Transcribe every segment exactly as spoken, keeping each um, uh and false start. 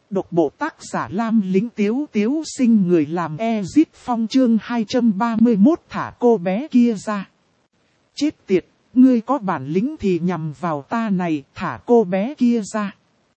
Độc bộ tác giả Lam Lĩnh Tiếu Tiếu sinh người làm Ezit Phong chương hai trăm ba mươi mốt thả cô bé kia ra. Chết tiệt, ngươi có bản lĩnh thì nhằm vào ta này, thả cô bé kia ra.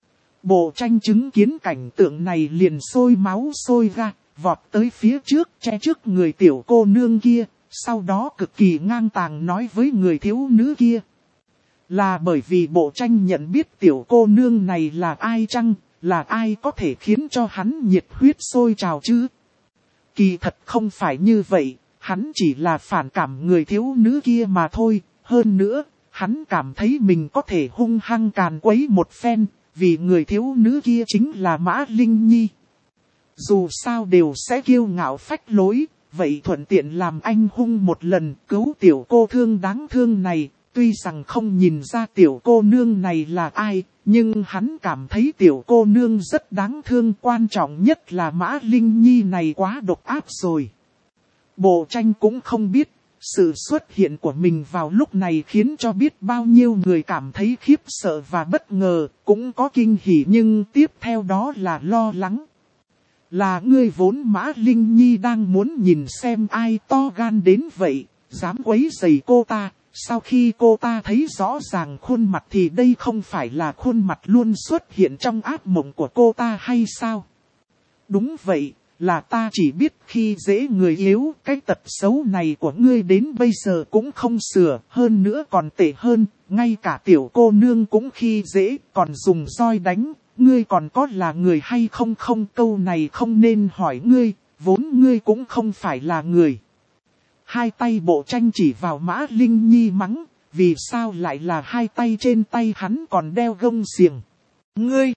Bộ tranh chứng kiến cảnh tượng này liền sôi máu sôi ra, vọt tới phía trước che trước người tiểu cô nương kia, sau đó cực kỳ ngang tàng nói với người thiếu nữ kia. Là bởi vì bộ tranh nhận biết tiểu cô nương này là ai chăng, là ai có thể khiến cho hắn nhiệt huyết sôi trào chứ? Kỳ thật không phải như vậy, hắn chỉ là phản cảm người thiếu nữ kia mà thôi, hơn nữa, hắn cảm thấy mình có thể hung hăng càn quấy một phen, vì người thiếu nữ kia chính là Mã Linh Nhi. Dù sao đều sẽ kiêu ngạo phách lối, vậy thuận tiện làm anh hung một lần cứu tiểu cô thương đáng thương này. Tuy rằng không nhìn ra tiểu cô nương này là ai, nhưng hắn cảm thấy tiểu cô nương rất đáng thương, quan trọng nhất là Mã Linh Nhi này quá độc ác rồi. Bộ tranh cũng không biết, sự xuất hiện của mình vào lúc này khiến cho biết bao nhiêu người cảm thấy khiếp sợ và bất ngờ, cũng có kinh hỉ nhưng tiếp theo đó là lo lắng. Là ngươi vốn Mã Linh Nhi đang muốn nhìn xem ai to gan đến vậy, dám quấy rầy cô ta. Sau khi cô ta thấy rõ ràng khuôn mặt thì đây không phải là khuôn mặt luôn xuất hiện trong ác mộng của cô ta hay sao? Đúng vậy, là ta chỉ biết khi dễ người yếu, cái tật xấu này của ngươi đến bây giờ cũng không sửa, hơn nữa còn tệ hơn, ngay cả tiểu cô nương cũng khi dễ, còn dùng roi đánh, ngươi còn có là người hay không không? Câu này không nên hỏi ngươi, vốn ngươi cũng không phải là người. Hai tay bộ tranh chỉ vào Mã Linh Nhi mắng, vì sao lại là hai tay trên tay hắn còn đeo gông xiềng. Ngươi!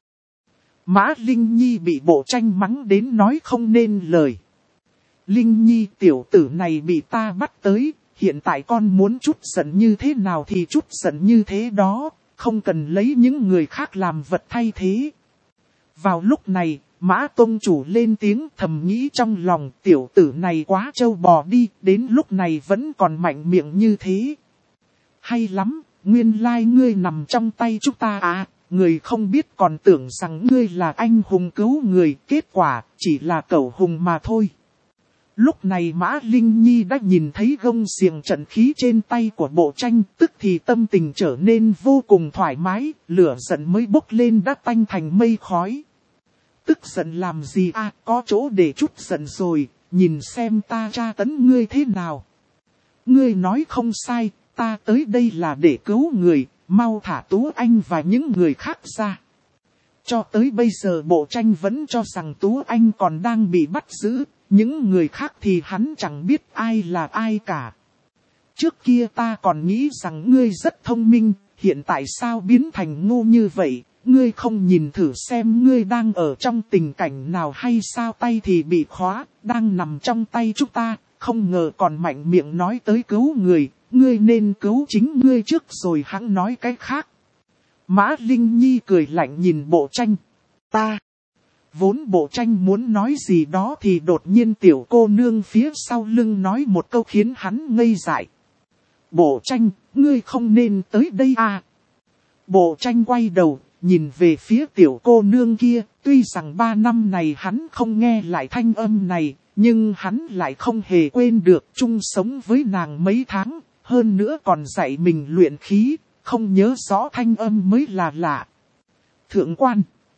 Mã Linh Nhi bị bộ tranh mắng đến nói không nên lời. Linh Nhi tiểu tử này bị ta bắt tới, hiện tại con muốn chút giận như thế nào thì chút giận như thế đó, không cần lấy những người khác làm vật thay thế. Vào lúc này, Mã Tông Chủ lên tiếng thầm nghĩ trong lòng tiểu tử này quá trâu bò đi, đến lúc này vẫn còn mạnh miệng như thế. Hay lắm, nguyên lai ngươi nằm trong tay chúng ta à, người không biết còn tưởng rằng ngươi là anh hùng cứu người, kết quả chỉ là cẩu hùng mà thôi. Lúc này Mã Linh Nhi đã nhìn thấy gông xiềng trận khí trên tay của bộ tranh, tức thì tâm tình trở nên vô cùng thoải mái, lửa giận mới bốc lên đã tanh thành mây khói. Tức giận làm gì à, có chỗ để chút giận rồi, nhìn xem ta tra tấn ngươi thế nào. Ngươi nói không sai, ta tới đây là để cứu người, mau thả Tú Anh và những người khác ra. Cho tới bây giờ bộ tranh vẫn cho rằng Tú Anh còn đang bị bắt giữ, những người khác thì hắn chẳng biết ai là ai cả. Trước kia ta còn nghĩ rằng ngươi rất thông minh, hiện tại sao biến thành ngu như vậy? Ngươi không nhìn thử xem ngươi đang ở trong tình cảnh nào hay sao? Tay thì bị khóa, đang nằm trong tay chúng ta, không ngờ còn mạnh miệng nói tới cứu người, ngươi nên cứu chính ngươi trước rồi hẵng nói cái khác. Mã Linh Nhi cười lạnh nhìn bộ tranh. Ta, vốn bộ tranh muốn nói gì đó thì đột nhiên tiểu cô nương phía sau lưng nói một câu khiến hắn ngây dại. Bộ tranh, ngươi không nên tới đây à. Bộ tranh quay đầu. Nhìn về phía tiểu cô nương kia, tuy rằng ba năm này hắn không nghe lại thanh âm này, nhưng hắn lại không hề quên được chung sống với nàng mấy tháng, hơn nữa còn dạy mình luyện khí, không nhớ rõ thanh âm mới là lạ. Thượng quan,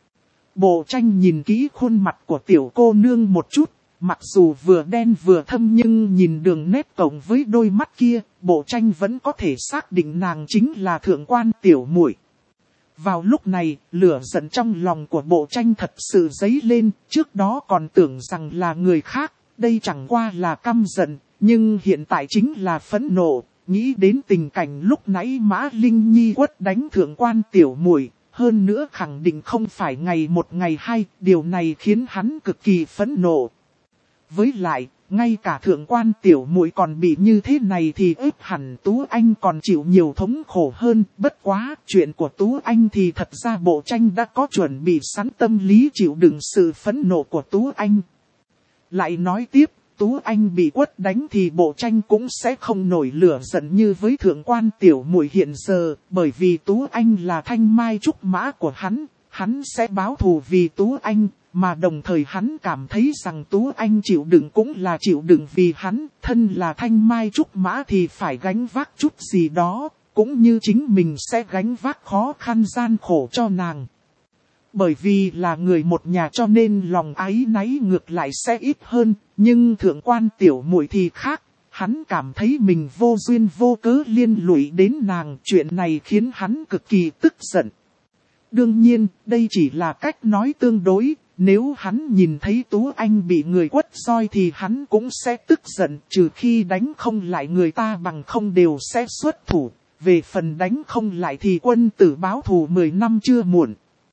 bộ tranh nhìn kỹ khuôn mặt của tiểu cô nương một chút, mặc dù vừa đen vừa thâm nhưng nhìn đường nét cộng với đôi mắt kia, bộ tranh vẫn có thể xác định nàng chính là thượng quan tiểu muội. Vào lúc này, lửa giận trong lòng của bộ tranh thật sự dấy lên, trước đó còn tưởng rằng là người khác, đây chẳng qua là căm giận, nhưng hiện tại chính là phẫn nộ, nghĩ đến tình cảnh lúc nãy Mã Linh Nhi quất đánh thượng quan tiểu muội, hơn nữa khẳng định không phải ngày một ngày hai, điều này khiến hắn cực kỳ phẫn nộ. Với lại, ngay cả thượng quan tiểu muội còn bị như thế này thì ếp hẳn Tú Anh còn chịu nhiều thống khổ hơn. Bất quá, chuyện của Tú Anh thì thật ra bộ tranh đã có chuẩn bị sẵn tâm lý chịu đựng sự phẫn nộ của Tú Anh. Lại nói tiếp, Tú Anh bị quất đánh thì bộ tranh cũng sẽ không nổi lửa giận như với thượng quan tiểu muội hiện giờ, bởi vì Tú Anh là thanh mai trúc mã của hắn, hắn sẽ báo thù vì Tú Anh, mà đồng thời hắn cảm thấy rằng Tú Anh chịu đựng cũng là chịu đựng vì hắn, thân là thanh mai trúc mã thì phải gánh vác chút gì đó, cũng như chính mình sẽ gánh vác khó khăn gian khổ cho nàng. Bởi vì là người một nhà cho nên lòng áy náy ngược lại sẽ ít hơn, nhưng thượng quan tiểu muội thì khác, hắn cảm thấy mình vô duyên vô cớ liên lụy đến nàng, chuyện này khiến hắn cực kỳ tức giận. Đương nhiên, đây chỉ là cách nói tương đối, nếu hắn nhìn thấy Tú Anh bị người quất roi thì hắn cũng sẽ tức giận, trừ khi đánh không lại người ta bằng không đều sẽ xuất thủ, về phần đánh không lại thì quân tử báo thù mười năm chưa muộn.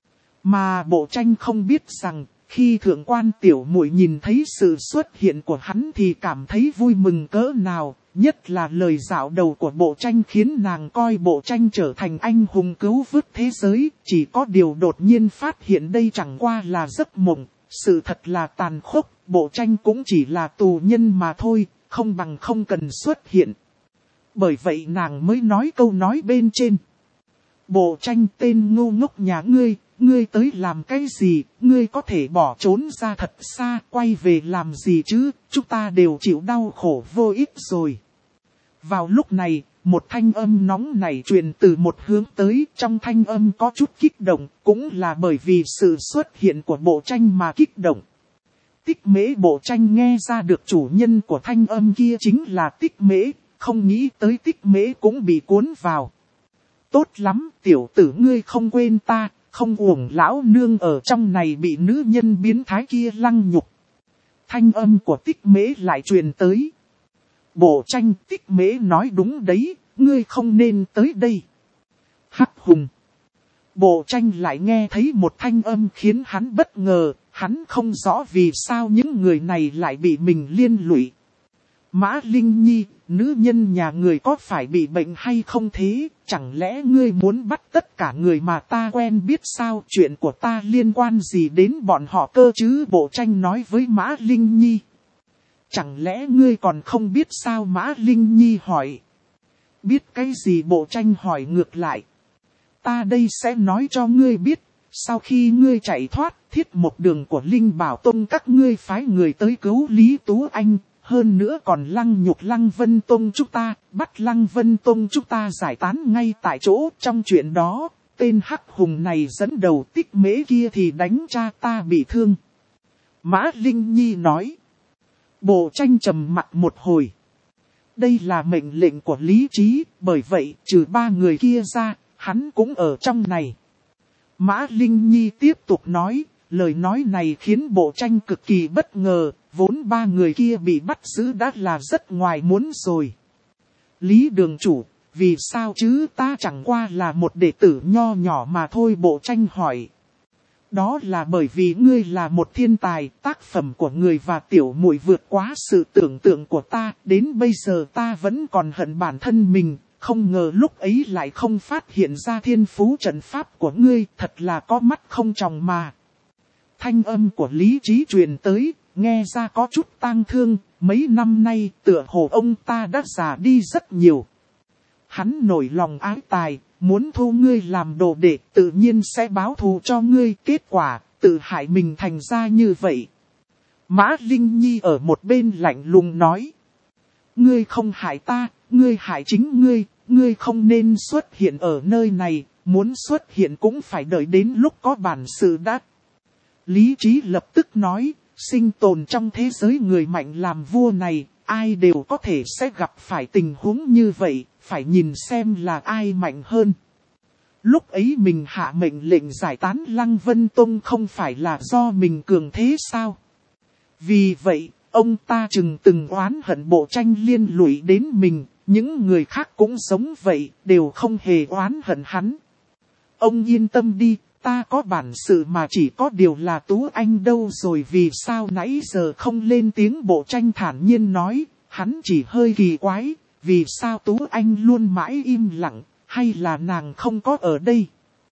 Mà Bộ Tranh không biết rằng, khi thượng quan tiểu muội nhìn thấy sự xuất hiện của hắn thì cảm thấy vui mừng cỡ nào, nhất là lời dạo đầu của Bộ Tranh khiến nàng coi Bộ Tranh trở thành anh hùng cứu vớt thế giới, chỉ có điều đột nhiên phát hiện đây chẳng qua là giấc mộng, sự thật là tàn khốc, Bộ Tranh cũng chỉ là tù nhân mà thôi, không bằng không cần xuất hiện. Bởi vậy nàng mới nói câu nói bên trên. Bộ Tranh, tên ngu ngốc nhà ngươi, ngươi tới làm cái gì, ngươi có thể bỏ trốn ra thật xa, quay về làm gì chứ, chúng ta đều chịu đau khổ vô ích rồi. Vào lúc này, một thanh âm nóng này truyền từ một hướng tới, trong thanh âm có chút kích động, cũng là bởi vì sự xuất hiện của Bộ Tranh mà kích động. Tích Mễ Bộ Tranh nghe ra được chủ nhân của thanh âm kia chính là Tích Mễ, không nghĩ tới Tích Mễ cũng bị cuốn vào. Tốt lắm, tiểu tử ngươi không quên ta, không uổng lão nương ở trong này bị nữ nhân biến thái kia lăng nhục. Thanh âm của Tích Mễ lại truyền tới. Bộ Tranh, Tích Mễ nói đúng đấy, ngươi không nên tới đây. Hắc hùng. Bộ Tranh lại nghe thấy một thanh âm khiến hắn bất ngờ, hắn không rõ vì sao những người này lại bị mình liên lụy. Mã Linh Nhi, nữ nhân nhà người có phải bị bệnh hay không thế, chẳng lẽ ngươi muốn bắt tất cả người mà ta quen biết sao, chuyện của ta liên quan gì đến bọn họ cơ chứ, Bộ Tranh nói với Mã Linh Nhi. Chẳng lẽ ngươi còn không biết sao, Mã Linh Nhi hỏi. Biết cái gì, Bộ Tranh hỏi ngược lại. Ta đây sẽ nói cho ngươi biết, sau khi ngươi chạy thoát, Thiết Một Đường của Linh Bảo Tông các ngươi phái người tới cứu Lý Tú Anh. Hơn nữa còn lăng nhục Lăng Vân Tông chúng ta, bắt Lăng Vân Tông chúng ta giải tán ngay tại chỗ. Trong chuyện đó, tên Hắc Hùng này dẫn đầu Tích Mễ kia thì đánh cha ta bị thương. Mã Linh Nhi nói. Bộ Tranh trầm mặt một hồi. Đây là mệnh lệnh của lý trí, bởi vậy trừ ba người kia ra, hắn cũng ở trong này. Mã Linh Nhi tiếp tục nói, lời nói này khiến Bộ Tranh cực kỳ bất ngờ. Vốn ba người kia bị bắt giữ đã là rất ngoài muốn rồi. Lý đường chủ, vì sao chứ, ta chẳng qua là một đệ tử nho nhỏ mà thôi, Bộ Tranh hỏi. Đó là bởi vì ngươi là một thiên tài, tác phẩm của người và tiểu muội vượt quá sự tưởng tượng của ta, đến bây giờ ta vẫn còn hận bản thân mình, không ngờ lúc ấy lại không phát hiện ra thiên phú trận pháp của ngươi, thật là có mắt không tròng mà. Thanh âm của lý trí truyền tới. Nghe ra có chút tang thương, mấy năm nay tựa hồ ông ta đã già đi rất nhiều. Hắn nổi lòng ái tài, muốn thu ngươi làm đồ đệ, tự nhiên sẽ báo thù cho ngươi, kết quả, tự hại mình thành ra như vậy. Mã Linh Nhi ở một bên lạnh lùng nói. Ngươi không hại ta, ngươi hại chính ngươi, ngươi không nên xuất hiện ở nơi này, muốn xuất hiện cũng phải đợi đến lúc có bản sự đã. Lý trí lập tức nói. Sinh tồn trong thế giới người mạnh làm vua này, ai đều có thể sẽ gặp phải tình huống như vậy, phải nhìn xem là ai mạnh hơn. Lúc ấy mình hạ mệnh lệnh giải tán Lăng Vân Tông không phải là do mình cường thế sao? Vì vậy, ông ta chừng từng oán hận Bộ Tranh liên lụy đến mình, những người khác cũng giống vậy, đều không hề oán hận hắn. Ông yên tâm đi. Ta có bản sự mà chỉ có điều là Tú Anh đâu rồi, vì sao nãy giờ không lên tiếng, Bộ Tranh thản nhiên nói, hắn chỉ hơi kỳ quái, vì sao Tú Anh luôn mãi im lặng, hay là nàng không có ở đây.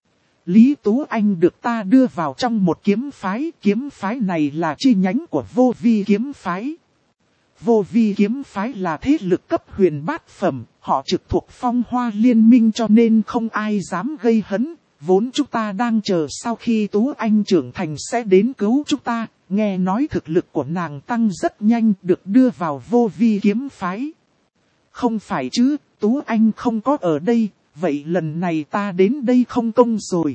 Lý Tú Anh được ta đưa vào trong một kiếm phái, kiếm phái này là chi nhánh của Vô Vi kiếm phái. Vô Vi kiếm phái là thế lực cấp huyền bát phẩm, họ trực thuộc Phong Hoa Liên minh cho nên không ai dám gây hấn. Vốn chúng ta đang chờ sau khi Tú Anh trưởng thành sẽ đến cứu chúng ta, nghe nói thực lực của nàng tăng rất nhanh được đưa vào vô vi kiếm phái. Không phải chứ, Tú Anh không có ở đây, vậy lần này ta đến đây không công rồi.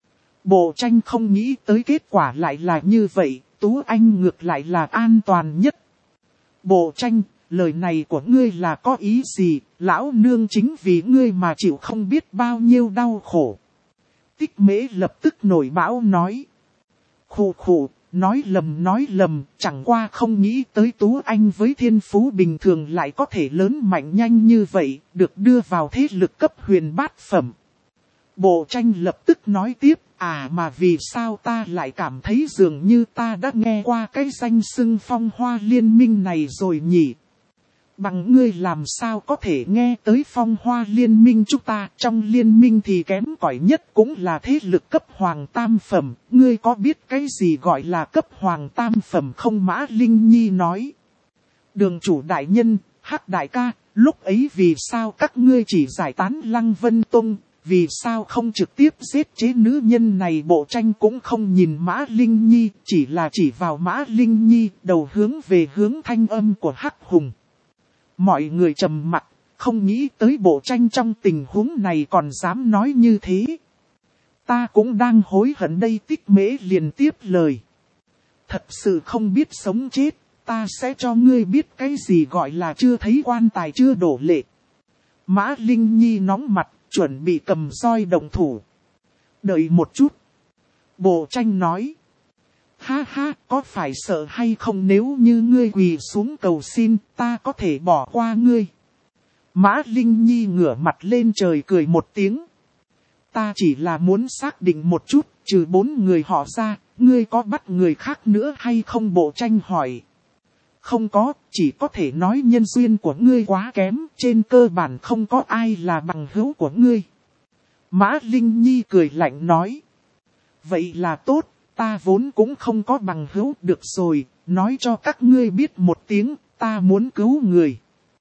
Bộ tranh không nghĩ tới kết quả lại là như vậy, Tú Anh ngược lại là an toàn nhất. Bộ tranh, lời này của ngươi là có ý gì, lão nương chính vì ngươi mà chịu không biết bao nhiêu đau khổ. Tích Mễ lập tức nổi bão nói. Khụ khụ, nói lầm nói lầm, chẳng qua không nghĩ tới Tú Anh với thiên phú bình thường lại có thể lớn mạnh nhanh như vậy, được đưa vào thế lực cấp huyền bát phẩm. Bộ tranh lập tức nói tiếp, à mà vì sao ta lại cảm thấy dường như ta đã nghe qua cái danh xưng Phong Hoa Liên Minh này rồi nhỉ? Bằng ngươi làm sao có thể nghe tới Phong Hoa Liên Minh chúng ta, trong liên minh thì kém cỏi nhất cũng là thế lực cấp hoàng tam phẩm, ngươi có biết cái gì gọi là cấp hoàng tam phẩm không? Mã Linh Nhi nói. Đường chủ đại nhân, Hắc đại ca, lúc ấy vì sao các ngươi chỉ giải tán Lăng Vân Tông, vì sao không trực tiếp giết chế nữ nhân này? Bộ tranh cũng không nhìn Mã Linh Nhi, chỉ là chỉ vào Mã Linh Nhi, đầu hướng về hướng thanh âm của Hắc Hùng. Mọi người trầm mặc, không nghĩ tới bộ tranh trong tình huống này còn dám nói như thế. Ta cũng đang hối hận đây. Tích Mễ liền tiếp lời. Thật sự không biết sống chết, ta sẽ cho ngươi biết cái gì gọi là chưa thấy quan tài chưa đổ lệ. Mã Linh Nhi nóng mặt, chuẩn bị cầm roi động thủ. Đợi một chút. Bộ tranh nói. Ha ha, có phải sợ hay không, nếu như ngươi quỳ xuống cầu xin, ta có thể bỏ qua ngươi. Mã Linh Nhi ngửa mặt lên trời cười một tiếng. Ta chỉ là muốn xác định một chút, trừ bốn người họ ra, ngươi có bắt người khác nữa hay không? Bộ tranh hỏi. Không có, chỉ có thể nói nhân duyên của ngươi quá kém, trên cơ bản không có ai là bằng hữu của ngươi. Mã Linh Nhi cười lạnh nói. Vậy là tốt. Ta vốn cũng không có bằng hữu, được rồi, nói cho các ngươi biết một tiếng, ta muốn cứu người.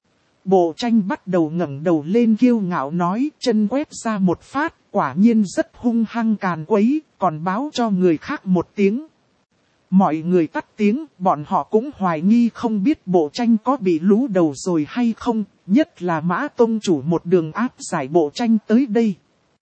Bộ tranh bắt đầu ngẩng đầu lên kiêu ngạo nói, chân quét ra một phát, quả nhiên rất hung hăng càn quấy, còn báo cho người khác một tiếng. Mọi người tắt tiếng, bọn họ cũng hoài nghi không biết bộ tranh có bị lú đầu rồi hay không, nhất là Mã tông chủ một đường áp giải bộ tranh tới đây.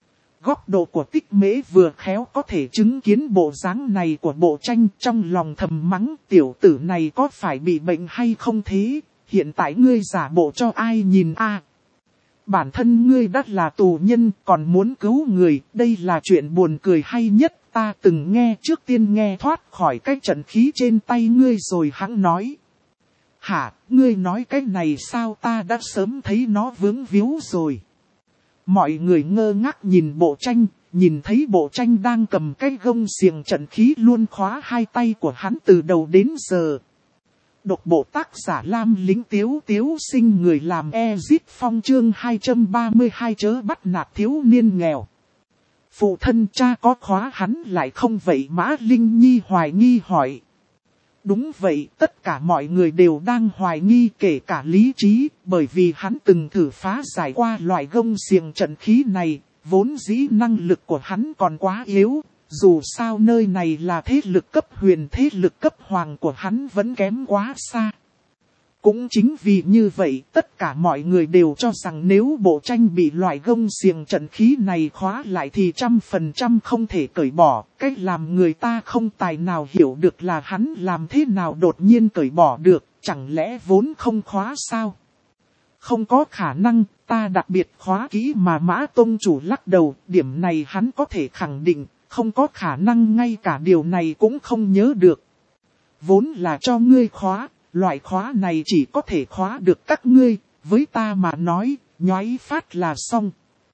Góc độ của Tích Mễ vừa khéo có thể chứng kiến bộ dáng này của bộ tranh, trong lòng thầm mắng tiểu tử này có phải bị bệnh hay không thế, hiện tại ngươi giả bộ cho ai nhìn a? À, bản thân ngươi đã là tù nhân còn muốn cứu người, đây là chuyện buồn cười hay nhất ta từng nghe. Trước tiên nghe thoát khỏi cái trận khí trên tay ngươi rồi hắn nói. Hả, ngươi nói cái này sao, ta đã sớm thấy nó vướng víu rồi. Mọi người ngơ ngác nhìn bộ tranh, nhìn thấy bộ tranh đang cầm cái gông xiềng trận khí luôn khóa hai tay của hắn từ đầu đến giờ. Độc bộ tác giả Lam Lính Tiếu Tiếu sinh người làm Ezit Phong chương hai trăm ba mươi hai chớ bắt nạt thiếu niên nghèo. Phụ thân cha có khóa hắn lại không vậy? Mã Linh Nhi hoài nghi hỏi. Đúng vậy, tất cả mọi người đều đang hoài nghi kể cả lý trí, bởi vì hắn từng thử phá giải qua loại gông xiềng trận khí này, vốn dĩ năng lực của hắn còn quá yếu, dù sao nơi này là thế lực cấp huyền, thế lực cấp hoàng của hắn vẫn kém quá xa. Cũng chính vì như vậy, tất cả mọi người đều cho rằng nếu bộ tranh bị loại gông xiềng trận khí này khóa lại thì trăm phần trăm không thể cởi bỏ. Cách làm người ta không tài nào hiểu được là hắn làm thế nào đột nhiên cởi bỏ được, chẳng lẽ vốn không khóa sao? Không có khả năng, ta đặc biệt khóa kỹ mà. Mã tông chủ lắc đầu, điểm này hắn có thể khẳng định, không có khả năng, ngay cả điều này cũng không nhớ được. Vốn là cho ngươi khóa. Loại khóa này chỉ có thể khóa được các ngươi, với ta mà nói, nhoáy phát là xong.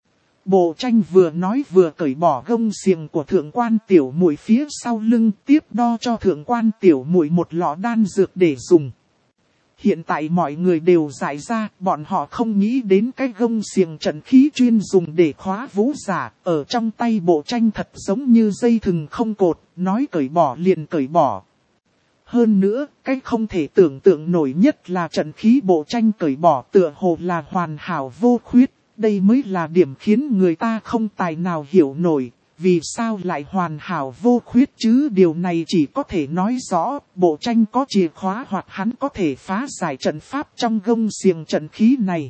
Bộ tranh vừa nói vừa cởi bỏ gông xiềng của thượng quan tiểu muội phía sau lưng, tiếp đo cho thượng quan tiểu muội một lọ đan dược để dùng. Hiện tại mọi người đều giải ra, bọn họ không nghĩ đến cái gông xiềng trận khí chuyên dùng để khóa vũ giả, ở trong tay bộ tranh thật giống như dây thừng không cột, nói cởi bỏ liền cởi bỏ. Hơn nữa, cái không thể tưởng tượng nổi nhất là trận khí bộ tranh cởi bỏ tựa hồ là hoàn hảo vô khuyết, đây mới là điểm khiến người ta không tài nào hiểu nổi, vì sao lại hoàn hảo vô khuyết chứ? Điều này chỉ có thể nói rõ, bộ tranh có chìa khóa hoặc hắn có thể phá giải trận pháp trong gông xiềng trận khí này.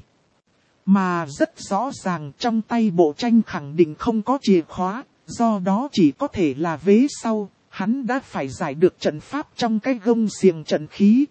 Mà rất rõ ràng trong tay bộ tranh khẳng định không có chìa khóa, do đó chỉ có thể là vế sau, hắn đã phải giải được trận pháp trong cái gông xiềng trận khí.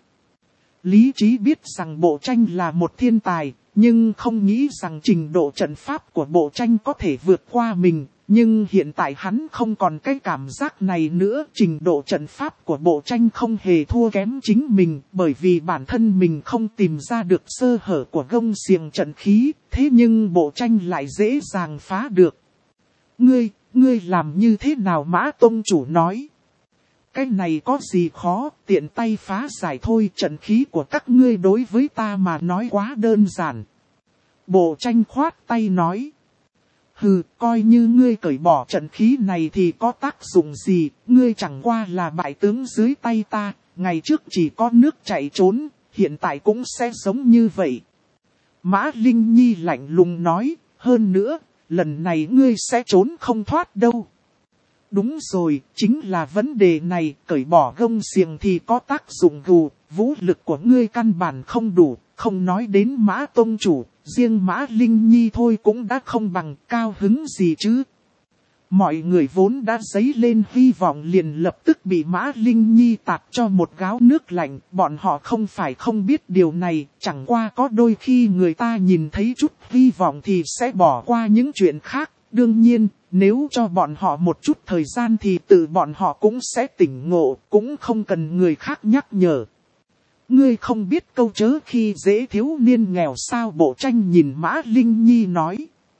Lý trí biết rằng bộ tranh là một thiên tài, nhưng không nghĩ rằng trình độ trận pháp của bộ tranh có thể vượt qua mình. Nhưng hiện tại hắn không còn cái cảm giác này nữa, trình độ trận pháp của bộ tranh không hề thua kém chính mình, bởi vì bản thân mình không tìm ra được sơ hở của gông xiềng trận khí, thế nhưng bộ tranh lại dễ dàng phá được. Ngươi, ngươi làm như thế nào? Mã Tông Chủ nói. Cái này có gì khó, tiện tay phá giải thôi, trận khí của các ngươi đối với ta mà nói quá đơn giản. Bộ tranh khoát tay nói. Hừ, coi như ngươi cởi bỏ trận khí này thì có tác dụng gì, ngươi chẳng qua là bại tướng dưới tay ta, ngày trước chỉ có nước chạy trốn, hiện tại cũng sẽ giống như vậy. Mã Linh Nhi lạnh lùng nói, hơn nữa, lần này ngươi sẽ trốn không thoát đâu. Đúng rồi, chính là vấn đề này, cởi bỏ gông xiềng thì có tác dụng gù, vũ lực của ngươi căn bản không đủ, không nói đến Mã Tông Chủ, riêng Mã Linh Nhi thôi cũng đã không bằng, cao hứng gì chứ. Mọi người vốn đã dấy lên hy vọng liền lập tức bị Mã Linh Nhi tạt cho một gáo nước lạnh, bọn họ không phải không biết điều này, chẳng qua có đôi khi người ta nhìn thấy chút hy vọng thì sẽ bỏ qua những chuyện khác, đương nhiên. Nếu cho bọn họ một chút thời gian thì tự bọn họ cũng sẽ tỉnh ngộ, cũng không cần người khác nhắc nhở. Ngươi không biết câu chớ khi dễ thiếu niên nghèo sao? Bộ tranh nhìn Mã Linh Nhi nói.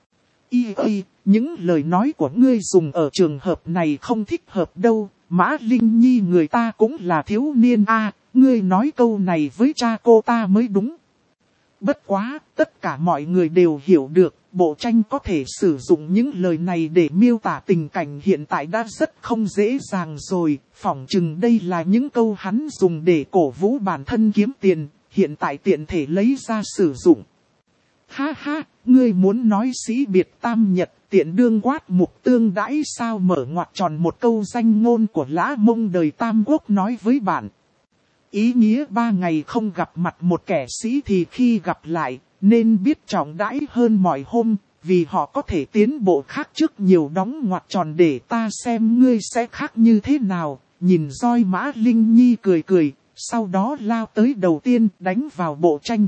Y ơi, những lời nói của ngươi dùng ở trường hợp này không thích hợp đâu. Mã Linh Nhi người ta cũng là thiếu niên a, à, ngươi nói câu này với cha cô ta mới đúng. Bất quá, tất cả mọi người đều hiểu được. Bộ tranh có thể sử dụng những lời này để miêu tả tình cảnh hiện tại đã rất không dễ dàng rồi, phỏng chừng đây là những câu hắn dùng để cổ vũ bản thân kiếm tiền, hiện tại tiện thể lấy ra sử dụng. Ha ha, ngươi muốn nói sĩ biệt tam nhật, tiện đương quát mục tương đãi sao? Mở ngoặc tròn một câu danh ngôn của Lã Mông đời Tam Quốc nói với bạn. Ý nghĩa ba ngày không gặp mặt một kẻ sĩ thì khi gặp lại, nên biết trọng đãi hơn mọi hôm, vì họ có thể tiến bộ khác trước nhiều. Đóng ngoặc tròn để ta xem ngươi sẽ khác như thế nào. Nhìn roi Mã Linh Nhi cười cười, sau đó lao tới đầu tiên đánh vào bộ tranh.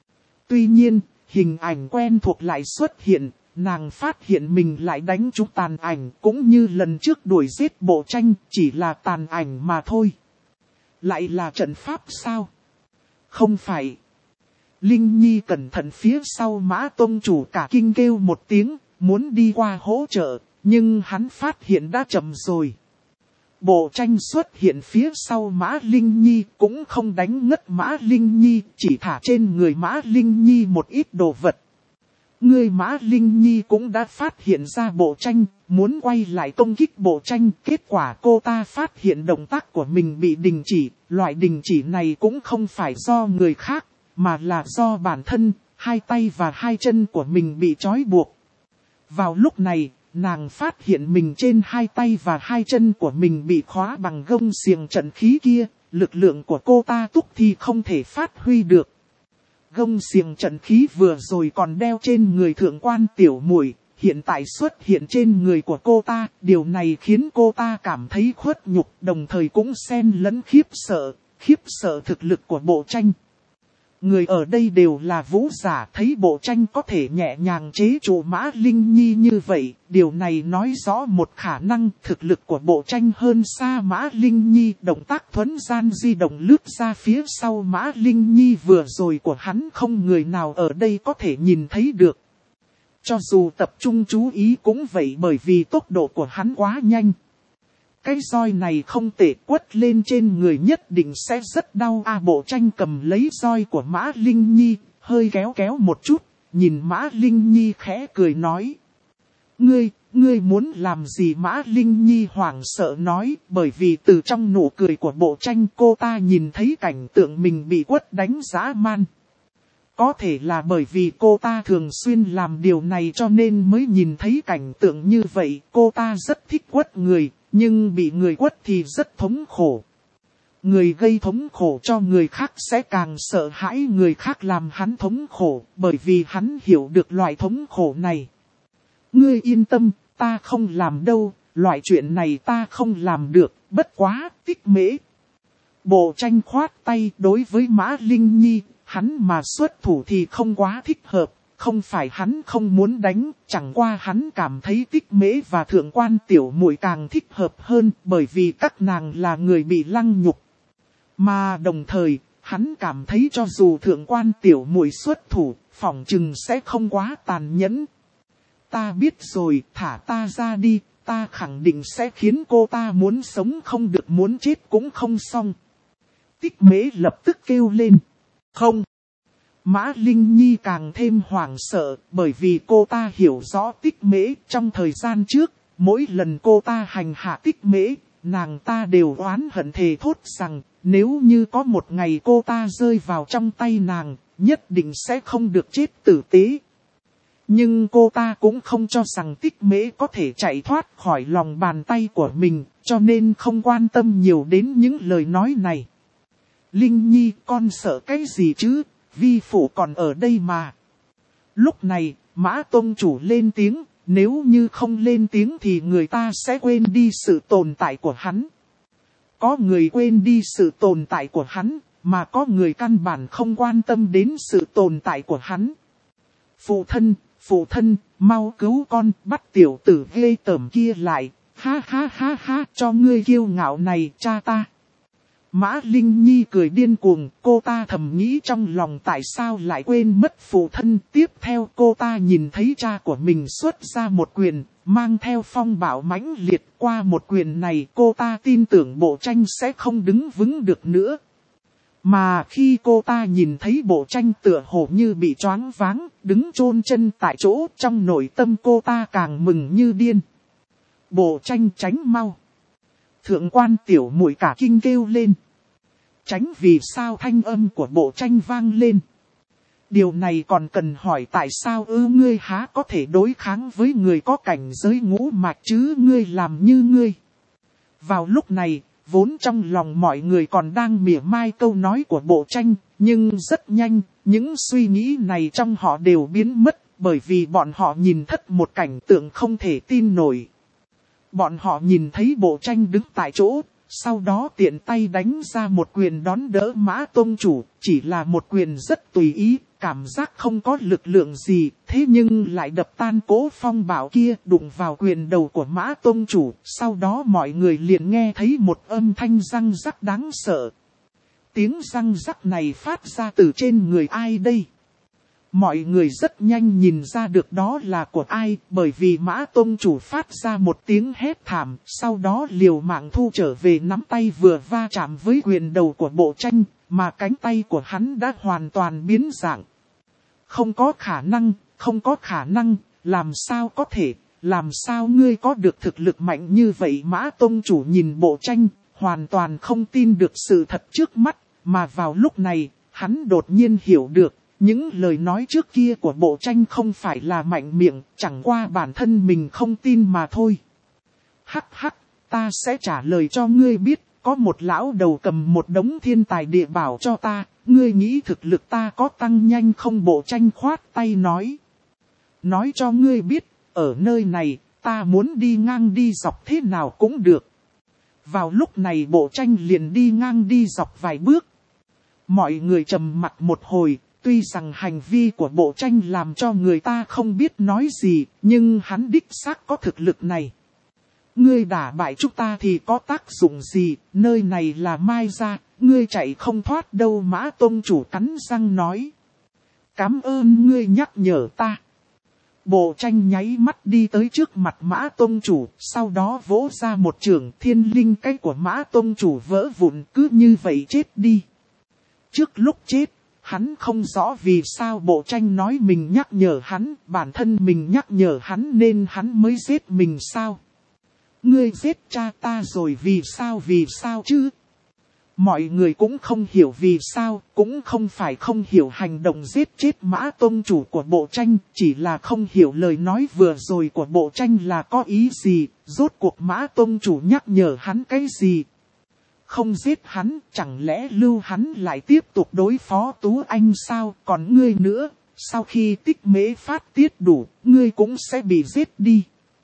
Tuy nhiên, hình ảnh quen thuộc lại xuất hiện, nàng phát hiện mình lại đánh trúng tàn ảnh cũng như lần trước đuổi giết bộ tranh, chỉ là tàn ảnh mà thôi. Lại là trận pháp sao? Không phải. Linh Nhi cẩn thận phía sau Mã Tông Chủ cả kinh kêu một tiếng, muốn đi qua hỗ trợ, nhưng hắn phát hiện đã chậm rồi. Bộ tranh xuất hiện phía sau Mã Linh Nhi cũng không đánh ngất Mã Linh Nhi, chỉ thả trên người Mã Linh Nhi một ít đồ vật. Người Mã Linh Nhi cũng đã phát hiện ra bộ tranh, muốn quay lại công kích bộ tranh, kết quả cô ta phát hiện động tác của mình bị đình chỉ, loại đình chỉ này cũng không phải do người khác, mà là do bản thân, hai tay và hai chân của mình bị trói buộc. Vào lúc này, nàng phát hiện mình trên hai tay và hai chân của mình bị khóa bằng gông xiềng trận khí kia, lực lượng của cô ta túc thì không thể phát huy được. Gông xiềng trận khí vừa rồi còn đeo trên người thượng quan tiểu muội, hiện tại xuất hiện trên người của cô ta, điều này khiến cô ta cảm thấy khuất nhục, đồng thời cũng xen lẫn khiếp sợ, khiếp sợ thực lực của bộ tranh. Người ở đây đều là vũ giả, thấy bộ tranh có thể nhẹ nhàng chế trụ Mã Linh Nhi như vậy, điều này nói rõ một khả năng thực lực của bộ tranh hơn xa Mã Linh Nhi. Động tác thuấn gian di động lướt ra phía sau Mã Linh Nhi vừa rồi của hắn không người nào ở đây có thể nhìn thấy được. Cho dù tập trung chú ý cũng vậy, bởi vì tốc độ của hắn quá nhanh. Cái roi này không tệ, quất lên trên người nhất định sẽ rất đau. A bộ tranh cầm lấy roi của Mã Linh Nhi, hơi kéo kéo một chút, nhìn Mã Linh Nhi khẽ cười nói. Ngươi, ngươi muốn làm gì? Mã Linh Nhi hoảng sợ nói, bởi vì từ trong nụ cười của bộ tranh cô ta nhìn thấy cảnh tượng mình bị quất đánh dã man. Có thể là bởi vì cô ta thường xuyên làm điều này cho nên mới nhìn thấy cảnh tượng như vậy. Cô ta rất thích quất người, nhưng bị người quất thì rất thống khổ. Người gây thống khổ cho người khác sẽ càng sợ hãi người khác làm hắn thống khổ, bởi vì hắn hiểu được loại thống khổ này. Ngươi yên tâm, ta không làm đâu, loại chuyện này ta không làm được, bất quá, Tích Mễ. Bộ Tranh khoát tay, đối với Mã Linh Nhi, hắn mà xuất thủ thì không quá thích hợp, không phải hắn không muốn đánh, chẳng qua hắn cảm thấy Tích Mễ và Thượng Quan Tiểu Muội càng thích hợp hơn, bởi vì các nàng là người bị lăng nhục. Mà đồng thời, hắn cảm thấy cho dù Thượng Quan Tiểu Muội xuất thủ, phỏng chừng sẽ không quá tàn nhẫn. Ta biết rồi, thả ta ra đi, ta khẳng định sẽ khiến cô ta muốn sống không được, muốn chết cũng không xong. Tích Mễ lập tức kêu lên. Không. Mã Linh Nhi càng thêm hoảng sợ, bởi vì cô ta hiểu rõ Tích Mễ. Trong thời gian trước, mỗi lần cô ta hành hạ Tích Mễ, nàng ta đều oán hận thề thốt rằng, nếu như có một ngày cô ta rơi vào trong tay nàng, nhất định sẽ không được chết tử tế. Nhưng cô ta cũng không cho rằng Tích Mễ có thể chạy thoát khỏi lòng bàn tay của mình, cho nên không quan tâm nhiều đến những lời nói này. Linh Nhi, con sợ cái gì chứ, vi phụ còn ở đây mà. Lúc này, Mã Tông Chủ lên tiếng, nếu như không lên tiếng thì người ta sẽ quên đi sự tồn tại của hắn. Có người quên đi sự tồn tại của hắn, mà có người căn bản không quan tâm đến sự tồn tại của hắn. Phụ thân, phụ thân, mau cứu con, bắt tiểu tử ghê tởm kia lại, ha ha ha ha, cho ngươi kiêu ngạo này, cha ta. Mã Linh Nhi cười điên cuồng, cô ta thầm nghĩ trong lòng tại sao lại quên mất phụ thân. Tiếp theo cô ta nhìn thấy cha của mình xuất ra một quyền, mang theo phong bạo mãnh liệt. Qua một quyền này cô ta tin tưởng Bộ Tranh sẽ không đứng vững được nữa. Mà khi cô ta nhìn thấy Bộ Tranh tựa hồ như bị choáng váng, đứng chôn chân tại chỗ, trong nội tâm cô ta càng mừng như điên. Bộ Tranh tránh mau. Thượng Quan Tiểu Muội cả kinh kêu lên. Tránh vì sao thanh âm của Bộ Tranh vang lên. Điều này còn cần hỏi tại sao ư ngươi há có thể đối kháng với người có cảnh giới ngũ mạch chứ ngươi làm như ngươi. Vào lúc này, vốn trong lòng mọi người còn đang mỉa mai câu nói của Bộ Tranh, nhưng rất nhanh, những suy nghĩ này trong họ đều biến mất, bởi vì bọn họ nhìn thất một cảnh tượng không thể tin nổi. Bọn họ nhìn thấy Bộ Tranh đứng tại chỗ, sau đó tiện tay đánh ra một quyền đón đỡ Mã Tông Chủ, chỉ là một quyền rất tùy ý, cảm giác không có lực lượng gì, thế nhưng lại đập tan cỗ phong bạo kia, đụng vào quyền đầu của Mã Tông Chủ, sau đó mọi người liền nghe thấy một âm thanh răng rắc đáng sợ. Tiếng răng rắc này phát ra từ trên người ai đây? Mọi người rất nhanh nhìn ra được đó là của ai, bởi vì Mã Tông Chủ phát ra một tiếng hét thảm, sau đó liều mạng thu trở về nắm tay vừa va chạm với quyền đầu của Bộ Tranh, mà cánh tay của hắn đã hoàn toàn biến dạng. Không có khả năng, không có khả năng, làm sao có thể, làm sao ngươi có được thực lực mạnh như vậy? Mã Tông Chủ nhìn Bộ Tranh, hoàn toàn không tin được sự thật trước mắt, mà vào lúc này, hắn đột nhiên hiểu được. Những lời nói trước kia của Bộ Tranh không phải là mạnh miệng, chẳng qua bản thân mình không tin mà thôi. Hắc hắc, ta sẽ trả lời cho ngươi biết, có một lão đầu cầm một đống thiên tài địa bảo cho ta, ngươi nghĩ thực lực ta có tăng nhanh không? Bộ Tranh khoát tay nói. Nói cho ngươi biết, ở nơi này, ta muốn đi ngang đi dọc thế nào cũng được. Vào lúc này Bộ Tranh liền đi ngang đi dọc vài bước. Mọi người trầm mặc một hồi. Tuy rằng hành vi của Bộ Tranh làm cho người ta không biết nói gì, nhưng hắn đích xác có thực lực này. Ngươi đả bại chúng ta thì có tác dụng gì, nơi này là Mai Gia, ngươi chạy không thoát đâu. Mã Tông Chủ cắn răng nói. Cảm ơn ngươi nhắc nhở ta. Bộ Tranh nháy mắt đi tới trước mặt Mã Tông Chủ, sau đó vỗ ra một chưởng. Thiên linh cái của Mã Tông Chủ vỡ vụn, cứ như vậy chết đi. Trước lúc chết, hắn không rõ vì sao Bộ Tranh nói mình nhắc nhở hắn, bản thân mình nhắc nhở hắn nên hắn mới giết mình sao? Ngươi giết cha ta rồi vì sao vì sao chứ? Mọi người cũng không hiểu vì sao, cũng không phải không hiểu hành động giết chết Mã tông chủ của bộ tranh, chỉ là không hiểu lời nói vừa rồi của bộ tranh là có ý gì, rốt cuộc Mã tông chủ nhắc nhở hắn cái gì. Không giết hắn, chẳng lẽ lưu hắn lại tiếp tục đối phó Tú Anh sao, còn ngươi nữa, sau khi Tích Mễ phát tiết đủ, ngươi cũng sẽ bị giết đi.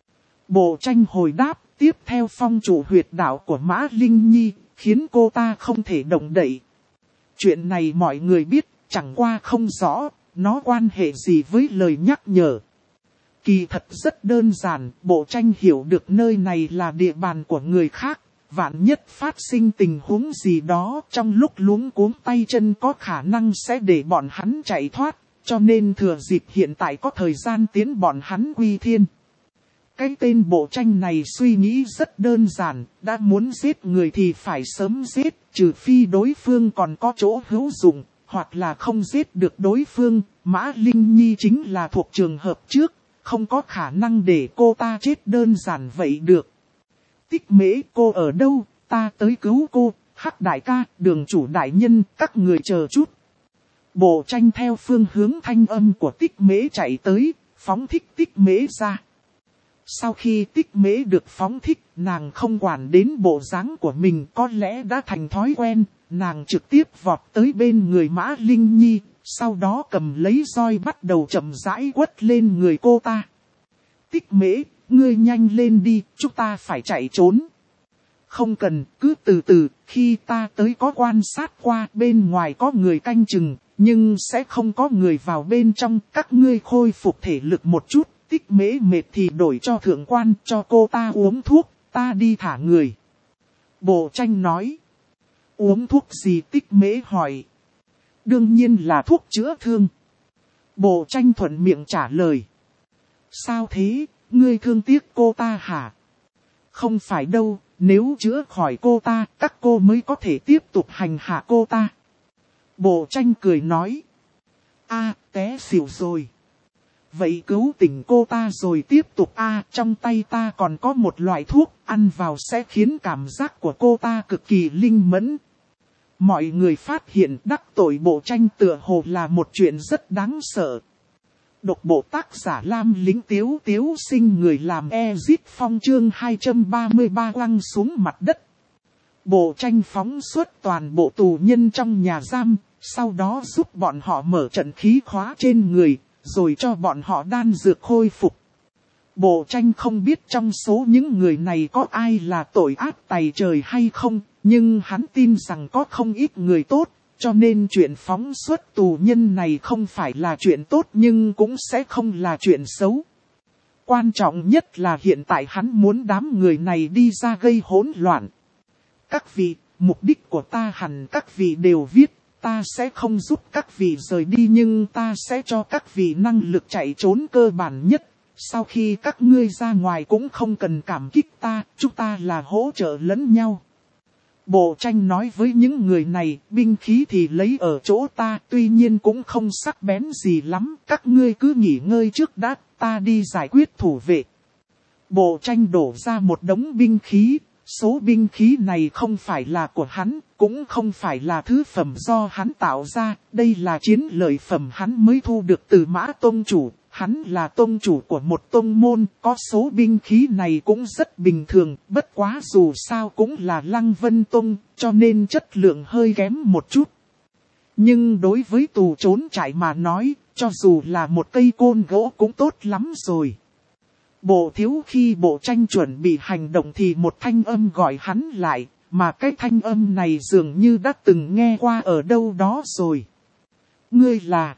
Bộ tranh hồi đáp, tiếp theo phong chủ huyệt đạo của Mã Linh Nhi, khiến cô ta không thể động đậy. Chuyện này mọi người biết, chẳng qua không rõ, nó quan hệ gì với lời nhắc nhở. Kỳ thật rất đơn giản, bộ tranh hiểu được nơi này là địa bàn của người khác. Vạn nhất phát sinh tình huống gì đó trong lúc luống cuống tay chân có khả năng sẽ để bọn hắn chạy thoát, cho nên thừa dịp hiện tại có thời gian tiến bọn hắn quy thiên. Cái tên bộ tranh này suy nghĩ rất đơn giản, đã muốn giết người thì phải sớm giết, trừ phi đối phương còn có chỗ hữu dụng, hoặc là không giết được đối phương. Mã Linh Nhi chính là thuộc trường hợp trước, không có khả năng để cô ta chết đơn giản vậy được. Tích Mễ, cô ở đâu, ta tới cứu cô. Hắc đại ca, Đường chủ đại nhân, các người chờ chút. Bộ tranh theo phương hướng thanh âm của Tích Mễ chạy tới, phóng thích Tích Mễ ra. Sau khi Tích Mễ được phóng thích, nàng không quản đến bộ dáng của mình, có lẽ đã thành thói quen, nàng trực tiếp vọt tới bên người Mã Linh Nhi, sau đó cầm lấy roi bắt đầu chậm rãi quất lên người cô ta. Tích Mễ, ngươi nhanh lên đi, chúng ta phải chạy trốn. Không cần, cứ từ từ, khi ta tới có quan sát qua, bên ngoài có người canh chừng, nhưng sẽ không có người vào bên trong, các ngươi khôi phục thể lực một chút. Tích Mễ mệt thì đổi cho thượng quan, cho cô ta uống thuốc, ta đi thả người. Bộ tranh nói. Uống thuốc gì? Tích Mễ hỏi. Đương nhiên là thuốc chữa thương. Bộ tranh thuận miệng trả lời. Sao thế, ngươi thương tiếc cô ta hả? Không phải đâu, nếu chữa khỏi cô ta, các cô mới có thể tiếp tục hành hạ cô ta. Bộ tranh cười nói. A, té xỉu rồi. Vậy cứu tỉnh cô ta rồi tiếp tục a, trong tay ta còn có một loại thuốc, ăn vào sẽ khiến cảm giác của cô ta cực kỳ linh mẫn. Mọi người phát hiện đắc tội bộ tranh tựa hồ là một chuyện rất đáng sợ. Độc bộ tác giả Lam Lính Tiếu Tiếu sinh người làm Ezit Phong chương hai trăm ba mươi ba quăng xuống mặt đất. Bộ tranh phóng xuất toàn bộ tù nhân trong nhà giam, sau đó giúp bọn họ mở trận khí khóa trên người, rồi cho bọn họ đan dược khôi phục. Bộ tranh không biết trong số những người này có ai là tội ác tày trời hay không, nhưng hắn tin rằng có không ít người tốt, cho nên chuyện phóng xuất tù nhân này không phải là chuyện tốt nhưng cũng sẽ không là chuyện xấu. Quan trọng nhất là hiện tại hắn muốn đám người này đi ra gây hỗn loạn. Các vị, mục đích của ta hẳn các vị đều viết. Ta sẽ không giúp các vị rời đi nhưng ta sẽ cho các vị năng lực chạy trốn cơ bản nhất. Sau khi các ngươi ra ngoài cũng không cần cảm kích ta, chúng ta là hỗ trợ lẫn nhau. Bộ tranh nói với những người này, binh khí thì lấy ở chỗ ta, tuy nhiên cũng không sắc bén gì lắm, các ngươi cứ nghỉ ngơi trước đã, ta đi giải quyết thủ vệ. Bộ tranh đổ ra một đống binh khí. Số binh khí này không phải là của hắn, cũng không phải là thứ phẩm do hắn tạo ra, đây là chiến lợi phẩm hắn mới thu được từ Mã tông chủ. Hắn là tông chủ của một tông môn, có số binh khí này cũng rất bình thường, bất quá dù sao cũng là Lăng Vân Tông, cho nên chất lượng hơi kém một chút. Nhưng đối với tù trốn trại mà nói, cho dù là một cây côn gỗ cũng tốt lắm rồi. Bộ thiếu khi bộ tranh chuẩn bị hành động thì một thanh âm gọi hắn lại, mà cái thanh âm này dường như đã từng nghe qua ở đâu đó rồi. Ngươi là...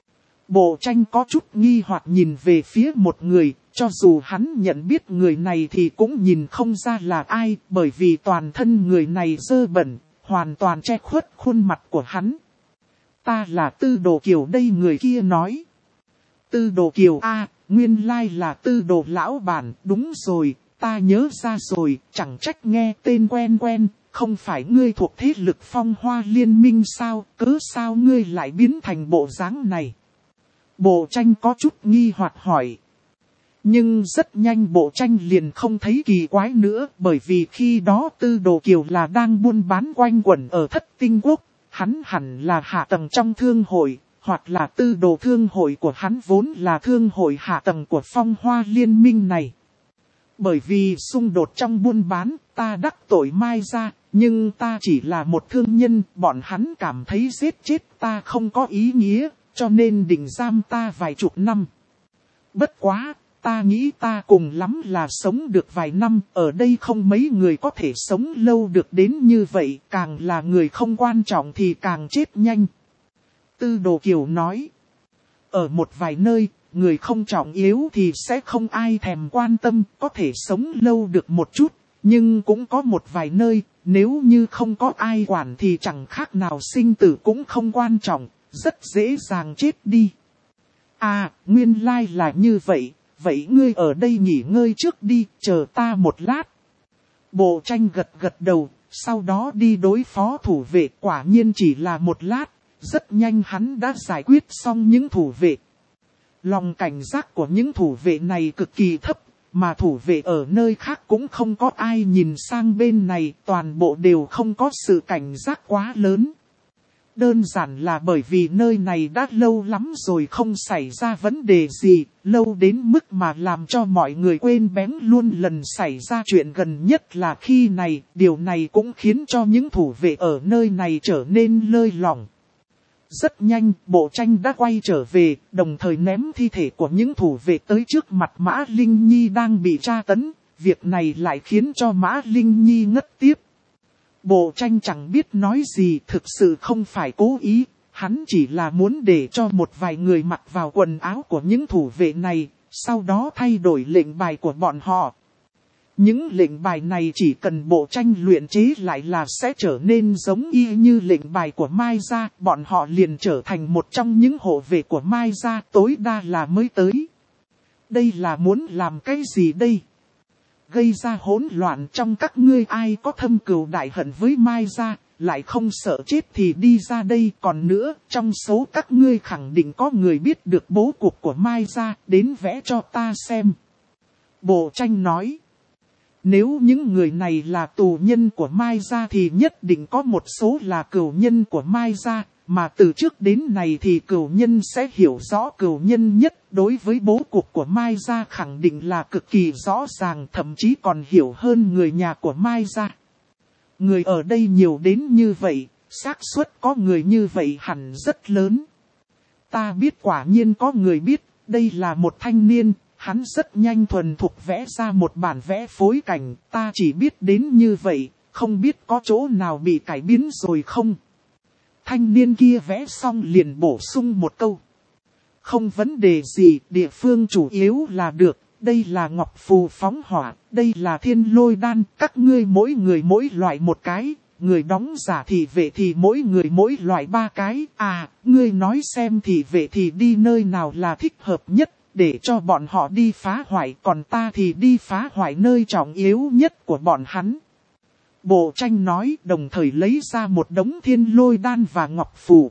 Bộ tranh có chút nghi hoặc nhìn về phía một người, cho dù hắn nhận biết người này thì cũng nhìn không ra là ai, bởi vì toàn thân người này dơ bẩn, hoàn toàn che khuất khuôn mặt của hắn. Ta là Tư Đồ Kiều đây, người kia nói. Tư Đồ Kiều a, nguyên lai là Tư Đồ lão bản, đúng rồi, ta nhớ ra rồi, chẳng trách nghe tên quen quen, không phải ngươi thuộc thế lực Phong Hoa Liên Minh sao, cớ sao ngươi lại biến thành bộ dáng này. Bộ tranh có chút nghi hoặc hỏi. Nhưng rất nhanh bộ tranh liền không thấy kỳ quái nữa, bởi vì khi đó Tư Đồ Kiều là đang buôn bán quanh quẩn ở Thất Tinh Quốc, hắn hẳn là hạ tầng trong thương hội, hoặc là tư đồ thương hội của hắn vốn là thương hội hạ tầng của Phong Hoa Liên minh này. Bởi vì xung đột trong buôn bán, ta đắc tội Mai gia, nhưng ta chỉ là một thương nhân, bọn hắn cảm thấy giết chết ta không có ý nghĩa, cho nên định giam ta vài chục năm. Bất quá, ta nghĩ ta cùng lắm là sống được vài năm, ở đây không mấy người có thể sống lâu được đến như vậy, càng là người không quan trọng thì càng chết nhanh. Tư Đồ Kiều nói, ở một vài nơi, người không trọng yếu thì sẽ không ai thèm quan tâm, có thể sống lâu được một chút, nhưng cũng có một vài nơi, nếu như không có ai quản thì chẳng khác nào sinh tử cũng không quan trọng, rất dễ dàng chết đi. À, nguyên lai là như vậy, vậy ngươi ở đây nghỉ ngơi trước đi, chờ ta một lát. Bộ tranh gật gật đầu, sau đó đi đối phó thủ vệ, quả nhiên chỉ là một lát, rất nhanh hắn đã giải quyết xong những thủ vệ. Lòng cảnh giác của những thủ vệ này cực kỳ thấp, mà thủ vệ ở nơi khác cũng không có ai nhìn sang bên này, toàn bộ đều không có sự cảnh giác quá lớn. Đơn giản là bởi vì nơi này đã lâu lắm rồi không xảy ra vấn đề gì, lâu đến mức mà làm cho mọi người quên bén luôn lần xảy ra chuyện gần nhất là khi này, điều này cũng khiến cho những thủ vệ ở nơi này trở nên lơi lỏng. Rất nhanh, bộ tranh đã quay trở về, đồng thời ném thi thể của những thủ vệ tới trước mặt Mã Linh Nhi đang bị tra tấn, việc này lại khiến cho Mã Linh Nhi ngất tiếp. Bộ tranh chẳng biết nói gì, thực sự không phải cố ý, hắn chỉ là muốn để cho một vài người mặc vào quần áo của những thủ vệ này, sau đó thay đổi lệnh bài của bọn họ. Những lệnh bài này chỉ cần bộ tranh luyện chế lại là sẽ trở nên giống y như lệnh bài của Mai gia, bọn họ liền trở thành một trong những hộ vệ của Mai gia, tối đa là mới tới. Đây là muốn làm cái gì đây? Gây ra hỗn loạn trong các ngươi, ai có thâm cừu đại hận với Mai gia, lại không sợ chết thì đi ra đây. Còn nữa, trong số các ngươi khẳng định có người biết được bố cục của Mai gia, đến vẽ cho ta xem. Bộ tranh nói, nếu những người này là tù nhân của Mai gia thì nhất định có một số là cừu nhân của Mai gia, mà từ trước đến nay thì cừu nhân sẽ hiểu rõ cừu nhân nhất, đối với bố cục của Mai gia khẳng định là cực kỳ rõ ràng, thậm chí còn hiểu hơn người nhà của Mai gia. Người ở đây nhiều đến như vậy, xác suất có người như vậy hẳn rất lớn. Ta biết, quả nhiên có người biết, đây là một thanh niên, hắn rất nhanh thuần thục vẽ ra một bản vẽ phối cảnh, ta chỉ biết đến như vậy, không biết có chỗ nào bị cải biến rồi không. Thanh niên kia vẽ xong liền bổ sung một câu. Không vấn đề gì, địa phương chủ yếu là được, đây là ngọc phù phóng hỏa, đây là thiên lôi đan, các ngươi mỗi người mỗi loại một cái, người đóng giả thị vệ thì mỗi người mỗi loại ba cái, à, ngươi nói xem thị vệ thì đi nơi nào là thích hợp nhất, để cho bọn họ đi phá hoại, còn ta thì đi phá hoại nơi trọng yếu nhất của bọn hắn. Bộ tranh nói, đồng thời lấy ra một đống thiên lôi đan và ngọc phù.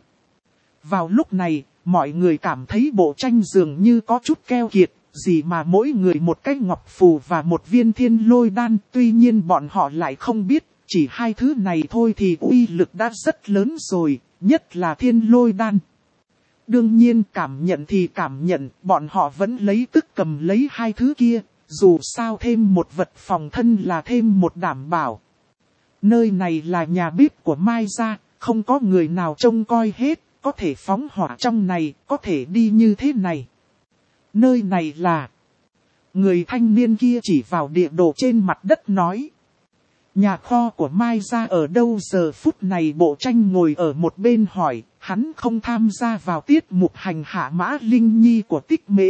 Vào lúc này, mọi người cảm thấy bộ tranh dường như có chút keo kiệt, gì mà mỗi người một cái ngọc phù và một viên thiên lôi đan, tuy nhiên bọn họ lại không biết, chỉ hai thứ này thôi thì uy lực đã rất lớn rồi, nhất là thiên lôi đan. Đương nhiên cảm nhận thì cảm nhận, bọn họ vẫn lấy tức cầm lấy hai thứ kia, dù sao thêm một vật phòng thân là thêm một đảm bảo. Nơi này là nhà bếp của Mai gia, không có người nào trông coi hết, có thể phóng hỏa trong này, có thể đi như thế này. Nơi này là... Người thanh niên kia chỉ vào địa đồ trên mặt đất nói. Nhà kho của Mai gia ở đâu? Giờ phút này bộ tranh ngồi ở một bên hỏi, hắn không tham gia vào tiết mục hành hạ Mã Linh Nhi của Tích Mễ.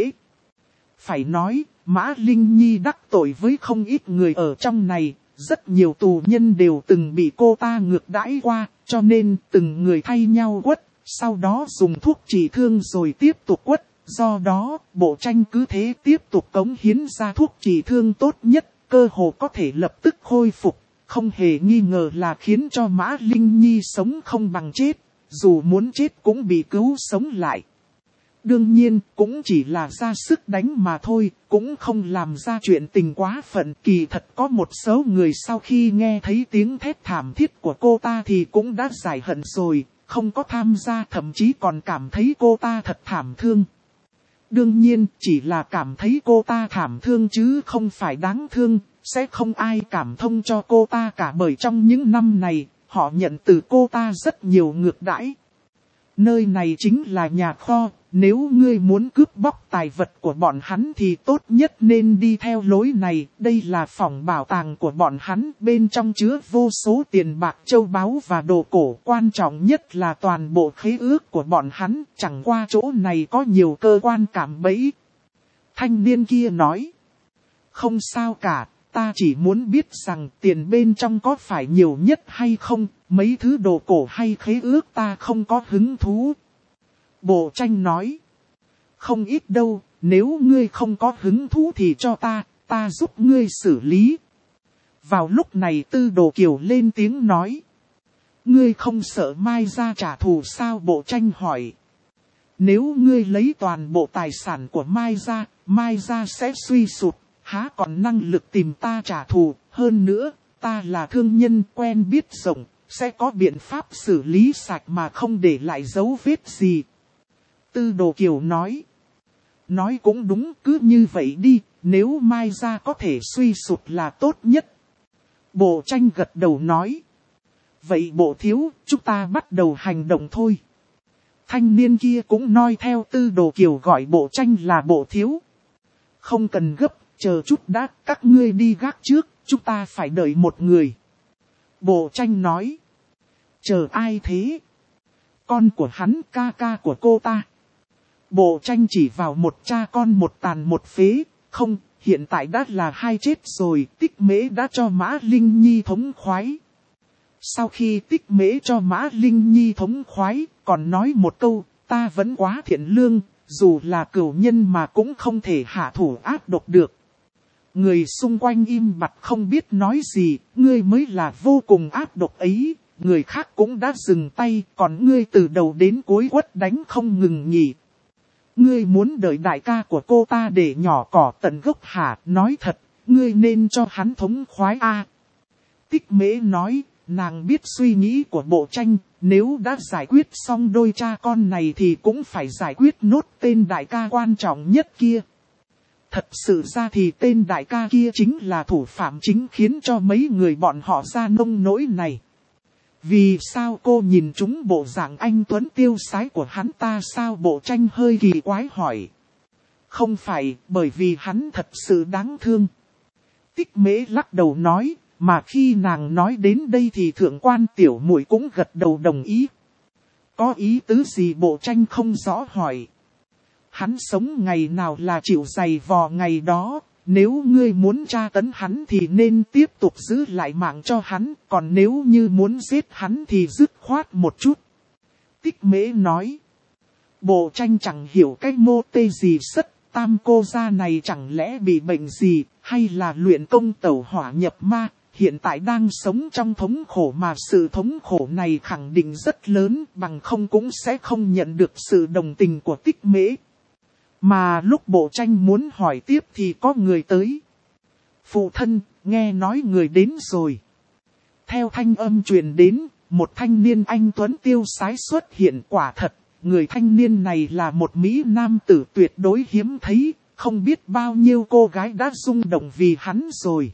Phải nói, Mã Linh Nhi đắc tội với không ít người ở trong này, rất nhiều tù nhân đều từng bị cô ta ngược đãi qua, cho nên từng người thay nhau quất, sau đó dùng thuốc trị thương rồi tiếp tục quất. Do đó, bộ tranh cứ thế tiếp tục cống hiến ra thuốc trị thương tốt nhất, cơ hồ có thể lập tức khôi phục. Không hề nghi ngờ là khiến cho Mã Linh Nhi sống không bằng chết, dù muốn chết cũng bị cứu sống lại. Đương nhiên, cũng chỉ là ra sức đánh mà thôi, cũng không làm ra chuyện tình quá phận. Kỳ thật có một số người sau khi nghe thấy tiếng thét thảm thiết của cô ta thì cũng đã giải hận rồi, không có tham gia, thậm chí còn cảm thấy cô ta thật thảm thương. Đương nhiên, chỉ là cảm thấy cô ta thảm thương chứ không phải đáng thương, sẽ không ai cảm thông cho cô ta cả, bởi trong những năm này, họ nhận từ cô ta rất nhiều ngược đãi. Nơi này chính là nhà kho, nếu ngươi muốn cướp bóc tài vật của bọn hắn thì tốt nhất nên đi theo lối này. Đây là phòng bảo tàng của bọn hắn, bên trong chứa vô số tiền bạc, châu báu và đồ cổ. Quan trọng nhất là toàn bộ khế ước của bọn hắn, chẳng qua chỗ này có nhiều cơ quan cạm bẫy. Thanh niên kia nói, không sao cả, ta chỉ muốn biết rằng tiền bên trong có phải nhiều nhất hay không, mấy thứ đồ cổ hay khế ước ta không có hứng thú. Bộ tranh nói, không ít đâu, nếu ngươi không có hứng thú thì cho ta, ta giúp ngươi xử lý. Vào lúc này Tư Đồ Kiều lên tiếng nói, ngươi không sợ Mai Gia trả thù sao? Bộ tranh hỏi, nếu ngươi lấy toàn bộ tài sản của Mai Gia, Mai Gia sẽ suy sụp, há còn năng lực tìm ta trả thù. Hơn nữa, ta là thương nhân quen biết rộng, sẽ có biện pháp xử lý sạch mà không để lại dấu vết gì. Tư Đồ Kiều nói, nói cũng đúng, cứ như vậy đi, nếu Mai Gia có thể suy sụp là tốt nhất. Bộ tranh gật đầu nói, vậy bộ thiếu, chúng ta bắt đầu hành động thôi. Thanh niên kia cũng nói theo Tư Đồ Kiều gọi bộ tranh là bộ thiếu. Không cần gấp, chờ chút đã, các ngươi đi gác trước, chúng ta phải đợi một người. Bộ tranh nói, chờ ai thế? Con của hắn, ca ca của cô ta. Bộ tranh chỉ vào một cha con một tàn một phế, không, hiện tại đã là hai chết rồi. Tích Mễ đã cho Mã Linh Nhi thống khoái. Sau khi Tích Mễ cho Mã Linh Nhi thống khoái, còn nói một câu, ta vẫn quá thiện lương, dù là cửu nhân mà cũng không thể hạ thủ ác độc được. Người xung quanh im bặt không biết nói gì, ngươi mới là vô cùng ác độc ấy. Người khác cũng đã dừng tay, còn ngươi từ đầu đến cuối quất đánh không ngừng nghỉ. Ngươi muốn đợi đại ca của cô ta để nhỏ cỏ tận gốc hả? Nói thật, ngươi nên cho hắn thống khoái a. À. Tích Mễ nói, nàng biết suy nghĩ của bộ tranh, nếu đã giải quyết xong đôi cha con này thì cũng phải giải quyết nốt tên đại ca quan trọng nhất kia. Thật sự ra thì tên đại ca kia chính là thủ phạm chính khiến cho mấy người bọn họ ra nông nỗi này. Vì sao cô nhìn chúng bộ dạng anh tuấn tiêu sái của hắn ta sao? Bộ tranh hơi kỳ quái hỏi. Không phải, bởi vì hắn thật sự đáng thương. Tích Mễ lắc đầu nói, mà khi nàng nói đến đây thì thượng quan tiểu muội cũng gật đầu đồng ý. Có ý tứ gì? Bộ tranh không rõ hỏi. Hắn sống ngày nào là chịu giày vò ngày đó. Nếu ngươi muốn tra tấn hắn thì nên tiếp tục giữ lại mạng cho hắn. Còn nếu như muốn giết hắn thì dứt khoát một chút. Tích Mễ nói. Bộ tranh chẳng hiểu cái mô tê gì sất. Tam cô gia này chẳng lẽ bị bệnh gì. Hay là luyện công tẩu hỏa nhập ma. Hiện tại đang sống trong thống khổ mà sự thống khổ này khẳng định rất lớn. Bằng không cũng sẽ không nhận được sự đồng tình của Tích Mễ. Mà lúc bộ tranh muốn hỏi tiếp thì có người tới. Phụ thân, nghe nói người đến rồi. Theo thanh âm truyền đến, một thanh niên anh tuấn tiêu sái xuất hiện. Quả thật, người thanh niên này là một mỹ nam tử tuyệt đối hiếm thấy. Không biết bao nhiêu cô gái đã rung động vì hắn rồi.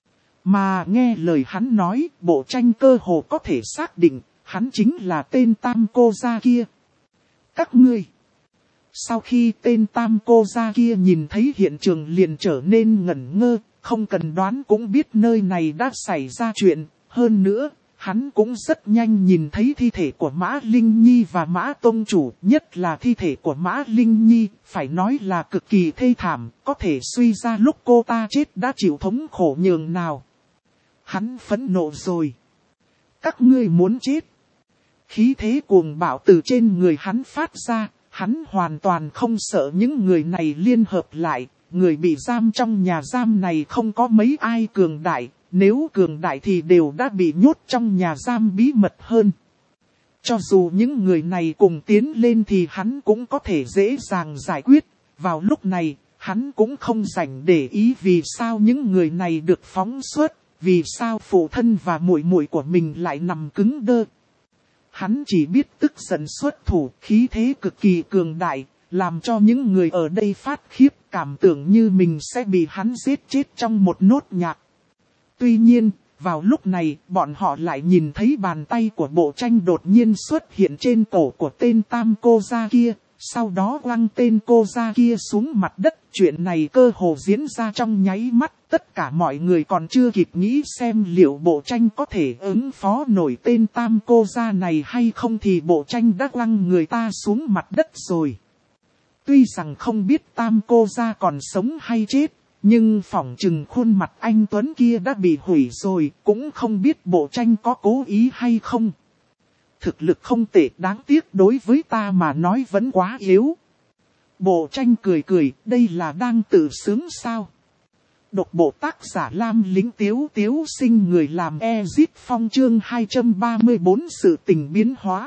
Mà nghe lời hắn nói, bộ tranh cơ hồ có thể xác định, hắn chính là tên Tam cô gia kia. Các ngươi. Sau khi tên Tam cô gia kia nhìn thấy hiện trường liền trở nên ngẩn ngơ, không cần đoán cũng biết nơi này đã xảy ra chuyện. Hơn nữa, hắn cũng rất nhanh nhìn thấy thi thể của Mã Linh Nhi và Mã Tông Chủ, nhất là thi thể của Mã Linh Nhi, phải nói là cực kỳ thê thảm, có thể suy ra lúc cô ta chết đã chịu thống khổ nhường nào. Hắn phẫn nộ rồi. Các ngươi muốn chết. Khí thế cuồng bạo từ trên người hắn phát ra. Hắn hoàn toàn không sợ những người này liên hợp lại, người bị giam trong nhà giam này không có mấy ai cường đại, nếu cường đại thì đều đã bị nhốt trong nhà giam bí mật hơn. Cho dù những người này cùng tiến lên thì hắn cũng có thể dễ dàng giải quyết. Vào lúc này, hắn cũng không rảnh để ý vì sao những người này được phóng xuất, vì sao phụ thân và muội muội của mình lại nằm cứng đơ. Hắn chỉ biết tức giận xuất thủ, khí thế cực kỳ cường đại, làm cho những người ở đây phát khiếp, cảm tưởng như mình sẽ bị hắn giết chết trong một nốt nhạc. Tuy nhiên, vào lúc này, bọn họ lại nhìn thấy bàn tay của Bộ Tranh đột nhiên xuất hiện trên cổ của tên Tam Cô Gia kia, sau đó quăng tên cô gia kia xuống mặt đất. Chuyện này cơ hồ diễn ra trong nháy mắt, tất cả mọi người còn chưa kịp nghĩ xem liệu Bộ Tranh có thể ứng phó nổi tên Tam Cô Gia này hay không thì Bộ Tranh đã quăng người ta xuống mặt đất rồi. Tuy rằng không biết Tam Cô Gia còn sống hay chết, nhưng phỏng chừng khuôn mặt anh Tuấn kia đã bị hủy rồi, cũng không biết Bộ Tranh có cố ý hay không. Thực lực không tệ, đáng tiếc đối với ta mà nói vẫn quá yếu. Bộ Tranh cười cười, đây là đang tự sướng sao? Độc bộ tác giả Lam Lính Tiếu Tiếu sinh người làm Ezit Phong chương hai trăm ba mươi bốn sự tình biến hóa.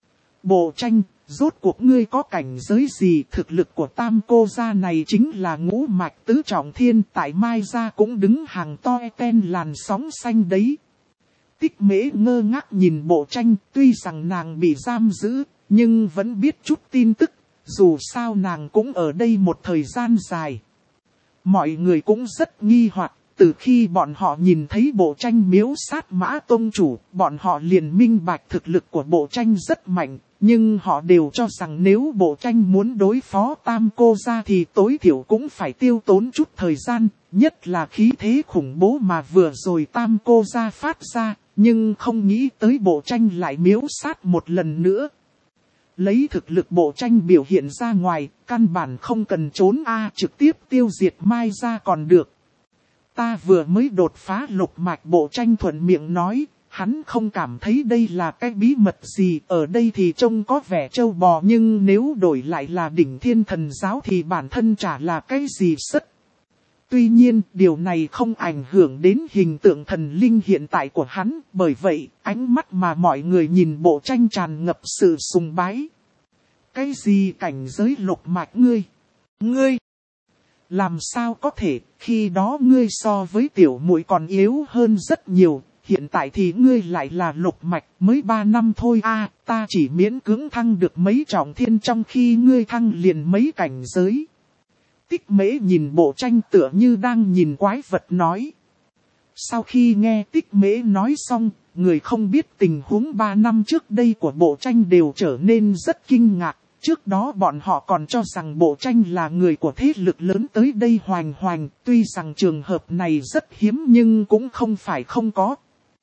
Bộ Tranh, rốt cuộc ngươi có cảnh giới gì? Thực lực của Tam Cô Gia này chính là ngũ mạch tứ trọng thiên, tại Mai Gia cũng đứng hàng to ten làn sóng xanh đấy. Tích Mễ ngơ ngác nhìn Bộ Tranh, tuy rằng nàng bị giam giữ, nhưng vẫn biết chút tin tức, dù sao nàng cũng ở đây một thời gian dài. Mọi người cũng rất nghi hoặc, từ khi bọn họ nhìn thấy Bộ Tranh miếu sát Mã Tông Chủ, bọn họ liền minh bạch thực lực của Bộ Tranh rất mạnh, nhưng họ đều cho rằng nếu Bộ Tranh muốn đối phó Tam Cô Gia thì tối thiểu cũng phải tiêu tốn chút thời gian, nhất là khí thế khủng bố mà vừa rồi Tam Cô Gia phát ra. Nhưng không nghĩ tới Bộ Tranh lại miếu sát một lần nữa. Lấy thực lực Bộ Tranh biểu hiện ra ngoài, căn bản không cần trốn a trực tiếp tiêu diệt Mai Gia còn được. Ta vừa mới đột phá lục mạch, Bộ Tranh thuận miệng nói, hắn không cảm thấy đây là cái bí mật gì, ở đây thì trông có vẻ trâu bò nhưng nếu đổi lại là đỉnh thiên thần giáo thì bản thân chả là cái gì sất. Tuy nhiên, điều này không ảnh hưởng đến hình tượng thần linh hiện tại của hắn, bởi vậy, ánh mắt mà mọi người nhìn Bộ Tranh tràn ngập sự sùng bái. Cái gì cảnh giới lục mạch ngươi? Ngươi! Làm sao có thể, khi đó ngươi so với tiểu muội còn yếu hơn rất nhiều, hiện tại thì ngươi lại là lục mạch, mới ba năm thôi a, ta chỉ miễn cưỡng thăng được mấy trọng thiên trong khi ngươi thăng liền mấy cảnh giới. Tích Mễ nhìn Bộ Tranh tựa như đang nhìn quái vật nói. Sau khi nghe Tích Mễ nói xong, người không biết tình huống ba năm trước đây của Bộ Tranh đều trở nên rất kinh ngạc. Trước đó bọn họ còn cho rằng Bộ Tranh là người của thế lực lớn tới đây hoành hoành, tuy rằng trường hợp này rất hiếm nhưng cũng không phải không có.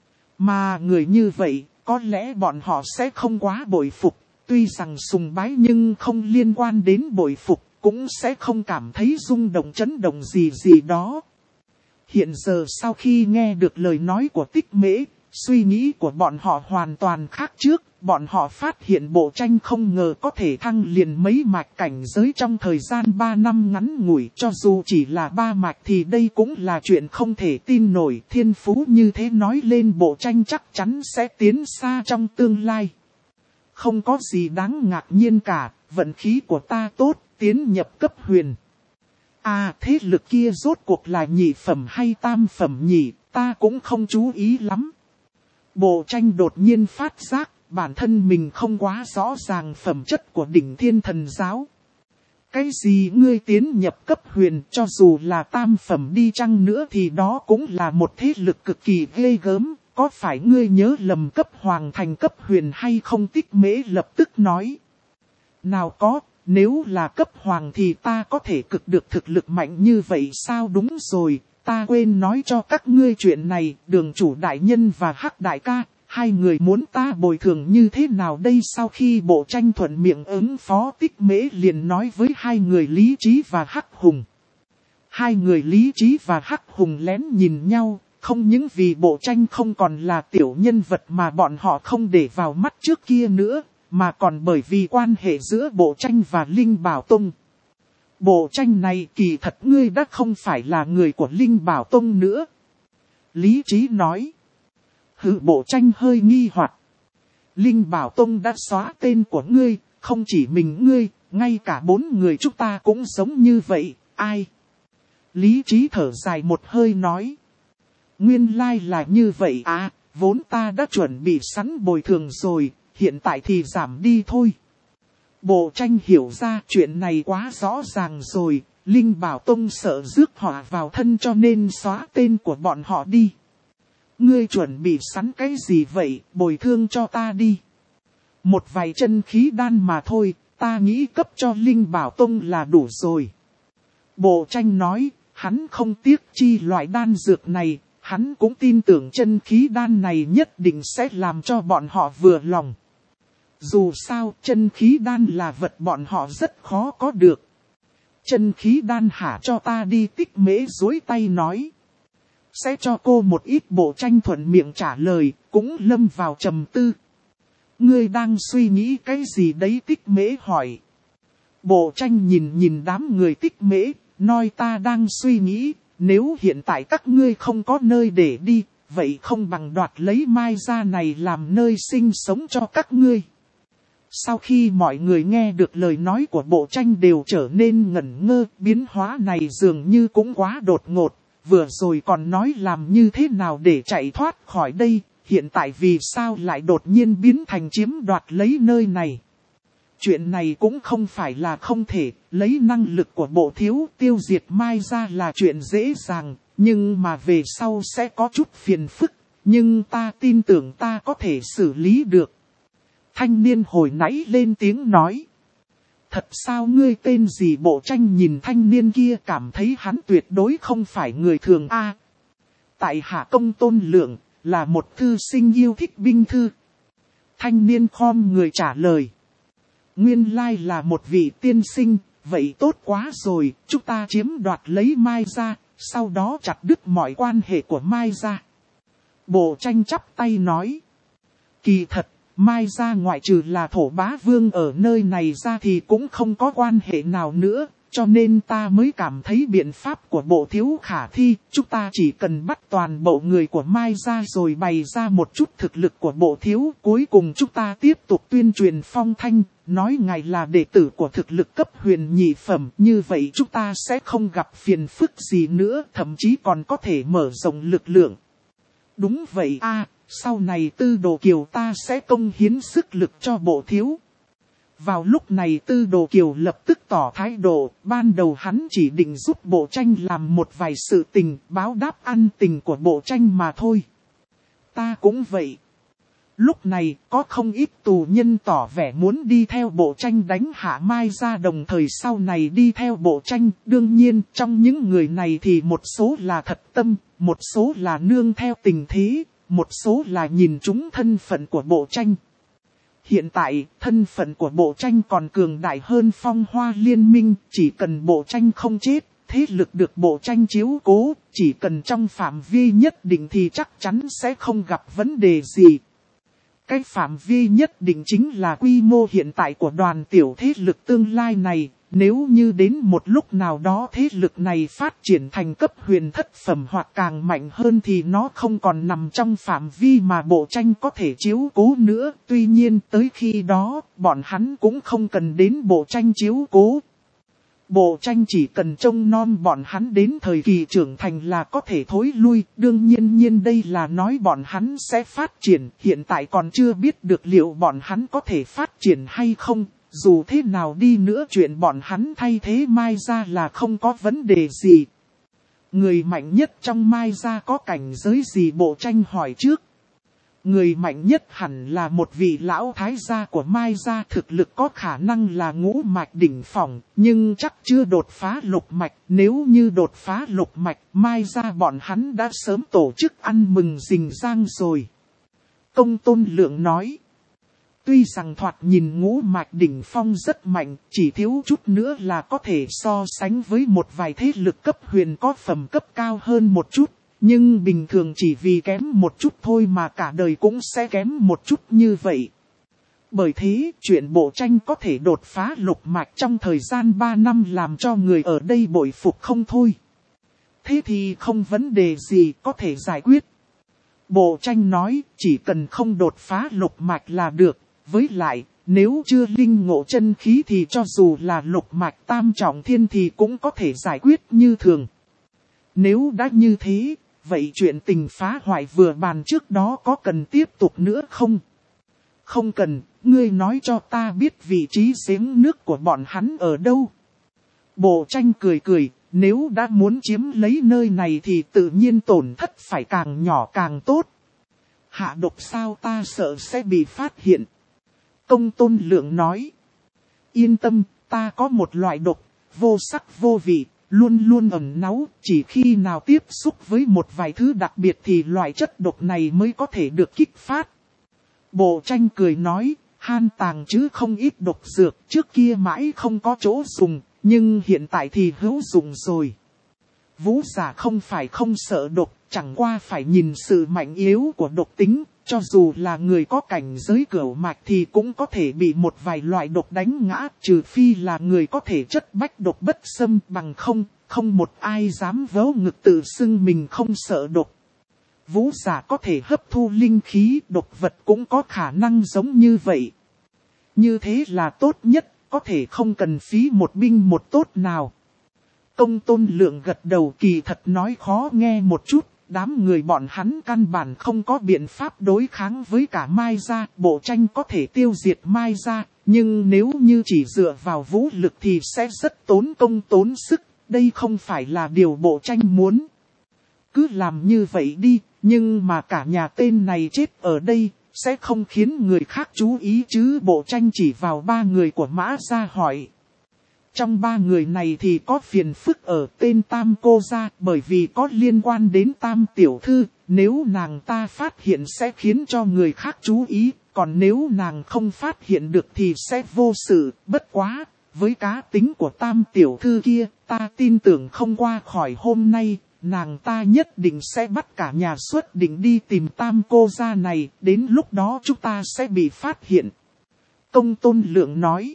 Mà người như vậy, có lẽ bọn họ sẽ không quá bội phục, tuy rằng sùng bái nhưng không liên quan đến bội phục. Cũng sẽ không cảm thấy rung động chấn động gì gì đó. Hiện giờ sau khi nghe được lời nói của Tích Mễ, suy nghĩ của bọn họ hoàn toàn khác trước. Bọn họ phát hiện Bộ Tranh không ngờ có thể thăng liền mấy mạch cảnh giới trong thời gian ba năm ngắn ngủi. Cho dù chỉ là ba mạch thì đây cũng là chuyện không thể tin nổi. Thiên phú như thế nói lên Bộ Tranh chắc chắn sẽ tiến xa trong tương lai. Không có gì đáng ngạc nhiên cả, vận khí của ta tốt. Tiến nhập cấp huyền. À thế lực kia rốt cuộc là nhị phẩm hay tam phẩm nhỉ, ta cũng không chú ý lắm. Bộ Tranh đột nhiên phát giác, bản thân mình không quá rõ ràng phẩm chất của đỉnh thiên thần giáo. Cái gì ngươi tiến nhập cấp huyền, cho dù là tam phẩm đi chăng nữa thì đó cũng là một thế lực cực kỳ ghê gớm. Có phải ngươi nhớ lầm cấp hoàng thành cấp huyền hay không? Tích Mễ lập tức nói. Nào có. Nếu là cấp hoàng thì ta có thể cực được thực lực mạnh như vậy sao? Đúng rồi, ta quên nói cho các ngươi chuyện này, Đường chủ đại nhân và Hắc đại ca, hai người muốn ta bồi thường như thế nào đây? Sau khi Bộ Tranh thuận miệng ứng phó, Tích Mễ liền nói với hai người Lý Trí và Hắc Hùng. Hai người Lý Trí và Hắc Hùng lén nhìn nhau, không những vì Bộ Tranh không còn là tiểu nhân vật mà bọn họ không để vào mắt trước kia nữa. Mà còn bởi vì quan hệ giữa Bộ Tranh và Linh Bảo Tông. Bộ Tranh này kỳ thật ngươi đã không phải là người của Linh Bảo Tông nữa. Lý Trí nói. Hự Bộ Tranh hơi nghi hoặc. Linh Bảo Tông đã xóa tên của ngươi, không chỉ mình ngươi, ngay cả bốn người chúng ta cũng giống như vậy, ai? Lý Trí thở dài một hơi nói. Nguyên lai là như vậy à, vốn ta đã chuẩn bị sẵn bồi thường rồi, hiện tại thì giảm đi thôi. Bộ Tranh hiểu ra chuyện này quá rõ ràng rồi, Linh Bảo Tông sợ rước họa vào thân cho nên xóa tên của bọn họ đi. Ngươi chuẩn bị sẵn cái gì vậy, bồi thương cho ta đi. Một vài chân khí đan mà thôi, ta nghĩ cấp cho Linh Bảo Tông là đủ rồi. Bộ Tranh nói, hắn không tiếc chi loại đan dược này, hắn cũng tin tưởng chân khí đan này nhất định sẽ làm cho bọn họ vừa lòng. Dù sao, chân khí đan là vật bọn họ rất khó có được. Chân khí đan hả cho ta đi, Tích Mễ duỗi tay nói. Sẽ cho cô một ít. Bộ Tranh thuận miệng trả lời, cũng lâm vào trầm tư. Ngươi đang suy nghĩ cái gì đấy, Tích Mễ hỏi. Bộ Tranh nhìn nhìn đám người Tích Mễ, nói ta đang suy nghĩ, nếu hiện tại các ngươi không có nơi để đi, vậy không bằng đoạt lấy Mai Gia này làm nơi sinh sống cho các ngươi. Sau khi mọi người nghe được lời nói của Bộ Tranh đều trở nên ngẩn ngơ, biến hóa này dường như cũng quá đột ngột, vừa rồi còn nói làm như thế nào để chạy thoát khỏi đây, hiện tại vì sao lại đột nhiên biến thành chiếm đoạt lấy nơi này. Chuyện này cũng không phải là không thể, lấy năng lực của Bộ Thiếu tiêu diệt Mai Gia là chuyện dễ dàng, nhưng mà về sau sẽ có chút phiền phức, nhưng ta tin tưởng ta có thể xử lý được. Thanh niên hồi nãy lên tiếng nói. Thật sao ngươi tên gì? Bộ Tranh nhìn thanh niên kia cảm thấy hắn tuyệt đối không phải người thường a. Tại hạ Công Tôn Lượng, là một thư sinh yêu thích binh thư. Thanh niên khom người trả lời. Nguyên lai là một vị tiên sinh, vậy tốt quá rồi, chúng ta chiếm đoạt lấy Mai Gia, sau đó chặt đứt mọi quan hệ của Mai Gia. Bộ Tranh chắp tay nói. Kỳ thật, Mai Gia ngoại trừ là thổ bá vương ở nơi này ra thì cũng không có quan hệ nào nữa, cho nên ta mới cảm thấy biện pháp của Bộ Thiếu khả thi. Chúng ta chỉ cần bắt toàn bộ người của Mai Gia rồi bày ra một chút thực lực của Bộ Thiếu. Cuối cùng chúng ta tiếp tục tuyên truyền phong thanh, nói ngài là đệ tử của thực lực cấp huyền nhị phẩm. Như vậy chúng ta sẽ không gặp phiền phức gì nữa, thậm chí còn có thể mở rộng lực lượng. Đúng vậy a. Sau này Tư Đồ Kiều ta sẽ công hiến sức lực cho Bộ Thiếu. Vào lúc này Tư Đồ Kiều lập tức tỏ thái độ, ban đầu hắn chỉ định giúp Bộ Tranh làm một vài sự tình, báo đáp ăn tình của Bộ Tranh mà thôi. Ta cũng vậy. Lúc này có không ít tù nhân tỏ vẻ muốn đi theo Bộ Tranh đánh hạ Mai Gia, đồng thời sau này đi theo Bộ Tranh. Đương nhiên trong những người này thì một số là thật tâm, một số là nương theo tình thế. Một số là nhìn trúng thân phận của Bộ Tranh. Hiện tại, thân phận của Bộ Tranh còn cường đại hơn Phong Hoa Liên Minh. Chỉ cần Bộ Tranh không chết, thế lực được Bộ Tranh chiếu cố. Chỉ cần trong phạm vi nhất định thì chắc chắn sẽ không gặp vấn đề gì. Cái phạm vi nhất định chính là quy mô hiện tại của đoàn tiểu thế lực tương lai này. Nếu như đến một lúc nào đó thế lực này phát triển thành cấp huyền thất phẩm hoặc càng mạnh hơn thì nó không còn nằm trong phạm vi mà Bộ Tranh có thể chiếu cố nữa. Tuy nhiên tới khi đó, bọn hắn cũng không cần đến Bộ Tranh chiếu cố. Bộ Tranh chỉ cần trông nom bọn hắn đến thời kỳ trưởng thành là có thể thối lui. Đương nhiên nhiên đây là nói bọn hắn sẽ phát triển. Hiện tại còn chưa biết được liệu bọn hắn có thể phát triển hay không. Dù thế nào đi nữa chuyện bọn hắn thay thế Mai Gia là không có vấn đề gì. Người mạnh nhất trong Mai Gia có cảnh giới gì? Bộ Tranh hỏi trước. Người mạnh nhất hẳn là một vị lão thái gia của Mai Gia, thực lực có khả năng là ngũ mạch đỉnh phong, nhưng chắc chưa đột phá lục mạch. Nếu như đột phá lục mạch, Mai Gia bọn hắn đã sớm tổ chức ăn mừng rình rang rồi. Công Tôn Lượng nói. Tuy rằng thoạt nhìn ngũ mạch đỉnh phong rất mạnh, chỉ thiếu chút nữa là có thể so sánh với một vài thế lực cấp huyền có phẩm cấp cao hơn một chút. Nhưng bình thường chỉ vì kém một chút thôi mà cả đời cũng sẽ kém một chút như vậy. Bởi thế, chuyện Bộ Tranh có thể đột phá lục mạch trong thời gian ba năm làm cho người ở đây bội phục không thôi. Thế thì không vấn đề gì có thể giải quyết. Bộ tranh nói, chỉ cần không đột phá lục mạch là được, với lại, nếu chưa linh ngộ chân khí thì cho dù là lục mạch tam trọng thiên thì cũng có thể giải quyết như thường. Nếu đã như thế, vậy chuyện tình phá hoại vừa bàn trước đó có cần tiếp tục nữa không? Không cần, ngươi nói cho ta biết vị trí giếng nước của bọn hắn ở đâu. Bộ tranh cười cười, nếu đã muốn chiếm lấy nơi này thì tự nhiên tổn thất phải càng nhỏ càng tốt. Hạ độc sao ta sợ sẽ bị phát hiện. Công Tôn Lượng nói. Yên tâm, ta có một loại độc, vô sắc vô vị, luôn luôn ẩn náu. Chỉ khi nào tiếp xúc với một vài thứ đặc biệt thì loại chất độc này mới có thể được kích phát. Bộ tranh cười nói, Han tàng chứ không ít độc dược, trước kia mãi không có chỗ dùng, nhưng hiện tại thì hữu dụng rồi. Vũ giả không phải không sợ độc, chẳng qua phải nhìn sự mạnh yếu của độc tính, cho dù là người có cảnh giới cửu mạch thì cũng có thể bị một vài loại độc đánh ngã, trừ phi là người có thể chất bách độc bất xâm, bằng không, không một ai dám vớ ngực tự xưng mình không sợ độc. Vũ giả có thể hấp thu linh khí, độc vật cũng có khả năng giống như vậy. Như thế là tốt nhất, có thể không cần phí một binh một tốt nào. Công Tôn Lượng gật đầu, kỳ thật nói khó nghe một chút, đám người bọn hắn căn bản không có biện pháp đối kháng với cả Mai Gia. Bộ tranh có thể tiêu diệt Mai Gia, nhưng nếu như chỉ dựa vào vũ lực thì sẽ rất tốn công tốn sức, đây không phải là điều bộ tranh muốn. Cứ làm như vậy đi, nhưng mà cả nhà tên này chết ở đây, sẽ không khiến người khác chú ý chứ. Bộ tranh chỉ vào ba người của Mã Gia hỏi. Trong ba người này thì có phiền phức ở tên Tam cô gia, bởi vì có liên quan đến Tam tiểu thư, nếu nàng ta phát hiện sẽ khiến cho người khác chú ý, còn nếu nàng không phát hiện được thì sẽ vô sự. Bất quá, với cá tính của Tam tiểu thư kia, ta tin tưởng không qua khỏi hôm nay, nàng ta nhất định sẽ bắt cả nhà xuất định đi tìm Tam cô gia này, đến lúc đó chúng ta sẽ bị phát hiện. Công Tôn Lượng nói.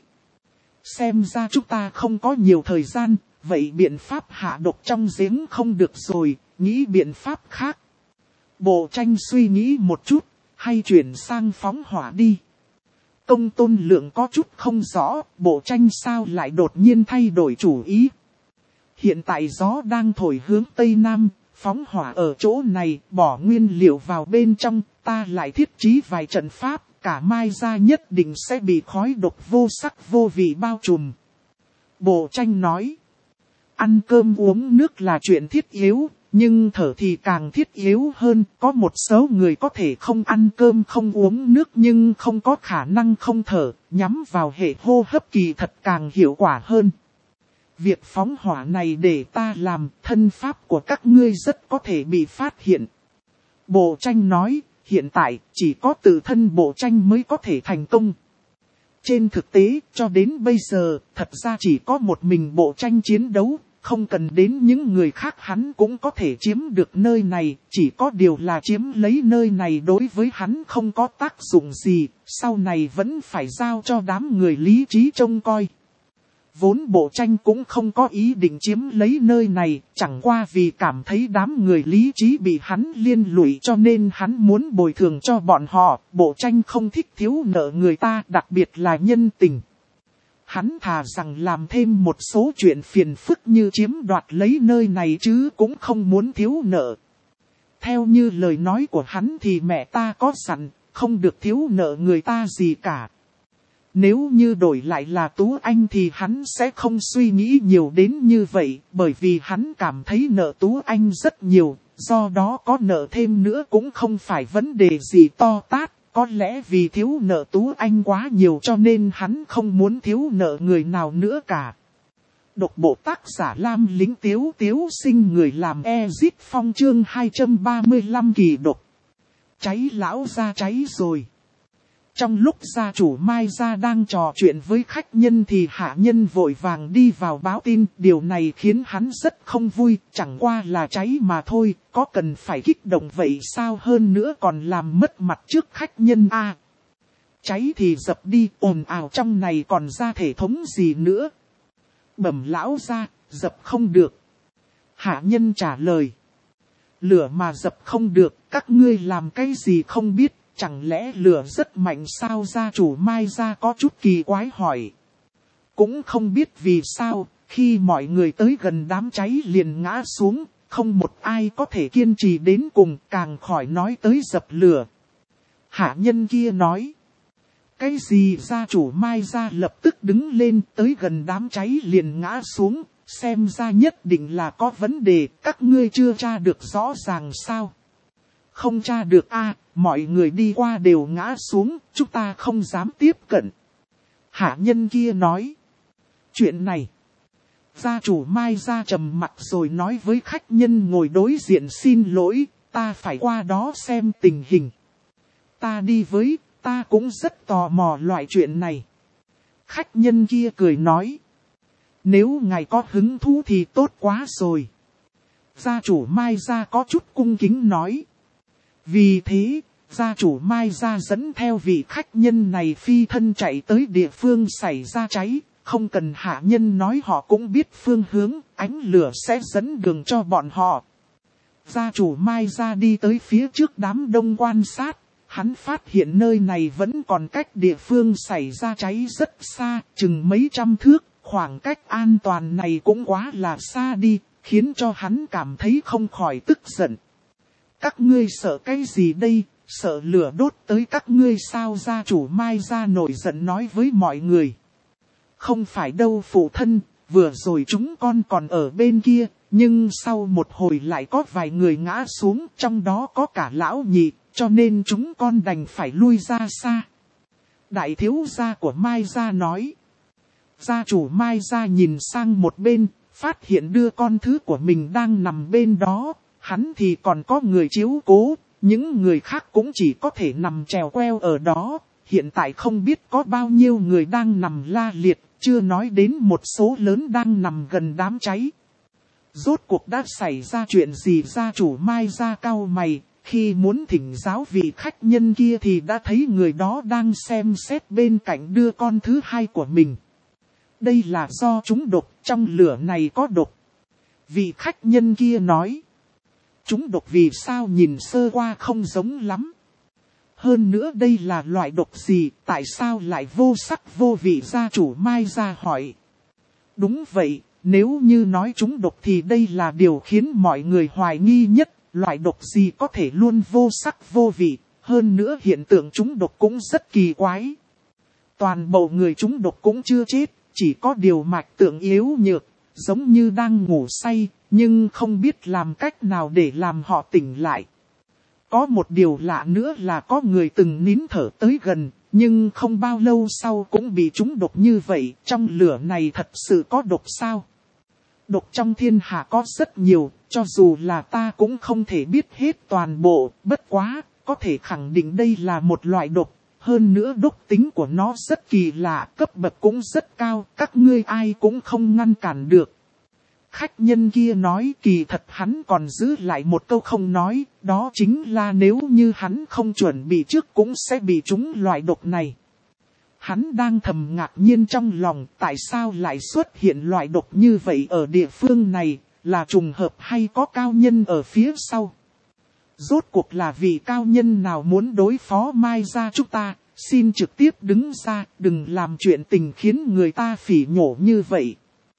Xem ra chúng ta không có nhiều thời gian, vậy biện pháp hạ độc trong giếng không được rồi, nghĩ biện pháp khác. Bộ tranh suy nghĩ một chút, hay chuyển sang phóng hỏa đi. Công Tôn Lượng có chút không rõ, bộ tranh sao lại đột nhiên thay đổi chủ ý. Hiện tại gió đang thổi hướng Tây Nam, phóng hỏa ở chỗ này, bỏ nguyên liệu vào bên trong, ta lại thiết trí vài trận pháp. Cả Mai Gia nhất định sẽ bị khói độc vô sắc vô vị bao trùm. Bộ tranh nói. Ăn cơm uống nước là chuyện thiết yếu, nhưng thở thì càng thiết yếu hơn. Có một số người có thể không ăn cơm không uống nước nhưng không có khả năng không thở. Nhắm vào hệ hô hấp kỳ thật càng hiệu quả hơn. Việc phóng hỏa này để ta làm, thân pháp của các ngươi rất có thể bị phát hiện. Bộ tranh nói. Hiện tại, chỉ có tự thân bộ tranh mới có thể thành công. Trên thực tế, cho đến bây giờ, thật ra chỉ có một mình bộ tranh chiến đấu, không cần đến những người khác hắn cũng có thể chiếm được nơi này, chỉ có điều là chiếm lấy nơi này đối với hắn không có tác dụng gì, sau này vẫn phải giao cho đám người lý trí trông coi. Vốn bộ tranh cũng không có ý định chiếm lấy nơi này, chẳng qua vì cảm thấy đám người lý trí bị hắn liên lụy cho nên hắn muốn bồi thường cho bọn họ. Bộ tranh không thích thiếu nợ người ta, đặc biệt là nhân tình. Hắn thà rằng làm thêm một số chuyện phiền phức như chiếm đoạt lấy nơi này chứ cũng không muốn thiếu nợ. Theo như lời nói của hắn thì mẹ ta có sẵn, không được thiếu nợ người ta gì cả. Nếu như đổi lại là Tú Anh thì hắn sẽ không suy nghĩ nhiều đến như vậy, bởi vì hắn cảm thấy nợ Tú Anh rất nhiều, do đó có nợ thêm nữa cũng không phải vấn đề gì to tát, có lẽ vì thiếu nợ Tú Anh quá nhiều cho nên hắn không muốn thiếu nợ người nào nữa cả. Độc bộ tác giả Lam Lính Tiếu Tiếu sinh người làm Ezit Phong chương hai trăm ba mươi lăm kỳ độc. Cháy lão ra cháy rồi. Trong lúc gia chủ Mai Gia đang trò chuyện với khách nhân thì hạ nhân vội vàng đi vào báo tin. Điều này khiến hắn rất không vui, chẳng qua là cháy mà thôi, có cần phải kích động vậy sao, hơn nữa còn làm mất mặt trước khách nhân a. À, cháy thì dập đi, ồn ào trong này còn ra thể thống gì nữa. Bẩm lão gia, dập không được. Hạ nhân trả lời. lửa mà dập không được, các ngươi làm cái gì không biết, chẳng lẽ lửa rất mạnh sao? Gia chủ Mai gia có chút kỳ quái hỏi. Cũng không biết vì sao, khi mọi người tới gần đám cháy liền ngã xuống, không một ai có thể kiên trì đến cùng, càng khỏi nói tới dập lửa. Hạ nhân kia nói. Cái gì? Gia chủ Mai gia lập tức đứng lên, tới gần đám cháy liền ngã xuống, xem ra nhất định là có vấn đề, các ngươi chưa tra được rõ ràng sao? Không tra được a, à, mọi người đi qua đều ngã xuống, chúng ta không dám tiếp cận. Hạ nhân kia nói. Chuyện này, gia chủ Mai gia trầm mặt rồi nói với khách nhân ngồi đối diện, xin lỗi, ta phải qua đó xem tình hình. Ta đi với, ta cũng rất tò mò loại chuyện này. Khách nhân kia cười nói. Nếu ngài có hứng thú thì tốt quá rồi. Gia chủ Mai gia có chút cung kính nói. Vì thế, gia chủ Mai gia dẫn theo vị khách nhân này phi thân chạy tới địa phương xảy ra cháy. Không cần hạ nhân nói họ cũng biết phương hướng, ánh lửa sẽ dẫn đường cho bọn họ. Gia chủ Mai gia đi tới phía trước đám đông quan sát. Hắn phát hiện nơi này vẫn còn cách địa phương xảy ra cháy rất xa, chừng mấy trăm thước. Khoảng cách an toàn này cũng quá là xa đi, khiến cho hắn cảm thấy không khỏi tức giận. Các ngươi sợ cái gì đây, sợ lửa đốt tới các ngươi sao? Gia chủ Mai gia nổi giận nói với mọi người. Không phải đâu phụ thân, vừa rồi chúng con còn ở bên kia, nhưng sau một hồi lại có vài người ngã xuống, trong đó có cả lão nhị, cho nên chúng con đành phải lui ra xa. Đại thiếu gia của Mai gia nói. Gia chủ Mai gia nhìn sang một bên, phát hiện đưa con thứ của mình đang nằm bên đó, hắn thì còn có người chiếu cố, những người khác cũng chỉ có thể nằm trèo queo ở đó, hiện tại không biết có bao nhiêu người đang nằm la liệt, chưa nói đến một số lớn đang nằm gần đám cháy. Rốt cuộc đã xảy ra chuyện gì? Gia chủ Mai gia cau mày, khi muốn thỉnh giáo vị khách nhân kia thì đã thấy người đó đang xem xét bên cạnh đưa con thứ hai của mình. Đây là do chúng độc, trong lửa này có độc. Vị khách nhân kia nói. Chúng độc vì sao nhìn sơ qua không giống lắm. Hơn nữa đây là loại độc gì, tại sao lại vô sắc vô vị? Gia chủ Mai gia hỏi. Đúng vậy, nếu như nói chúng độc thì đây là điều khiến mọi người hoài nghi nhất. Loại độc gì có thể luôn vô sắc vô vị, hơn nữa hiện tượng chúng độc cũng rất kỳ quái. Toàn bộ người chúng độc cũng chưa chết, chỉ có điều mạch tượng yếu nhược, giống như đang ngủ say, nhưng không biết làm cách nào để làm họ tỉnh lại. Có một điều lạ nữa là có người từng nín thở tới gần, nhưng không bao lâu sau cũng bị chúng độc như vậy. Trong lửa này thật sự có độc sao? Độc trong thiên hạ có rất nhiều, cho dù là ta cũng không thể biết hết toàn bộ, bất quá, có thể khẳng định đây là một loại độc. Hơn nữa độc tính của nó rất kỳ lạ, cấp bậc cũng rất cao, các ngươi ai cũng không ngăn cản được. Khách nhân kia nói kỳ thật hắn còn giữ lại một câu không nói, đó chính là nếu như hắn không chuẩn bị trước cũng sẽ bị trúng loại độc này. Hắn đang thầm ngạc nhiên trong lòng tại sao lại xuất hiện loại độc như vậy ở địa phương này, là trùng hợp hay có cao nhân ở phía sau. Rốt cuộc là vị cao nhân nào muốn đối phó Mai gia chúng ta, xin trực tiếp đứng ra, đừng làm chuyện tình khiến người ta phỉ nhổ như vậy.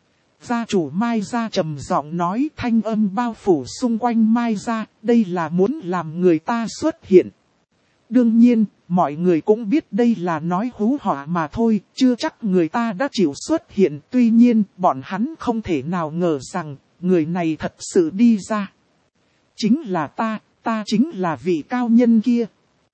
Gia chủ Mai gia trầm giọng nói, thanh âm bao phủ xung quanh Mai gia, đây là muốn làm người ta xuất hiện. Đương nhiên, mọi người cũng biết đây là nói hú họa mà thôi, chưa chắc người ta đã chịu xuất hiện. Tuy nhiên, bọn hắn không thể nào ngờ rằng, người này thật sự đi ra. Chính là ta, ta chính là vị cao nhân kia.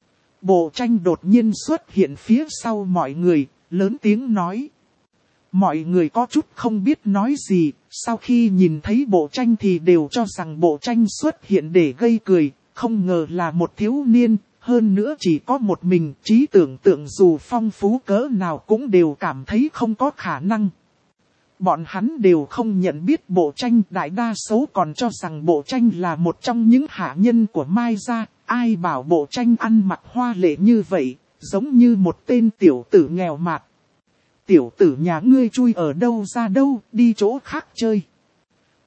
Bộ Tranh đột nhiên xuất hiện phía sau mọi người, lớn tiếng nói. Mọi người có chút không biết nói gì, sau khi nhìn thấy Bộ Tranh thì đều cho rằng Bộ Tranh xuất hiện để gây cười, không ngờ là một thiếu niên. Hơn nữa chỉ có một mình, trí tưởng tượng dù phong phú cỡ nào cũng đều cảm thấy không có khả năng. Bọn hắn đều không nhận biết Bộ Tranh, đại đa số còn cho rằng Bộ Tranh là một trong những hạ nhân của Mai gia. Ai bảo Bộ Tranh ăn mặc hoa lệ như vậy, giống như một tên tiểu tử nghèo mạt. Tiểu tử nhà ngươi chui ở đâu ra đâu, đi chỗ khác chơi.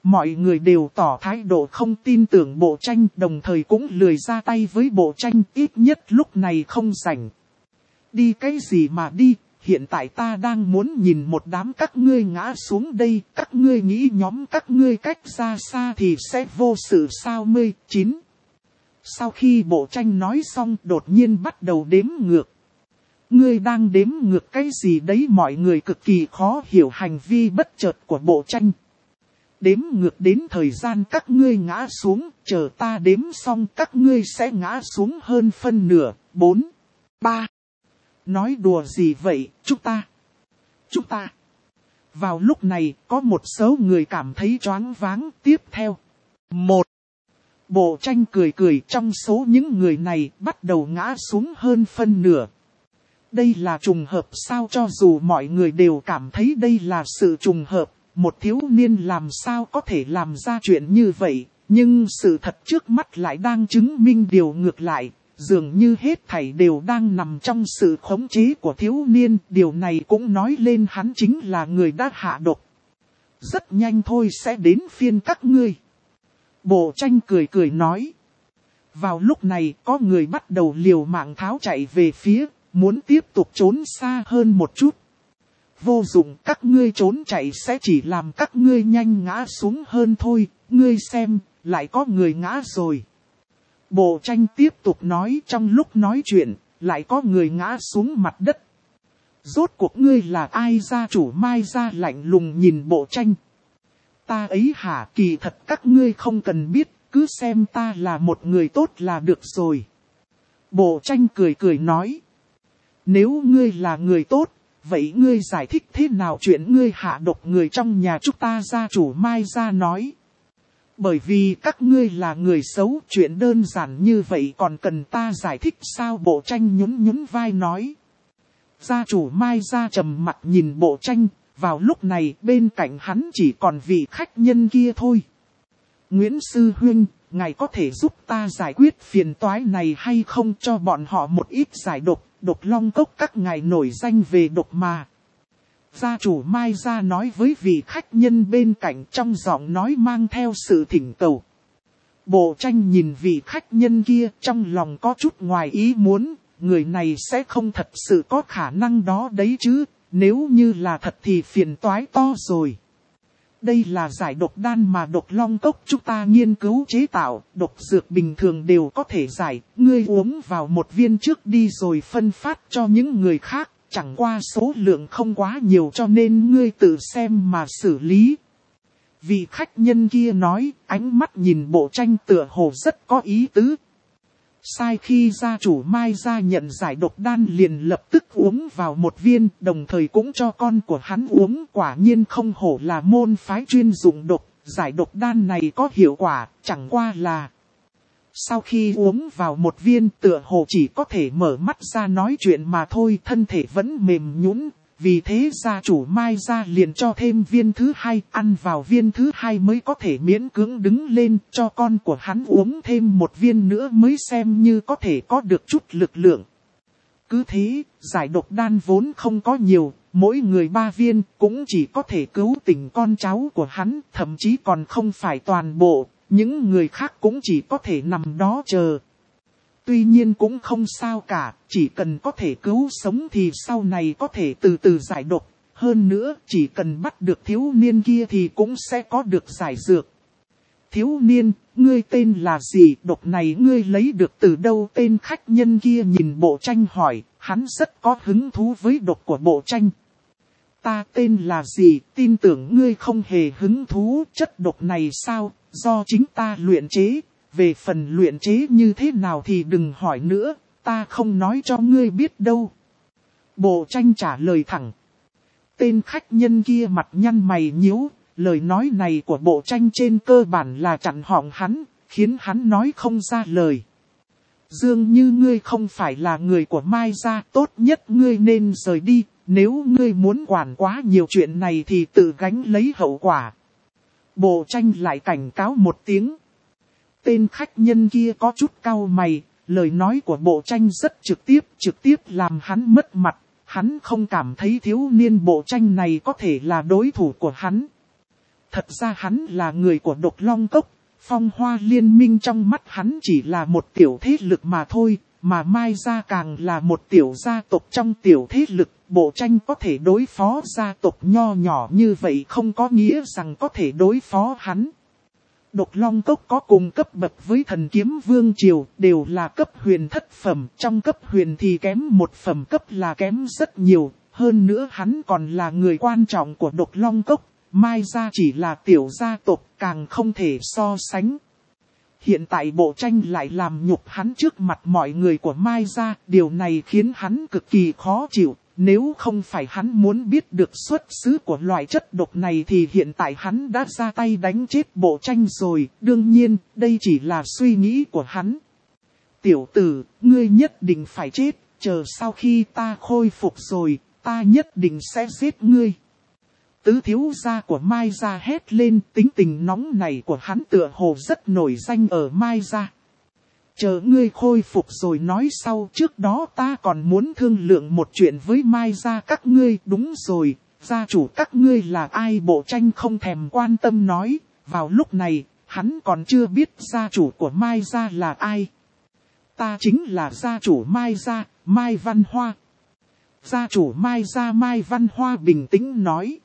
Mọi người đều tỏ thái độ không tin tưởng bộ tranh, đồng thời cũng lười ra tay với bộ tranh, ít nhất lúc này không rảnh. Đi cái gì mà đi, hiện tại ta đang muốn nhìn một đám các ngươi ngã xuống đây, các ngươi nghĩ nhóm các ngươi cách ra xa thì sẽ vô sự sao? Mười chín. Sau khi bộ tranh nói xong đột nhiên bắt đầu đếm ngược. Ngươi đang đếm ngược cái gì đấy? Mọi người cực kỳ khó hiểu hành vi bất chợt của bộ tranh. Đếm ngược đến thời gian các ngươi ngã xuống, chờ ta đếm xong các ngươi sẽ ngã xuống hơn phân nửa. Bốn, ba. Nói đùa gì vậy, chúng ta, chúng ta. Vào lúc này, có một số người cảm thấy choáng váng. Tiếp theo. Một. Bộ tranh cười cười, trong số những người này bắt đầu ngã xuống hơn phân nửa. Đây là trùng hợp sao? Cho dù mọi người đều cảm thấy đây là sự trùng hợp, một thiếu niên làm sao có thể làm ra chuyện như vậy, nhưng sự thật trước mắt lại đang chứng minh điều ngược lại. Dường như hết thảy đều đang nằm trong sự khống chế của thiếu niên, điều này cũng nói lên hắn chính là người đã hạ độc. Rất nhanh thôi sẽ đến phiên các ngươi. Bộ tranh cười cười nói. Vào lúc này có người bắt đầu liều mạng tháo chạy về phía, muốn tiếp tục trốn xa hơn một chút. Vô dụng, các ngươi trốn chạy sẽ chỉ làm các ngươi nhanh ngã xuống hơn thôi, ngươi xem, lại có người ngã rồi. Bộ tranh tiếp tục nói, trong lúc nói chuyện, lại có người ngã xuống mặt đất. Rốt cuộc ngươi là ai? Gia chủ Mai Gia lạnh lùng nhìn bộ tranh. Ta ấy hả? Kỳ thật các ngươi không cần biết, cứ xem ta là một người tốt là được rồi. Bộ tranh cười cười nói. Nếu ngươi là người tốt, vậy ngươi giải thích thế nào chuyện ngươi hạ độc người trong nhà chúng ta? Gia chủ Mai Gia nói. Bởi vì các ngươi là người xấu, chuyện đơn giản như vậy còn cần ta giải thích sao? Bộ tranh nhún nhún vai nói. Gia chủ Mai Gia trầm mặt nhìn bộ tranh, vào lúc này bên cạnh hắn chỉ còn vị khách nhân kia thôi. Nguyễn Sư Huynh, ngài có thể giúp ta giải quyết phiền toái này hay không? Cho bọn họ một ít giải độc, độc long cốc các ngài nổi danh về độc mà. Gia chủ Mai Gia nói với vị khách nhân bên cạnh, trong giọng nói mang theo sự thỉnh cầu. Bộ tranh nhìn vị khách nhân kia, trong lòng có chút ngoài ý muốn, người này sẽ không thật sự có khả năng đó đấy chứ, nếu như là thật thì phiền toái to rồi. Đây là giải độc đan mà độc long cốc chúng ta nghiên cứu chế tạo, độc dược bình thường đều có thể giải, ngươi uống vào một viên trước đi rồi phân phát cho những người khác. Chẳng qua số lượng không quá nhiều cho nên ngươi tự xem mà xử lý. Vị khách nhân kia nói, ánh mắt nhìn bộ tranh tựa hồ rất có ý tứ. Sai khi gia chủ Mai Gia nhận giải độc đan liền lập tức uống vào một viên, đồng thời cũng cho con của hắn uống. Quả nhiên không hổ là môn phái chuyên dụng độc, giải độc đan này có hiệu quả, chẳng qua là... Sau khi uống vào một viên tựa hồ chỉ có thể mở mắt ra nói chuyện mà thôi, thân thể vẫn mềm nhũn. Vì thế gia chủ Mai Gia liền cho thêm viên thứ hai, ăn vào viên thứ hai mới có thể miễn cưỡng đứng lên, cho con của hắn uống thêm một viên nữa mới xem như có thể có được chút lực lượng. Cứ thế, giải độc đan vốn không có nhiều, mỗi người ba viên cũng chỉ có thể cứu tỉnh con cháu của hắn, thậm chí còn không phải toàn bộ. Những người khác cũng chỉ có thể nằm đó chờ. Tuy nhiên cũng không sao cả, chỉ cần có thể cứu sống thì sau này có thể từ từ giải độc. Hơn nữa, chỉ cần bắt được thiếu niên kia thì cũng sẽ có được giải dược. Thiếu niên, ngươi tên là gì? Độc này ngươi lấy được từ đâu? Tên khách nhân kia nhìn bộ tranh hỏi, hắn rất có hứng thú với độc của bộ tranh. Ta tên là gì? Tin tưởng ngươi không hề hứng thú. Chất độc này sao? Do chính ta luyện chế, về phần luyện chế như thế nào thì đừng hỏi nữa, ta không nói cho ngươi biết đâu. Bộ tranh trả lời thẳng. Tên khách nhân kia mặt nhăn mày nhíu, lời nói này của bộ tranh trên cơ bản là chặn họng hắn, khiến hắn nói không ra lời. Dường như ngươi không phải là người của Mai Gia, tốt nhất ngươi nên rời đi, nếu ngươi muốn quản quá nhiều chuyện này thì tự gánh lấy hậu quả. Bộ tranh lại cảnh cáo một tiếng. Tên khách nhân kia có chút cau mày, lời nói của bộ tranh rất trực tiếp, trực tiếp làm hắn mất mặt. Hắn không cảm thấy thiếu niên bộ tranh này có thể là đối thủ của hắn. Thật ra hắn là người của Độc Long Cốc, Phong Hoa Liên Minh trong mắt hắn chỉ là một tiểu thế lực mà thôi, mà Mai gia càng là một tiểu gia tộc trong tiểu thế lực. Bộ tranh có thể đối phó gia tộc nho nhỏ như vậy không có nghĩa rằng có thể đối phó hắn. Độc Long Cốc có cùng cấp bậc với Thần Kiếm Vương Triều, đều là cấp huyền thất phẩm, trong cấp huyền thì kém một phẩm cấp là kém rất nhiều, hơn nữa hắn còn là người quan trọng của Độc Long Cốc, Mai gia chỉ là tiểu gia tộc, càng không thể so sánh. Hiện tại bộ tranh lại làm nhục hắn trước mặt mọi người của Mai gia, điều này khiến hắn cực kỳ khó chịu. Nếu không phải hắn muốn biết được xuất xứ của loại chất độc này thì hiện tại hắn đã ra tay đánh chết bộ tranh rồi. Đương nhiên, đây chỉ là suy nghĩ của hắn. Tiểu tử, ngươi nhất định phải chết, chờ sau khi ta khôi phục rồi, ta nhất định sẽ giết ngươi. Tứ thiếu gia của Mai gia hét lên, tính tình nóng này của hắn tựa hồ rất nổi danh ở Mai gia. Chờ ngươi khôi phục rồi nói sau, trước đó ta còn muốn thương lượng một chuyện với Mai gia các ngươi. Đúng rồi, gia chủ các ngươi là ai? Bộ tranh không thèm quan tâm nói, vào lúc này, hắn còn chưa biết gia chủ của Mai gia là ai. Ta chính là gia chủ Mai gia, Mai Văn Hoa. Gia chủ Mai gia Mai Văn Hoa bình tĩnh nói.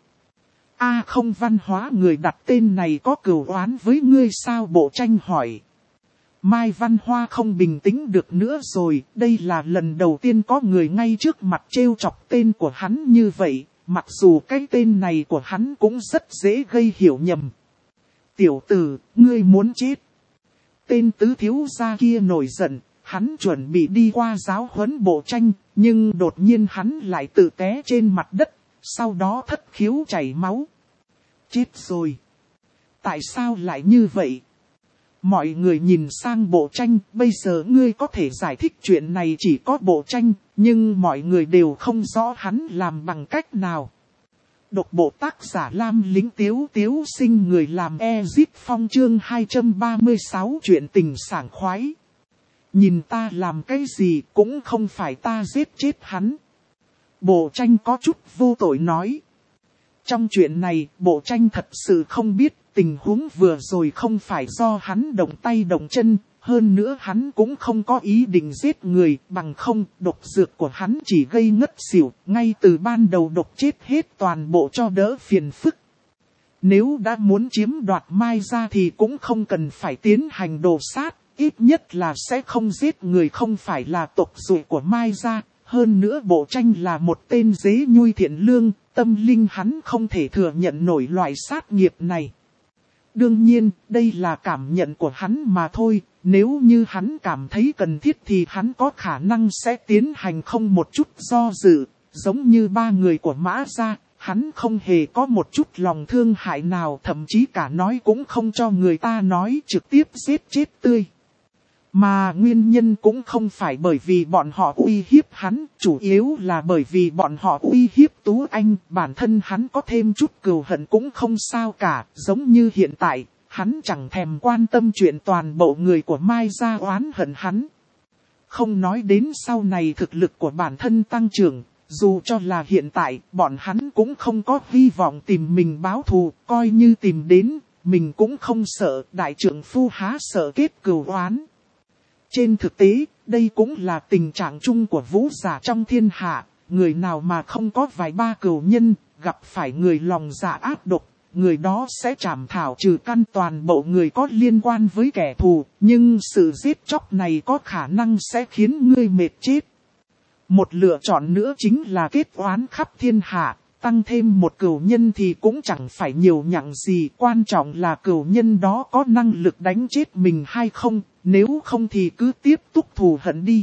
A không, Văn Hóa người đặt tên này có cừu oán với ngươi sao? Bộ tranh hỏi. Mai Văn Hoa không bình tĩnh được nữa rồi, đây là lần đầu tiên có người ngay trước mặt trêu chọc tên của hắn như vậy, mặc dù cái tên này của hắn cũng rất dễ gây hiểu nhầm. Tiểu tử, ngươi muốn chết. Tên tứ thiếu gia kia nổi giận, hắn chuẩn bị đi qua giáo huấn bộ tranh, nhưng đột nhiên hắn lại tự té trên mặt đất, sau đó thất khiếu chảy máu. Chết rồi. Tại sao lại như vậy? Mọi người nhìn sang bộ tranh, bây giờ ngươi có thể giải thích chuyện này chỉ có bộ tranh, nhưng mọi người đều không rõ hắn làm bằng cách nào. Độc bộ tác giả Lam Lính Tiếu Tiếu Sinh, người làm Ezit Phong chương hai trăm ba mươi sáu chuyện tình sảng khoái. Nhìn ta làm cái gì cũng không phải ta giết chết hắn. Bộ tranh có chút vô tội nói. Trong chuyện này, bộ tranh thật sự không biết. Tình huống vừa rồi không phải do hắn động tay động chân, hơn nữa hắn cũng không có ý định giết người, bằng không, độc dược của hắn chỉ gây ngất xỉu, ngay từ ban đầu độc chết hết toàn bộ cho đỡ phiền phức. Nếu đã muốn chiếm đoạt Mai gia thì cũng không cần phải tiến hành đồ sát, ít nhất là sẽ không giết người không phải là tộc ruột của Mai gia, hơn nữa bộ tranh là một tên dế nhui thiện lương, tâm linh hắn không thể thừa nhận nổi loại sát nghiệp này. Đương nhiên, đây là cảm nhận của hắn mà thôi, nếu như hắn cảm thấy cần thiết thì hắn có khả năng sẽ tiến hành không một chút do dự, giống như ba người của Mã gia, hắn không hề có một chút lòng thương hại nào, thậm chí cả nói cũng không cho người ta nói, trực tiếp giết chết tươi. Mà nguyên nhân cũng không phải bởi vì bọn họ uy hiếp hắn, chủ yếu là bởi vì bọn họ uy hiếp Tú Anh, bản thân hắn có thêm chút cừu hận cũng không sao cả, giống như hiện tại, hắn chẳng thèm quan tâm chuyện toàn bộ người của Mai gia oán hận hắn. Không nói đến sau này thực lực của bản thân tăng trưởng, dù cho là hiện tại, bọn hắn cũng không có hy vọng tìm mình báo thù, coi như tìm đến, mình cũng không sợ, đại trưởng phu há sợ kết cừu oán. Trên thực tế, đây cũng là tình trạng chung của vũ giả trong thiên hạ, người nào mà không có vài ba cừu nhân, gặp phải người lòng dạ ác độc, người đó sẽ trảm thảo trừ căn toàn bộ người có liên quan với kẻ thù, nhưng sự giết chóc này có khả năng sẽ khiến ngươi mệt chết. Một lựa chọn nữa chính là kết oán khắp thiên hạ, tăng thêm một cừu nhân thì cũng chẳng phải nhiều nhặng gì, quan trọng là cừu nhân đó có năng lực đánh chết mình hay không, nếu không thì cứ tiếp tục thù hận đi.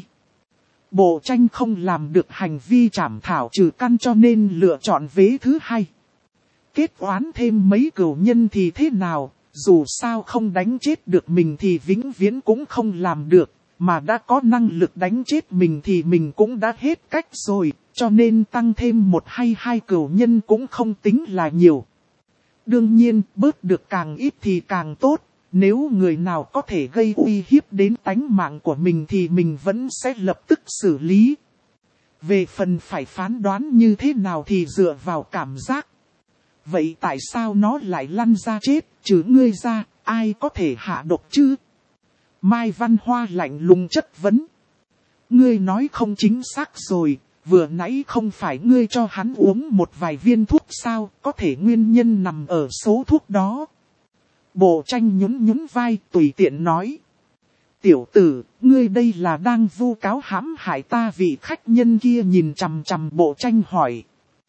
Bộ tranh không làm được hành vi trảm thảo trừ căn cho nên lựa chọn vế thứ hai. Kết oán thêm mấy cừu nhân thì thế nào, dù sao không đánh chết được mình thì vĩnh viễn cũng không làm được, mà đã có năng lực đánh chết mình thì mình cũng đã hết cách rồi, cho nên tăng thêm một hay hai cừu nhân cũng không tính là nhiều. Đương nhiên, bớt được càng ít thì càng tốt, nếu người nào có thể gây uy hiếp đến tánh mạng của mình thì mình vẫn sẽ lập tức xử lý. Về phần phải phán đoán như thế nào thì dựa vào cảm giác. Vậy tại sao nó lại lăn ra chết, trừ ngươi ra, ai có thể hạ độc chứ? Mai Văn Hoa lạnh lùng chất vấn. Ngươi nói không chính xác rồi, vừa nãy không phải ngươi cho hắn uống một vài viên thuốc sao, có thể nguyên nhân nằm ở số thuốc đó. Bộ Tranh nhún nhún vai tùy tiện nói. Tiểu tử, ngươi đây là đang vu cáo hãm hại ta. Vị khách nhân kia nhìn chằm chằm Bộ Tranh hỏi.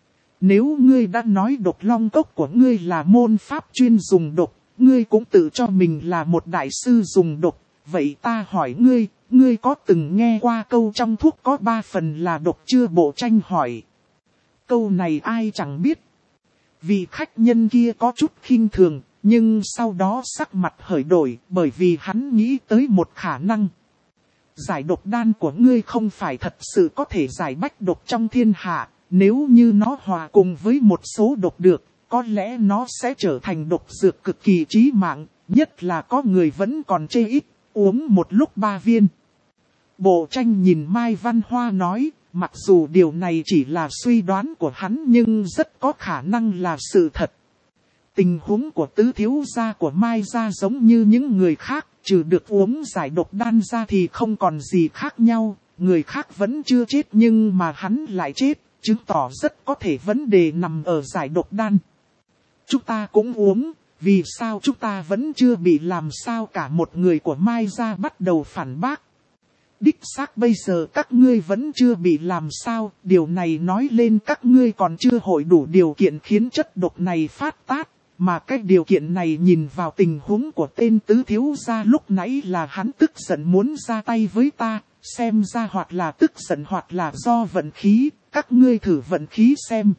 Nếu ngươi đã nói độc long cốc của ngươi là môn pháp chuyên dùng độc, ngươi cũng tự cho mình là một đại sư dùng độc, vậy ta hỏi ngươi, ngươi có từng nghe qua câu trong thuốc có ba phần là độc chưa? Bộ Tranh hỏi. Câu này ai chẳng biết. Vị khách nhân kia có chút khinh thường, nhưng sau đó sắc mặt hởi đổi bởi vì hắn nghĩ tới một khả năng. Giải độc đan của ngươi không phải thật sự có thể giải bách độc trong thiên hạ, nếu như nó hòa cùng với một số độc được, có lẽ nó sẽ trở thành độc dược cực kỳ chí mạng, nhất là có người vẫn còn chê ít, uống một lúc ba viên. Bộ Tranh nhìn Mai Văn Hoa nói, mặc dù điều này chỉ là suy đoán của hắn nhưng rất có khả năng là sự thật. Tình huống của tứ thiếu gia của Mai gia giống như những người khác, trừ được uống giải độc đan ra thì không còn gì khác nhau, người khác vẫn chưa chết nhưng mà hắn lại chết, chứng tỏ rất có thể vấn đề nằm ở giải độc đan. Chúng ta cũng uống, vì sao chúng ta vẫn chưa bị làm sao cả? Một người của Mai gia bắt đầu phản bác. Đích xác bây giờ các ngươi vẫn chưa bị làm sao, điều này nói lên các ngươi còn chưa hội đủ điều kiện khiến chất độc này phát tác, mà cái điều kiện này nhìn vào tình huống của tên tứ thiếu gia lúc nãy là hắn tức giận muốn ra tay với ta, xem ra hoặc là tức giận hoặc là do vận khí, các ngươi thử vận khí xem.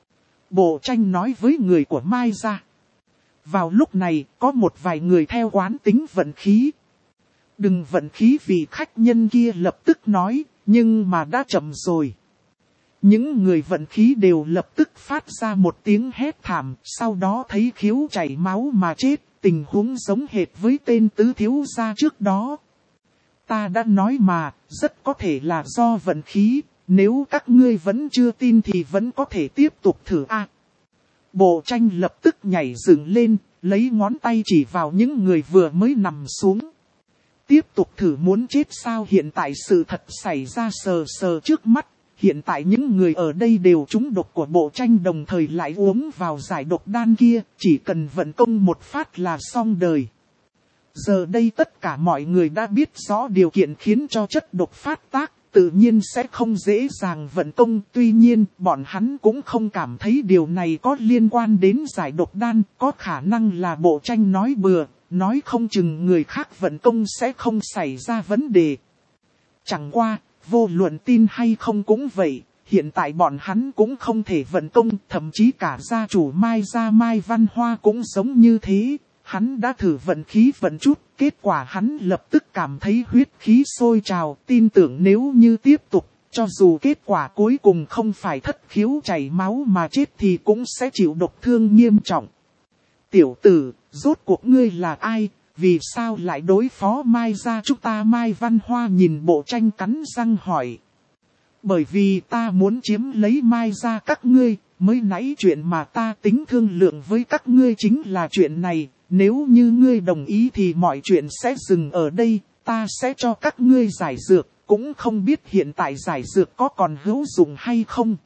Bộ Tranh nói với người của Mai gia. Vào lúc này, có một vài người theo quán tính vận khí. Đừng vận khí, vì khách nhân kia lập tức nói, nhưng mà đã chậm rồi. Những người vận khí đều lập tức phát ra một tiếng hét thảm, sau đó thấy khiếu chảy máu mà chết, tình huống giống hệt với tên tứ thiếu gia trước đó. Ta đã nói mà, rất có thể là do vận khí, nếu các ngươi vẫn chưa tin thì vẫn có thể tiếp tục thử a. Bộ Tranh lập tức nhảy dựng lên, lấy ngón tay chỉ vào những người vừa mới nằm xuống. Tiếp tục thử muốn chết sao? Hiện tại sự thật xảy ra sờ sờ trước mắt. Hiện tại những người ở đây đều trúng độc của Bộ Tranh đồng thời lại uống vào giải độc đan kia, chỉ cần vận công một phát là xong đời. Giờ đây tất cả mọi người đã biết rõ điều kiện khiến cho chất độc phát tác, tự nhiên sẽ không dễ dàng vận công. Tuy nhiên, bọn hắn cũng không cảm thấy điều này có liên quan đến giải độc đan, có khả năng là Bộ Tranh nói bừa, nói không chừng người khác vận công sẽ không xảy ra vấn đề. Chẳng qua, vô luận tin hay không cũng vậy, hiện tại bọn hắn cũng không thể vận công, thậm chí cả gia chủ Mai gia Mai Văn Hoa cũng giống như thế. Hắn đã thử vận khí vận chút, kết quả hắn lập tức cảm thấy huyết khí sôi trào, tin tưởng nếu như tiếp tục, cho dù kết quả cuối cùng không phải thất khiếu chảy máu mà chết thì cũng sẽ chịu độc thương nghiêm trọng. Tiểu tử, rốt cuộc ngươi là ai? Vì sao lại đối phó Mai gia chúng ta? Mai Văn Hoa nhìn Bộ Tranh cắn răng hỏi. Bởi vì ta muốn chiếm lấy Mai gia các ngươi, mới nãy chuyện mà ta tính thương lượng với các ngươi chính là chuyện này. Nếu như ngươi đồng ý thì mọi chuyện sẽ dừng ở đây, ta sẽ cho các ngươi giải dược, cũng không biết hiện tại giải dược có còn hữu dụng hay không.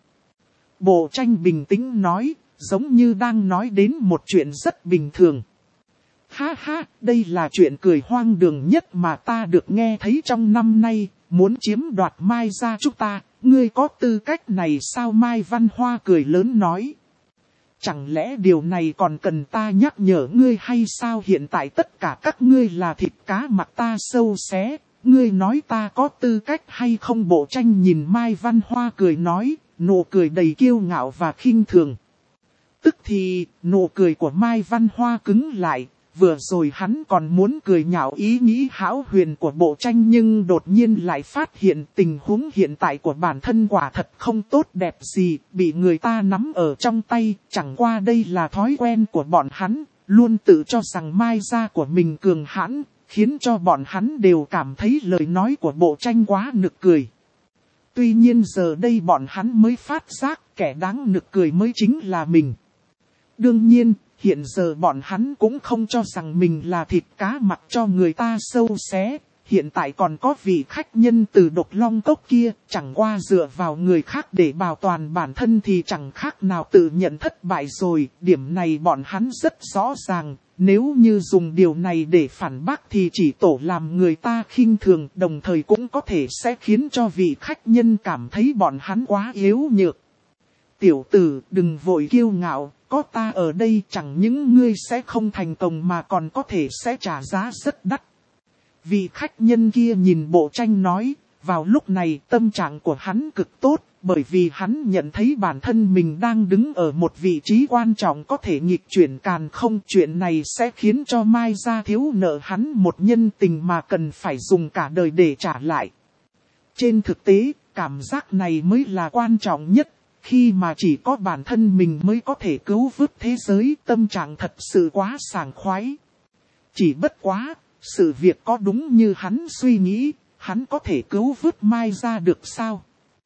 Bộ Tranh bình tĩnh nói, giống như đang nói đến một chuyện rất bình thường. Ha ha, đây là chuyện cười hoang đường nhất mà ta được nghe thấy trong năm nay, muốn chiếm đoạt Mai gia chúng ta, ngươi có tư cách này sao? Mai Văn Hoa cười lớn nói. Chẳng lẽ điều này còn cần ta nhắc nhở ngươi hay sao? Hiện tại tất cả các ngươi là thịt cá mặc ta sâu xé, ngươi nói ta có tư cách hay không? Bộ Tranh nhìn Mai Văn Hoa cười nói, nụ cười đầy kiêu ngạo và khinh thường. Tức thì, nụ cười của Mai Văn Hoa cứng lại. Vừa rồi hắn còn muốn cười nhạo ý nghĩ hão huyền của Bộ Tranh nhưng đột nhiên lại phát hiện tình huống hiện tại của bản thân quả thật không tốt đẹp gì, bị người ta nắm ở trong tay, chẳng qua đây là thói quen của bọn hắn, luôn tự cho rằng Mai gia của mình cường hãn, khiến cho bọn hắn đều cảm thấy lời nói của Bộ Tranh quá nực cười. Tuy nhiên giờ đây bọn hắn mới phát giác kẻ đáng nực cười mới chính là mình. Đương nhiên, hiện giờ bọn hắn cũng không cho rằng mình là thịt cá mặc cho người ta sâu xé. Hiện tại còn có vị khách nhân từ Độc Long Cốc kia, chẳng qua dựa vào người khác để bảo toàn bản thân thì chẳng khác nào tự nhận thất bại rồi. Điểm này bọn hắn rất rõ ràng, nếu như dùng điều này để phản bác thì chỉ tổ làm người ta khinh thường, đồng thời cũng có thể sẽ khiến cho vị khách nhân cảm thấy bọn hắn quá yếu nhược. Tiểu tử, đừng vội kiêu ngạo, có ta ở đây chẳng những ngươi sẽ không thành công mà còn có thể sẽ trả giá rất đắt. Vị khách nhân kia nhìn Bộ Tranh nói, vào lúc này tâm trạng của hắn cực tốt, bởi vì hắn nhận thấy bản thân mình đang đứng ở một vị trí quan trọng có thể nghịch chuyển càn không. Chuyện này sẽ khiến cho Mai Gia thiếu nợ hắn một nhân tình mà cần phải dùng cả đời để trả lại. Trên thực tế, cảm giác này mới là quan trọng nhất, khi mà chỉ có bản thân mình mới có thể cứu vớt thế giới, tâm trạng thật sự quá sảng khoái. Chỉ bất quá, sự việc có đúng như hắn suy nghĩ, hắn có thể cứu vớt Mai Gia được sao?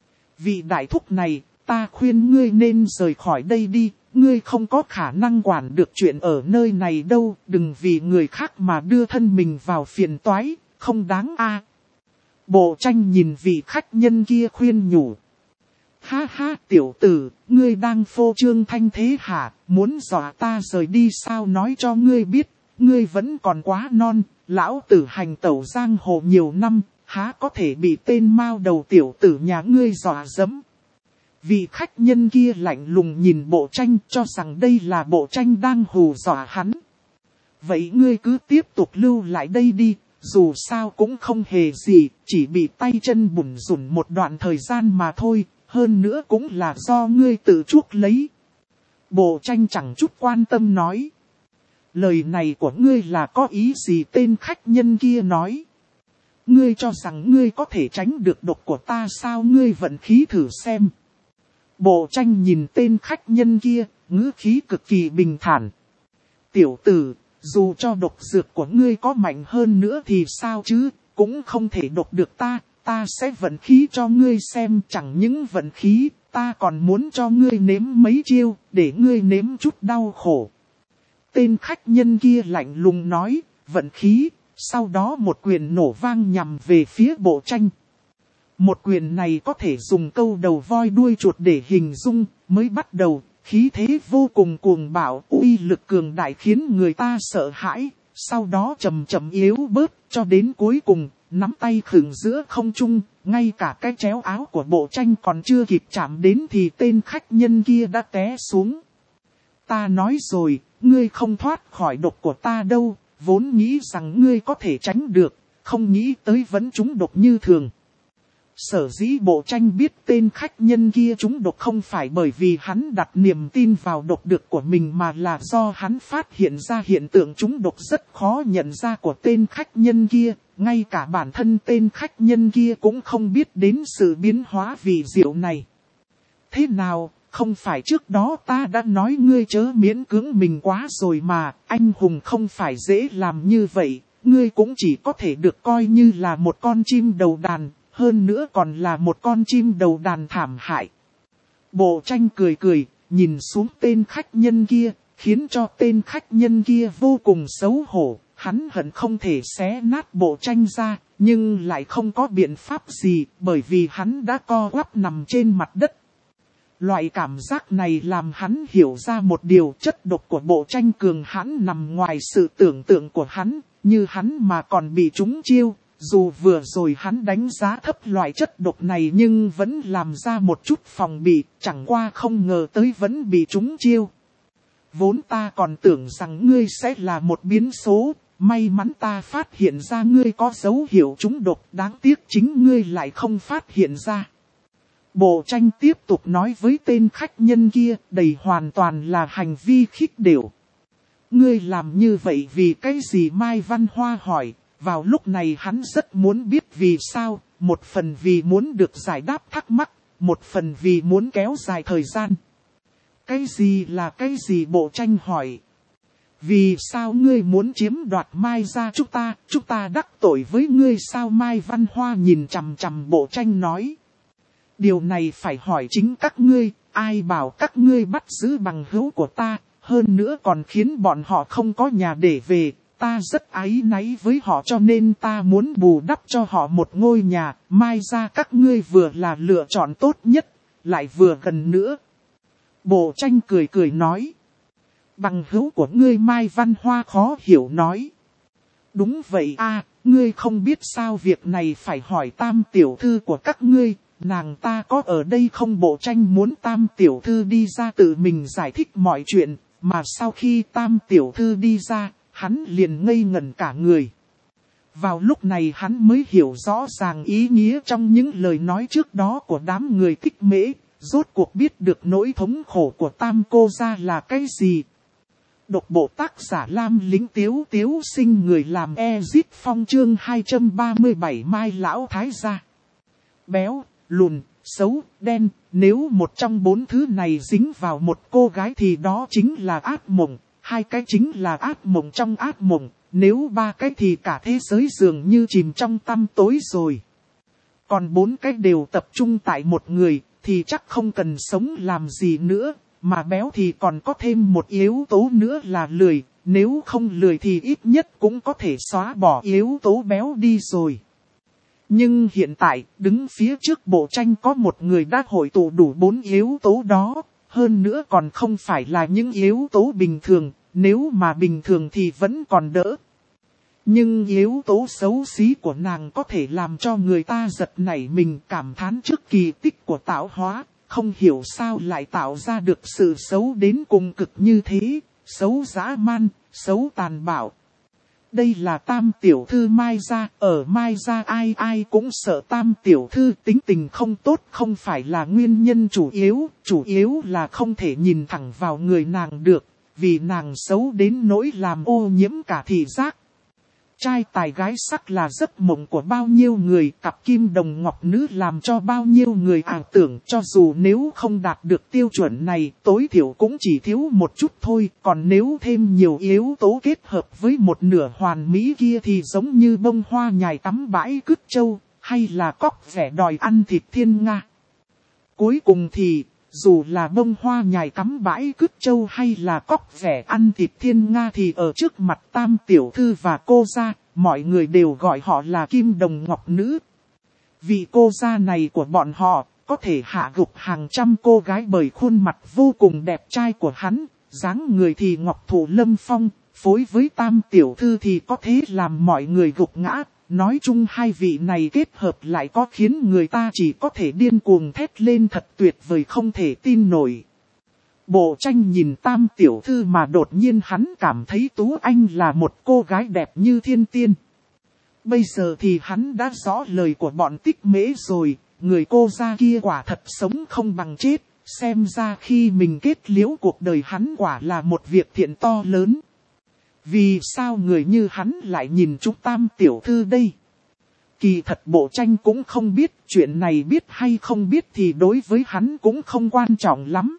Vị đại thúc này, ta khuyên ngươi nên rời khỏi đây đi, ngươi không có khả năng quản được chuyện ở nơi này đâu, đừng vì người khác mà đưa thân mình vào phiền toái, không đáng a. À. Bộ Tranh nhìn vị khách nhân kia khuyên nhủ. Ha ha, tiểu tử, ngươi đang phô trương thanh thế hả, muốn dọa ta rời đi sao? Nói cho ngươi biết, ngươi vẫn còn quá non, lão tử hành tẩu giang hồ nhiều năm, há có thể bị tên mao đầu tiểu tử nhà ngươi dọa dẫm. Vị khách nhân kia lạnh lùng nhìn Bộ Tranh, cho rằng đây là Bộ Tranh đang hù dọa hắn. Vậy ngươi cứ tiếp tục lưu lại đây đi, dù sao cũng không hề gì, chỉ bị tay chân bủn rủn một đoạn thời gian mà thôi, hơn nữa cũng là do ngươi tự chuốc lấy. Bộ Tranh chẳng chút quan tâm nói. Lời này của ngươi là có ý gì? Tên khách nhân kia nói. Ngươi cho rằng ngươi có thể tránh được độc của ta sao? Ngươi vận khí thử xem. Bộ Tranh nhìn tên khách nhân kia, ngữ khí cực kỳ bình thản. Tiểu tử, dù cho độc dược của ngươi có mạnh hơn nữa thì sao chứ, cũng không thể độc được ta, ta sẽ vận khí cho ngươi xem. Chẳng những vận khí, ta còn muốn cho ngươi nếm mấy chiêu, để ngươi nếm chút đau khổ. Tên khách nhân kia lạnh lùng nói, vận khí, sau đó một quyền nổ vang nhằm về phía Bộ Tranh. Một quyền này có thể dùng câu đầu voi đuôi chuột để hình dung, mới bắt đầu, khí thế vô cùng cuồng bạo, uy lực cường đại khiến người ta sợ hãi, sau đó chậm chậm yếu bớt, cho đến cuối cùng, nắm tay khựng giữa không trung, ngay cả cái chéo áo của Bộ Tranh còn chưa kịp chạm đến thì tên khách nhân kia đã té xuống. Ta nói rồi, ngươi không thoát khỏi độc của ta đâu, vốn nghĩ rằng ngươi có thể tránh được, không nghĩ tới vẫn trúng độc như thường. Sở dĩ Bộ Tranh biết tên khách nhân kia trúng độc không phải bởi vì hắn đặt niềm tin vào độc dược của mình mà là do hắn phát hiện ra hiện tượng trúng độc rất khó nhận ra của tên khách nhân kia, ngay cả bản thân tên khách nhân kia cũng không biết đến sự biến hóa kỳ diệu này. Thế nào, không phải trước đó ta đã nói ngươi chớ miễn cưỡng mình quá rồi mà, anh hùng không phải dễ làm như vậy, ngươi cũng chỉ có thể được coi như là một con chim đầu đàn. Hơn nữa còn là một con chim đầu đàn thảm hại. Bộ Tranh cười cười, nhìn xuống tên khách nhân kia, khiến cho tên khách nhân kia vô cùng xấu hổ. Hắn hận không thể xé nát Bộ Tranh ra, nhưng lại không có biện pháp gì, bởi vì hắn đã co quắp nằm trên mặt đất. Loại cảm giác này làm hắn hiểu ra một điều, chất độc của Bộ Tranh cường hãn nằm ngoài sự tưởng tượng của hắn, như hắn mà còn bị trúng chiêu. Dù vừa rồi hắn đánh giá thấp loại chất độc này nhưng vẫn làm ra một chút phòng bị, chẳng qua không ngờ tới vẫn bị trúng chiêu. Vốn ta còn tưởng rằng ngươi sẽ là một biến số, may mắn ta phát hiện ra ngươi có dấu hiệu trúng độc, đáng tiếc chính ngươi lại không phát hiện ra. Bộ Tranh tiếp tục nói với tên khách nhân kia, đầy hoàn toàn là hành vi khích đểu. Ngươi làm như vậy vì cái gì? Mai Văn Hoa hỏi. Vào lúc này hắn rất muốn biết vì sao, một phần vì muốn được giải đáp thắc mắc, một phần vì muốn kéo dài thời gian. Cái gì là cái gì? Bộ Tranh hỏi. Vì sao ngươi muốn chiếm đoạt Mai Gia chúng ta, chúng ta đắc tội với ngươi sao? Mai Văn Hoa nhìn chằm chằm Bộ Tranh nói. Điều này phải hỏi chính các ngươi, ai bảo các ngươi bắt giữ bằng hữu của ta, hơn nữa còn khiến bọn họ không có nhà để về. Ta rất áy náy với họ cho nên ta muốn bù đắp cho họ một ngôi nhà. Mai ra các ngươi vừa là lựa chọn tốt nhất, lại vừa gần nữa. Bộ Tranh cười cười nói. Bằng hữu của ngươi Mai Văn Hoa khó hiểu nói. Đúng vậy a, ngươi không biết sao việc này phải hỏi Tam tiểu thư của các ngươi, nàng ta có ở đây không? Bộ Tranh muốn Tam tiểu thư đi ra tự mình giải thích mọi chuyện, mà sau khi Tam tiểu thư đi ra, hắn liền ngây ngẩn cả người. Vào lúc này hắn mới hiểu rõ ràng ý nghĩa trong những lời nói trước đó của đám người Tích Mễ, rốt cuộc biết được nỗi thống khổ của Tam cô gia là cái gì. Độc bộ tác giả Lam Lĩnh Tiếu Tiếu Sinh, người làm Ezit Phong, chương hai trăm ba mươi bảy Mai Lão Thái gia. Béo, lùn, xấu, đen, nếu một trong bốn thứ này dính vào một cô gái thì đó chính là ác mộng, hai cái chính là ác mộng trong ác mộng, nếu ba cái thì cả thế giới dường như chìm trong tăm tối rồi. Còn bốn cái đều tập trung tại một người, thì chắc không cần sống làm gì nữa. Mà béo thì còn có thêm một yếu tố nữa là lười, nếu không lười thì ít nhất cũng có thể xóa bỏ yếu tố béo đi rồi. Nhưng hiện tại, đứng phía trước Bộ Tranh có một người đã hội tụ đủ bốn yếu tố đó, hơn nữa còn không phải là những yếu tố bình thường, nếu mà bình thường thì vẫn còn đỡ. Nhưng yếu tố xấu xí của nàng có thể làm cho người ta giật nảy mình, cảm thán trước kỳ tích của tạo hóa. Không hiểu sao lại tạo ra được sự xấu đến cùng cực như thế, xấu dã man, xấu tàn bạo. Đây là Tam tiểu thư Mai gia, ở Mai gia ai ai cũng sợ Tam tiểu thư tính tình không tốt, không phải là nguyên nhân chủ yếu, chủ yếu là không thể nhìn thẳng vào người nàng được, vì nàng xấu đến nỗi làm ô nhiễm cả thị giác. Trai tài gái sắc là giấc mộng của bao nhiêu người, cặp kim đồng ngọc nữ làm cho bao nhiêu người ảo tưởng, cho dù nếu không đạt được tiêu chuẩn này, tối thiểu cũng chỉ thiếu một chút thôi, còn nếu thêm nhiều yếu tố kết hợp với một nửa hoàn mỹ kia thì giống như bông hoa nhài tắm bãi cứt châu, hay là cóc vẻ đòi ăn thịt thiên nga. Cuối cùng thì, dù là bông hoa nhài tắm bãi cứt châu hay là cóc vẻ ăn thịt thiên nga thì ở trước mặt Tam tiểu thư và cô gia, mọi người đều gọi họ là kim đồng ngọc nữ. Vị cô gia này của bọn họ, có thể hạ gục hàng trăm cô gái bởi khuôn mặt vô cùng đẹp trai của hắn, dáng người thì ngọc thụ lâm phong, phối với Tam tiểu thư thì có thể làm mọi người gục ngã. Nói chung hai vị này kết hợp lại có khiến người ta chỉ có thể điên cuồng thét lên thật tuyệt vời không thể tin nổi. Bộ Tranh nhìn Tam tiểu thư mà đột nhiên hắn cảm thấy Tú Anh là một cô gái đẹp như thiên tiên. Bây giờ thì hắn đã rõ lời của bọn Tích Mễ rồi, người cô gia kia quả thật sống không bằng chết, xem ra khi mình kết liễu cuộc đời hắn quả là một việc thiện to lớn. Vì sao người như hắn lại nhìn chúng Tam tiểu thư đây? Kỳ thật Bộ Tranh cũng không biết, chuyện này biết hay không biết thì đối với hắn cũng không quan trọng lắm.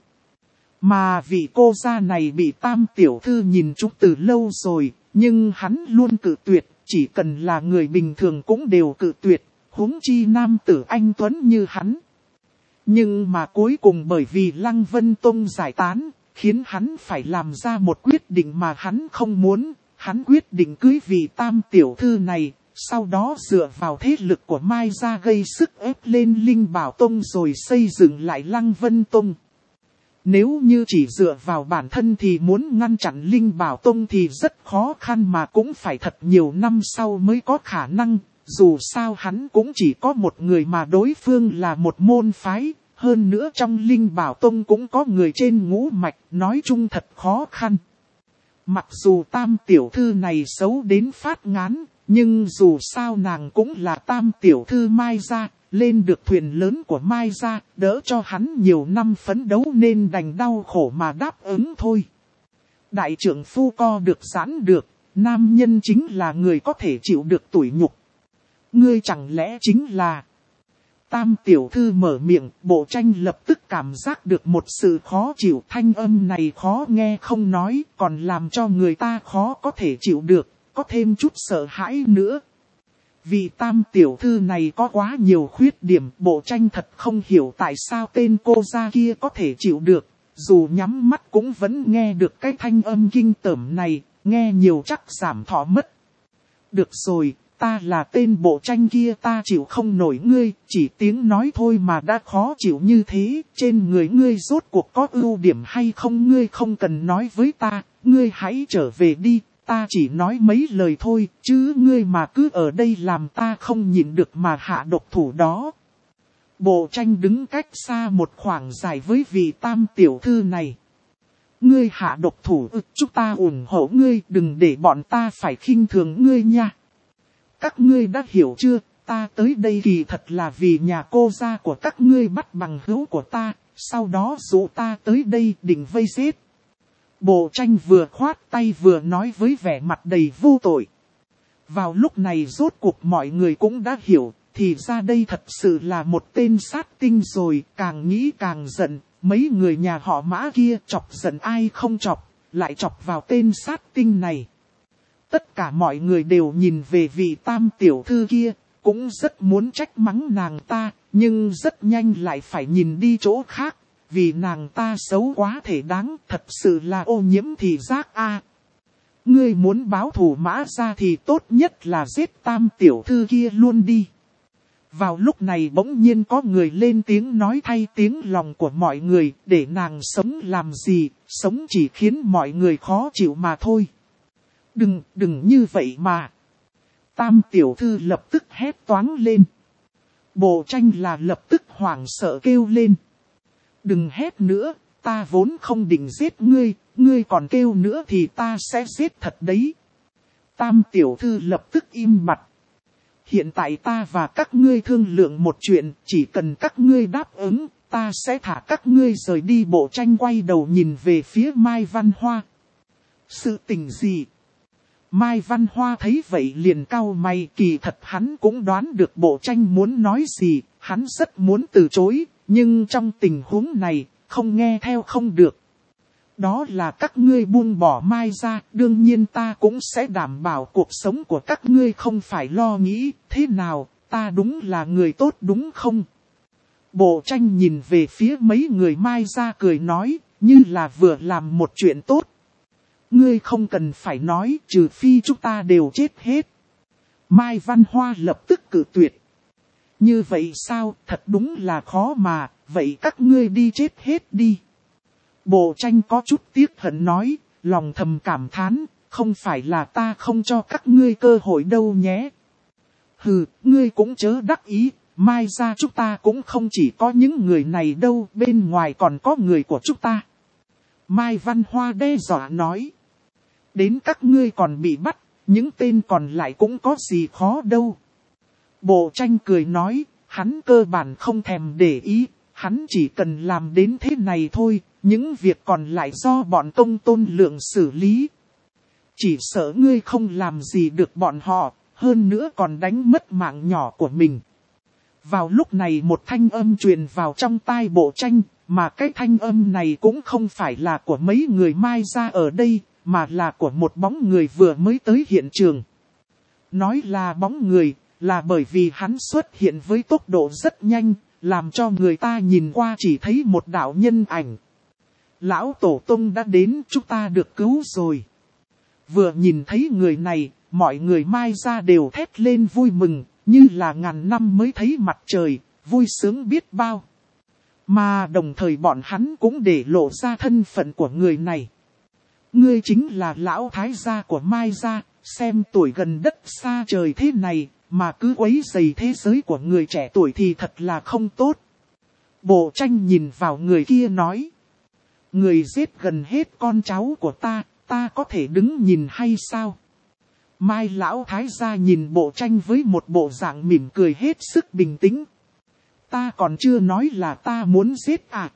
Mà vị cô gia này bị Tam tiểu thư nhìn chúng từ lâu rồi, nhưng hắn luôn cự tuyệt, chỉ cần là người bình thường cũng đều cự tuyệt, huống chi nam tử anh tuấn như hắn. Nhưng mà cuối cùng bởi vì Lăng Vân Tông giải tán, khiến hắn phải làm ra một quyết định mà hắn không muốn, hắn quyết định cưới vị Tam tiểu thư này, sau đó dựa vào thế lực của Mai gia gây sức ép lên Linh Bảo Tông rồi xây dựng lại Lăng Vân Tông. Nếu như chỉ dựa vào bản thân thì muốn ngăn chặn Linh Bảo Tông thì rất khó khăn mà cũng phải thật nhiều năm sau mới có khả năng, dù sao hắn cũng chỉ có một người mà đối phương là một môn phái. Hơn nữa trong Linh Bảo Tông cũng có người trên ngũ mạch, nói chung thật khó khăn. Mặc dù Tam tiểu thư này xấu đến phát ngán, nhưng dù sao nàng cũng là Tam tiểu thư Mai gia, lên được thuyền lớn của Mai gia, đỡ cho hắn nhiều năm phấn đấu nên đành đau khổ mà đáp ứng thôi. Đại trưởng phu co được giãn được, nam nhân chính là người có thể chịu được tủi nhục. Ngươi chẳng lẽ chính là... Tam tiểu thư mở miệng, Bộ Tranh lập tức cảm giác được một sự khó chịu, thanh âm này khó nghe không nói, còn làm cho người ta khó có thể chịu được, có thêm chút sợ hãi nữa. Vì Tam tiểu thư này có quá nhiều khuyết điểm, Bộ Tranh thật không hiểu tại sao tên cô gia kia có thể chịu được, dù nhắm mắt cũng vẫn nghe được cái thanh âm kinh tởm này, nghe nhiều chắc giảm thọ mất. Được rồi, ta là tên Bộ Tranh kia, ta chịu không nổi ngươi, chỉ tiếng nói thôi mà đã khó chịu như thế, trên người ngươi rốt cuộc có ưu điểm hay không, ngươi không cần nói với ta, ngươi hãy trở về đi, ta chỉ nói mấy lời thôi, chứ ngươi mà cứ ở đây làm ta không nhịn được mà hạ độc thủ đó. Bộ Tranh đứng cách xa một khoảng dài với vị tam tiểu thư này. Ngươi hạ độc thủ ư, chúng ta ủng hộ ngươi, đừng để bọn ta phải khinh thường ngươi nha. Các ngươi đã hiểu chưa, ta tới đây kỳ thật là vì nhà cô gia của các ngươi bắt bằng hữu của ta, sau đó dụ ta tới đây định vây giết. Bộ Tranh vừa khoát tay vừa nói với vẻ mặt đầy vô tội. Vào lúc này rốt cuộc mọi người cũng đã hiểu, thì ra đây thật sự là một tên sát tinh rồi, càng nghĩ càng giận, mấy người nhà họ Mã kia chọc giận ai không chọc, lại chọc vào tên sát tinh này. Tất cả mọi người đều nhìn về vị tam tiểu thư kia, cũng rất muốn trách mắng nàng ta, nhưng rất nhanh lại phải nhìn đi chỗ khác, vì nàng ta xấu quá thể đáng, thật sự là ô nhiễm thị giác a. Ngươi muốn báo thù Mã ra thì tốt nhất là giết tam tiểu thư kia luôn đi. Vào lúc này bỗng nhiên có người lên tiếng nói thay tiếng lòng của mọi người, để nàng sống làm gì, sống chỉ khiến mọi người khó chịu mà thôi. Đừng, đừng như vậy mà. Tam tiểu thư lập tức hét toáng lên. Bộ Tranh là lập tức hoảng sợ kêu lên. Đừng hét nữa, ta vốn không định giết ngươi, ngươi còn kêu nữa thì ta sẽ giết thật đấy. Tam tiểu thư lập tức im bặt. Hiện tại ta và các ngươi thương lượng một chuyện, chỉ cần các ngươi đáp ứng, ta sẽ thả các ngươi rời đi. Bộ Tranh quay đầu nhìn về phía Mai Văn Hoa. Sự tình gì? Mai Văn Hoa thấy vậy liền cau mày, kỳ thật hắn cũng đoán được Bộ Tranh muốn nói gì, hắn rất muốn từ chối, nhưng trong tình huống này, không nghe theo không được. Đó là các ngươi buông bỏ Mai ra, đương nhiên ta cũng sẽ đảm bảo cuộc sống của các ngươi không phải lo nghĩ, thế nào, ta đúng là người tốt đúng không? Bộ Tranh nhìn về phía mấy người Mai ra cười nói, như là vừa làm một chuyện tốt. Ngươi không cần phải nói, trừ phi chúng ta đều chết hết. Mai Văn Hoa lập tức cự tuyệt. Như vậy sao, thật đúng là khó mà, vậy các ngươi đi chết hết đi. Bộ Tranh có chút tiếc hận nói, lòng thầm cảm thán, không phải là ta không cho các ngươi cơ hội đâu nhé. Hừ, ngươi cũng chớ đắc ý, mai ra chúng ta cũng không chỉ có những người này đâu, bên ngoài còn có người của chúng ta. Mai Văn Hoa đe dọa nói. Đến các ngươi còn bị bắt, những tên còn lại cũng có gì khó đâu. Bộ Tranh cười nói, hắn cơ bản không thèm để ý, hắn chỉ cần làm đến thế này thôi, những việc còn lại do bọn Công Tôn Lượng xử lý. Chỉ sợ ngươi không làm gì được bọn họ, hơn nữa còn đánh mất mạng nhỏ của mình. Vào lúc này một thanh âm truyền vào trong tai Bộ Tranh, mà cái thanh âm này cũng không phải là của mấy người Mai ra ở đây, mà là của một bóng người vừa mới tới hiện trường. Nói là bóng người, là bởi vì hắn xuất hiện với tốc độ rất nhanh, làm cho người ta nhìn qua chỉ thấy một đạo nhân ảnh. Lão Tổ Tông đã đến, chúng ta được cứu rồi. Vừa nhìn thấy người này, mọi người Mai ra đều thét lên vui mừng, như là ngàn năm mới thấy mặt trời, vui sướng biết bao. Mà đồng thời bọn hắn cũng để lộ ra thân phận của người này. Ngươi chính là lão thái gia của Mai gia, xem tuổi gần đất xa trời thế này, mà cứ quấy rầy thế giới của người trẻ tuổi thì thật là không tốt. Bộ Tranh nhìn vào người kia nói. Người giết gần hết con cháu của ta, ta có thể đứng nhìn hay sao? Mai lão thái gia nhìn Bộ Tranh với một bộ dạng mỉm cười hết sức bình tĩnh. Ta còn chưa nói là ta muốn giết à?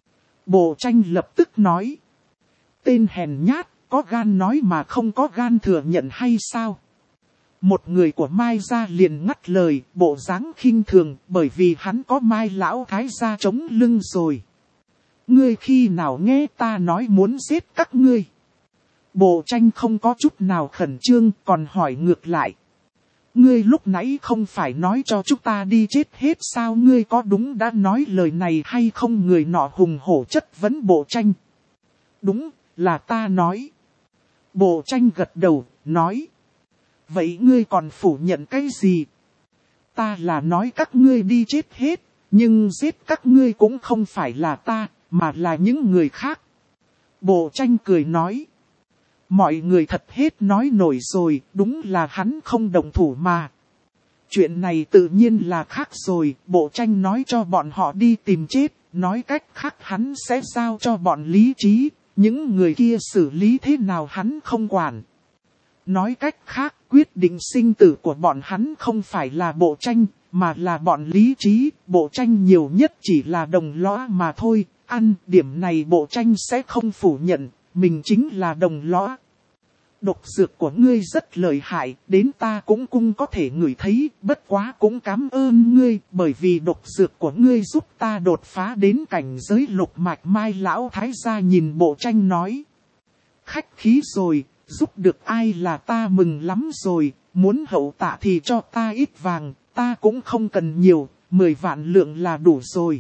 Bộ Tranh lập tức nói. Tên hèn nhát, có gan nói mà không có gan thừa nhận hay sao? Một người của Mai gia liền ngắt lời, bộ dáng khinh thường, bởi vì hắn có Mai lão thái gia chống lưng rồi. Ngươi khi nào nghe ta nói muốn giết các ngươi? Bộ Tranh không có chút nào khẩn trương, còn hỏi ngược lại. ngươi lúc nãy không phải nói cho chúng ta đi chết hết sao, ngươi có đúng đã nói lời này hay không? Người nọ hùng hổ chất vấn Bộ Tranh. Đúng, là ta nói. Bộ Tranh gật đầu, nói. Vậy ngươi còn phủ nhận cái gì? Ta là nói các ngươi đi chết hết, nhưng giết các ngươi cũng không phải là ta, mà là những người khác. Bộ Tranh cười nói. Mọi người thật hết nói nổi rồi, đúng là hắn không động thủ mà. Chuyện này tự nhiên là khác rồi, Bộ Tranh nói cho bọn họ đi tìm chết, nói cách khác hắn sẽ giao cho bọn lý trí, những người kia xử lý thế nào hắn không quản. Nói cách khác, quyết định sinh tử của bọn hắn không phải là Bộ Tranh, mà là bọn lý trí, Bộ Tranh nhiều nhất chỉ là đồng lõa mà thôi, ăn điểm này Bộ Tranh sẽ không phủ nhận, mình chính là đồng lõa. Độc dược của ngươi rất lợi hại, đến ta cũng cũng có thể ngửi thấy, bất quá cũng cảm ơn ngươi, bởi vì độc dược của ngươi giúp ta đột phá đến cảnh giới lục mạch. Mai lão thái gia nhìn Bộ Tranh nói. Khách khí rồi, giúp được ai là ta mừng lắm rồi, muốn hậu tạ thì cho ta ít vàng, ta cũng không cần nhiều, mười vạn lượng là đủ rồi.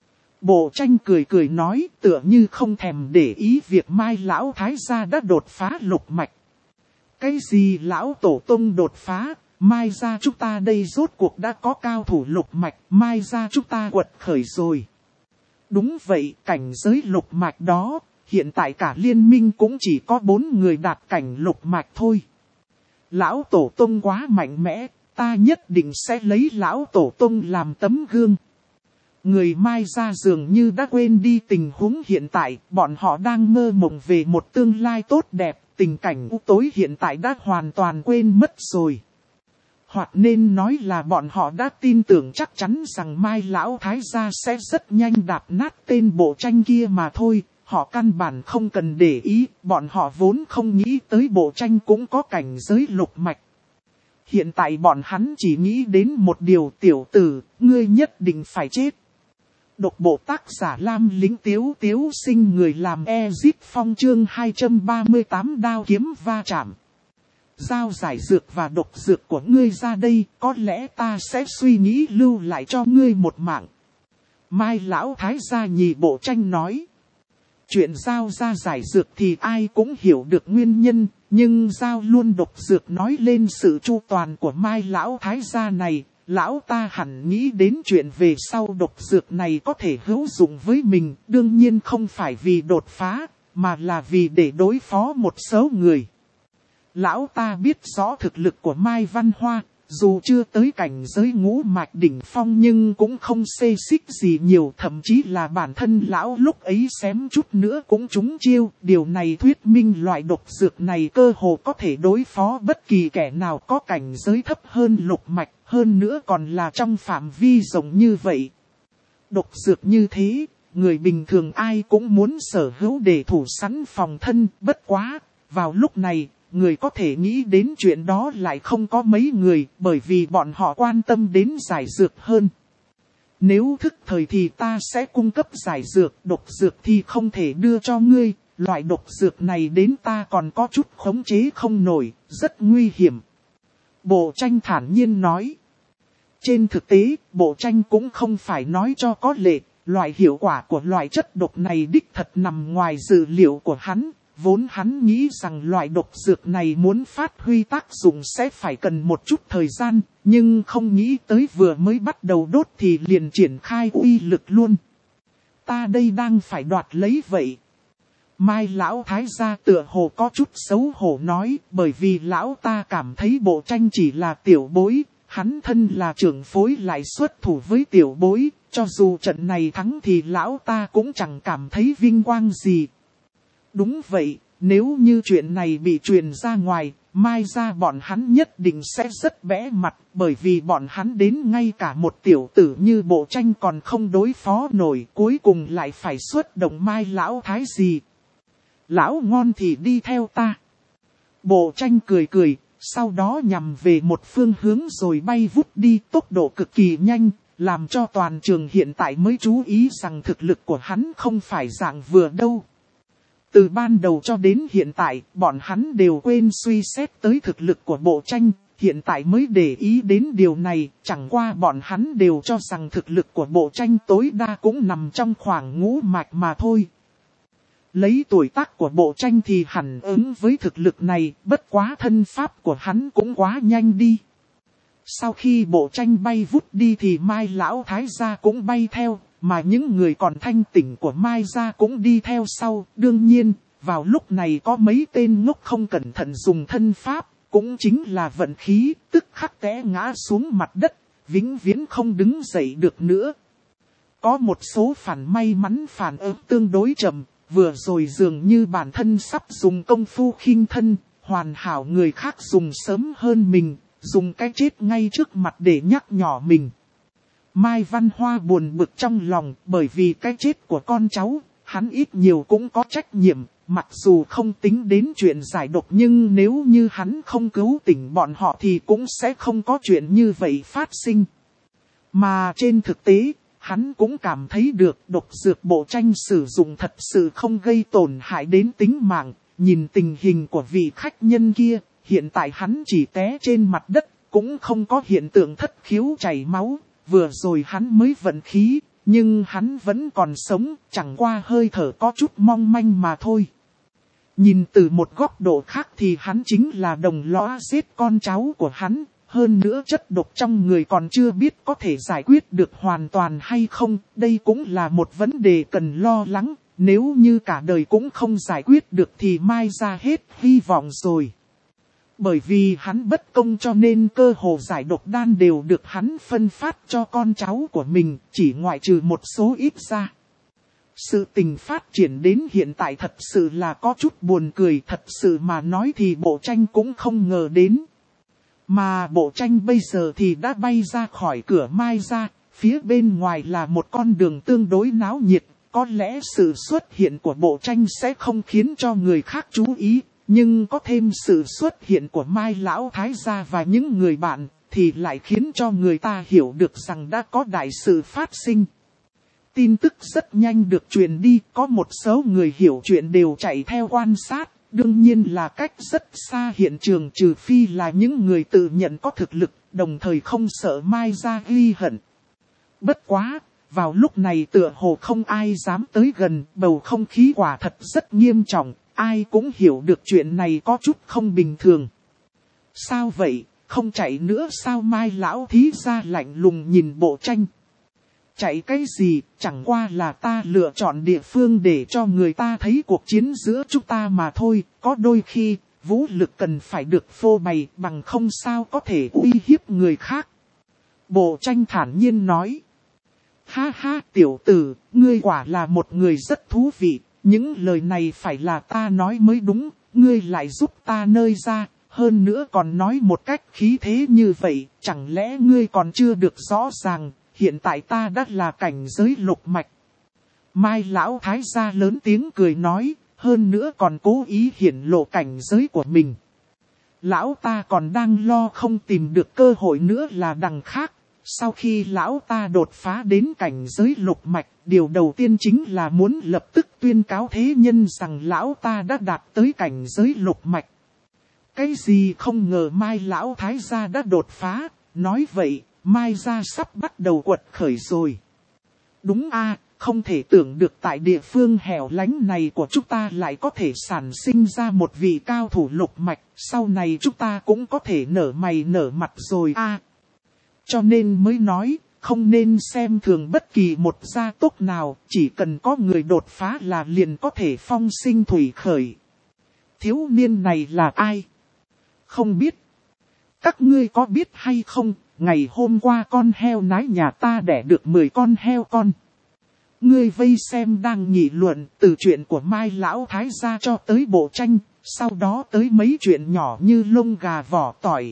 Bộ Tranh cười cười nói, tựa như không thèm để ý việc Mai lão thái gia đã đột phá lục mạch. Cái gì lão tổ tông đột phá, Mai gia chúng ta đây rốt cuộc đã có cao thủ lục mạch, Mai gia chúng ta quật khởi rồi. Đúng vậy, cảnh giới lục mạch đó, hiện tại cả liên minh cũng chỉ có bốn người đạt cảnh lục mạch thôi. Lão tổ tông quá mạnh mẽ, ta nhất định sẽ lấy lão tổ tông làm tấm gương. Người Mai gia dường như đã quên đi tình huống hiện tại, bọn họ đang mơ mộng về một tương lai tốt đẹp, tình cảnh u tối hiện tại đã hoàn toàn quên mất rồi. Hoặc nên nói là bọn họ đã tin tưởng chắc chắn rằng Mai lão thái gia sẽ rất nhanh đạp nát tên Bộ Tranh kia mà thôi, họ căn bản không cần để ý, bọn họ vốn không nghĩ tới Bộ Tranh cũng có cảnh giới lục mạch. Hiện tại bọn hắn chỉ nghĩ đến một điều, tiểu tử, ngươi nhất định phải chết. Độc bộ tác giả Lam Lính Tiếu Tiếu Sinh, người làm Ezit Phong, chương hai trăm ba mươi tám đao kiếm va chạm. Giao giải dược và độc dược của ngươi ra đây, có lẽ ta sẽ suy nghĩ lưu lại cho ngươi một mạng. Mai lão thái gia nhì Bộ Tranh nói. Chuyện giao ra giải dược thì ai cũng hiểu được nguyên nhân, nhưng giao luôn độc dược nói lên sự chu toàn của Mai lão thái gia này. Lão ta hẳn nghĩ đến chuyện về sau độc dược này có thể hữu dụng với mình, đương nhiên không phải vì đột phá, mà là vì để đối phó một số người. Lão ta biết rõ thực lực của Mai Văn Hoa, dù chưa tới cảnh giới ngũ mạch đỉnh phong nhưng cũng không xê xích gì nhiều, thậm chí là bản thân lão lúc ấy xém chút nữa cũng trúng chiêu. Điều này thuyết minh loại độc dược này cơ hồ có thể đối phó bất kỳ kẻ nào có cảnh giới thấp hơn lục mạch, hơn nữa còn là trong phạm vi rộng như vậy. Độc dược như thế, người bình thường ai cũng muốn sở hữu để thủ sẵn phòng thân, bất quá, vào lúc này, người có thể nghĩ đến chuyện đó lại không có mấy người, bởi vì bọn họ quan tâm đến giải dược hơn. Nếu thức thời thì ta sẽ cung cấp giải dược, độc dược thì không thể đưa cho ngươi, loại độc dược này đến ta còn có chút khống chế không nổi, rất nguy hiểm. Bộ Tranh thản nhiên nói. Trên thực tế, Bộ Tranh cũng không phải nói cho có lệ, loại hiệu quả của loại chất độc này đích thật nằm ngoài dự liệu của hắn. Vốn hắn nghĩ rằng loại độc dược này muốn phát huy tác dụng sẽ phải cần một chút thời gian, nhưng không nghĩ tới vừa mới bắt đầu đốt thì liền triển khai uy lực luôn. Ta đây đang phải đoạt lấy vậy. Mai lão thái gia tựa hồ có chút xấu hổ nói, bởi vì lão ta cảm thấy Bộ Tranh chỉ là tiểu bối, hắn thân là trưởng phối lại xuất thủ với tiểu bối, cho dù trận này thắng thì lão ta cũng chẳng cảm thấy vinh quang gì. Đúng vậy, nếu như chuyện này bị truyền ra ngoài, Mai ra bọn hắn nhất định sẽ rất bẽ mặt, bởi vì bọn hắn đến ngay cả một tiểu tử như Bộ Tranh còn không đối phó nổi, cuối cùng lại phải xuất động Mai lão thái gì. Lão ngon thì đi theo ta. Bộ Tranh cười cười, sau đó nhằm về một phương hướng rồi bay vút đi, tốc độ cực kỳ nhanh, làm cho toàn trường hiện tại mới chú ý rằng thực lực của hắn không phải dạng vừa đâu. Từ ban đầu cho đến hiện tại, bọn hắn đều quên suy xét tới thực lực của Bộ Tranh, hiện tại mới để ý đến điều này, chẳng qua bọn hắn đều cho rằng thực lực của bộ tranh tối đa cũng nằm trong khoảng ngũ mạch mà thôi. Lấy tuổi tác của bộ tranh thì hẳn ứng với thực lực này, bất quá thân pháp của hắn cũng quá nhanh đi. Sau khi bộ tranh bay vút đi thì Mai Lão Thái gia cũng bay theo, mà những người còn thanh tỉnh của Mai gia cũng đi theo sau. Đương nhiên, vào lúc này có mấy tên ngốc không cẩn thận dùng thân pháp, cũng chính là vận khí, tức khắc té ngã xuống mặt đất, vĩnh viễn không đứng dậy được nữa. Có một số phản may mắn phản ứng tương đối chậm, vừa rồi dường như bản thân sắp dùng công phu khinh thân, hoàn hảo người khác dùng sớm hơn mình, dùng cái chết ngay trước mặt để nhắc nhở mình. Mai Văn Hoa buồn bực trong lòng, bởi vì cái chết của con cháu, hắn ít nhiều cũng có trách nhiệm, mặc dù không tính đến chuyện giải độc nhưng nếu như hắn không cứu tỉnh bọn họ thì cũng sẽ không có chuyện như vậy phát sinh. Mà trên thực tế, hắn cũng cảm thấy được độc dược bộ tranh sử dụng thật sự không gây tổn hại đến tính mạng. Nhìn tình hình của vị khách nhân kia, hiện tại hắn chỉ té trên mặt đất, cũng không có hiện tượng thất khiếu chảy máu. Vừa rồi hắn mới vận khí, nhưng hắn vẫn còn sống, chẳng qua hơi thở có chút mong manh mà thôi. Nhìn từ một góc độ khác thì hắn chính là đồng lõa giết con cháu của hắn. Hơn nữa chất độc trong người còn chưa biết có thể giải quyết được hoàn toàn hay không. Đây cũng là một vấn đề cần lo lắng. Nếu như cả đời cũng không giải quyết được thì Mai ra hết hy vọng rồi. Bởi vì hắn bất công cho nên cơ hồ giải độc đan đều được hắn phân phát cho con cháu của mình, chỉ ngoại trừ một số ít ra. Sự tình phát triển đến hiện tại thật sự là có chút buồn cười, thật sự mà nói thì bộ tranh cũng không ngờ đến. Mà bộ tranh bây giờ thì đã bay ra khỏi cửa Mai ra, phía bên ngoài là một con đường tương đối náo nhiệt, có lẽ sự xuất hiện của bộ tranh sẽ không khiến cho người khác chú ý, nhưng có thêm sự xuất hiện của Mai Lão Thái gia và những người bạn, thì lại khiến cho người ta hiểu được rằng đã có đại sự phát sinh. Tin tức rất nhanh được truyền đi, có một số người hiểu chuyện đều chạy theo quan sát. Đương nhiên là cách rất xa hiện trường, trừ phi là những người tự nhận có thực lực, đồng thời không sợ Mai ra ghi hận. Bất quá, vào lúc này tựa hồ không ai dám tới gần, bầu không khí quả thật rất nghiêm trọng, ai cũng hiểu được chuyện này có chút không bình thường. Sao vậy, không chạy nữa sao? Mai Lão Thí gia lạnh lùng nhìn bộ tranh. Chạy cái gì, chẳng qua là ta lựa chọn địa phương để cho người ta thấy cuộc chiến giữa chúng ta mà thôi. Có đôi khi, vũ lực cần phải được phô bày, bằng không sao có thể uy hiếp người khác. Bộ tranh thản nhiên nói. Ha ha, tiểu tử, ngươi quả là một người rất thú vị. Những lời này phải là ta nói mới đúng, ngươi lại giúp ta nơi ra. Hơn nữa còn nói một cách khí thế như vậy, chẳng lẽ ngươi còn chưa được rõ ràng. Hiện tại ta đã là cảnh giới lục mạch. Mai Lão Thái gia lớn tiếng cười nói, hơn nữa còn cố ý hiển lộ cảnh giới của mình. Lão ta còn đang lo không tìm được cơ hội nữa là đằng khác. Sau khi lão ta đột phá đến cảnh giới lục mạch, điều đầu tiên chính là muốn lập tức tuyên cáo thế nhân rằng lão ta đã đạt tới cảnh giới lục mạch. Cái gì không ngờ Mai Lão Thái gia đã đột phá, nói vậy. Mai gia sắp bắt đầu quật khởi rồi. Đúng a, à, không thể tưởng được tại địa phương hẻo lánh này của chúng ta lại có thể sản sinh ra một vị cao thủ lục mạch. Sau này chúng ta cũng có thể nở mày nở mặt rồi a. À, cho nên mới nói, không nên xem thường bất kỳ một gia tộc nào, chỉ cần có người đột phá là liền có thể phong sinh thủy khởi. Thiếu niên này là ai? Không biết. Các ngươi có biết hay không? Ngày hôm qua con heo nái nhà ta đẻ được mười con heo con. Ngươi vây xem đang nghị luận từ chuyện của Mai Lão Thái gia cho tới bộ tranh, sau đó tới mấy chuyện nhỏ như lông gà vỏ tỏi.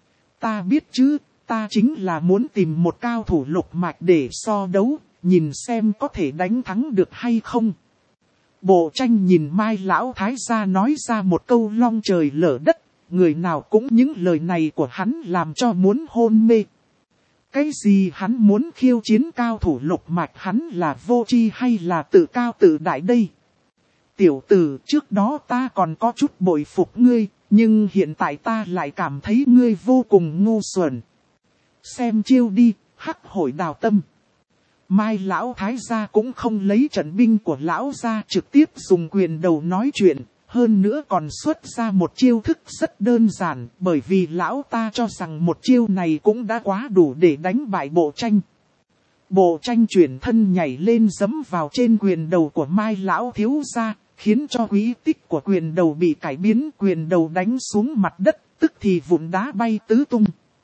Ta biết chứ, ta chính là muốn tìm một cao thủ lục mạch để so đấu, nhìn xem có thể đánh thắng được hay không. Bộ tranh nhìn Mai Lão Thái gia nói ra một câu long trời lở đất. Người nào cũng những lời này của hắn làm cho muốn hôn mê. Cái gì hắn muốn khiêu chiến cao thủ lục mạch, hắn là vô tri hay là tự cao tự đại đây? Tiểu tử, trước đó ta còn có chút bội phục ngươi, Nhưng hiện tại ta lại cảm thấy ngươi vô cùng ngu xuẩn. Xem chiêu đi, hắc hội đào tâm. Mai lão thái gia cũng không lấy trận binh của lão ra trực tiếp dùng quyền đầu nói chuyện. Hơn nữa còn xuất ra một chiêu thức rất đơn giản, bởi vì lão ta cho rằng một chiêu này cũng đã quá đủ để đánh bại Bộ Tranh. Bộ Tranh chuyển thân nhảy lên giẫm vào trên quyền đầu của Mai lão thiếu gia, khiến cho quỹ tích của quyền đầu bị cải biến, quyền đầu đánh xuống mặt đất, tức thì vụn đá bay tứ tung.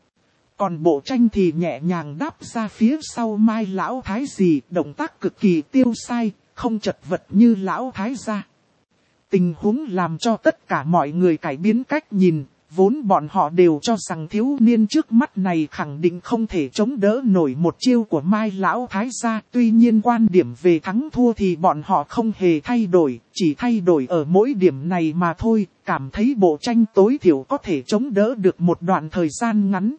Còn Bộ Tranh thì nhẹ nhàng đáp ra phía sau Mai lão thái gì, động tác cực kỳ tiêu sai, không chật vật như lão thái gia. Tình huống làm cho tất cả mọi người cải biến cách nhìn, vốn bọn họ đều cho rằng thiếu niên trước mắt này khẳng định không thể chống đỡ nổi một chiêu của Mai lão thái gia. Tuy nhiên quan điểm về thắng thua thì bọn họ không hề thay đổi, chỉ thay đổi ở mỗi điểm này mà thôi, cảm thấy Bộ Tranh tối thiểu có thể chống đỡ được một đoạn thời gian ngắn.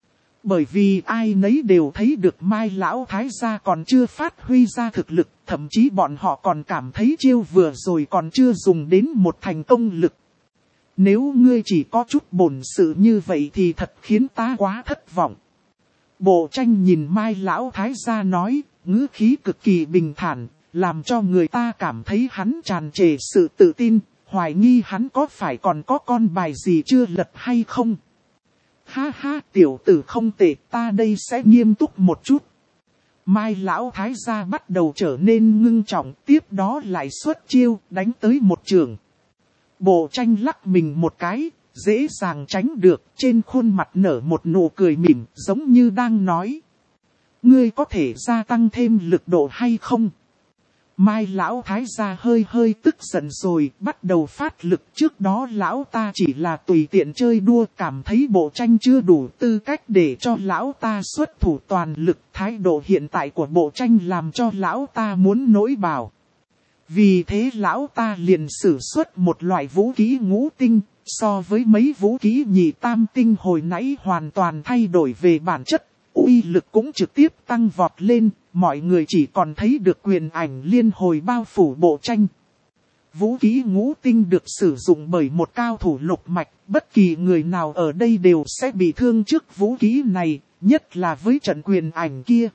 Bởi vì ai nấy đều thấy được Mai lão thái gia còn chưa phát huy ra thực lực, thậm chí bọn họ còn cảm thấy chiêu vừa rồi còn chưa dùng đến một thành công lực. Nếu ngươi chỉ có chút bổn sự như vậy thì thật khiến ta quá thất vọng. Bộ Tranh nhìn Mai lão thái gia nói, ngữ khí cực kỳ bình thản, làm cho người ta cảm thấy hắn tràn trề sự tự tin, hoài nghi hắn có phải còn có con bài gì chưa lật hay không. Ha ha, tiểu tử không tệ, ta đây sẽ nghiêm túc một chút. Mai lão thái gia bắt đầu trở nên ngưng trọng, tiếp đó lại xuất chiêu, đánh tới một trường. Bộ Tranh lắc mình một cái, dễ dàng tránh được, trên khuôn mặt nở một nụ cười mỉm, giống như đang nói. Ngươi có thể gia tăng thêm lực độ hay không? Mai lão thái gia hơi hơi tức giận rồi, bắt đầu phát lực. Trước đó lão ta chỉ là tùy tiện chơi đua, cảm thấy Bộ Tranh chưa đủ tư cách để cho lão ta xuất thủ toàn lực. Thái độ hiện tại của Bộ Tranh làm cho lão ta muốn nổi bào. Vì thế lão ta liền sử xuất một loại vũ khí ngũ tinh, so với mấy vũ khí nhị tam tinh hồi nãy hoàn toàn thay đổi về bản chất, uy lực cũng trực tiếp tăng vọt lên, mọi người chỉ còn thấy được quyền ảnh liên hồi bao phủ Bộ Tranh. Vũ khí ngũ tinh được sử dụng bởi một cao thủ lục mạch, bất kỳ người nào ở đây đều sẽ bị thương trước vũ khí này, nhất là với trận quyền ảnh kia.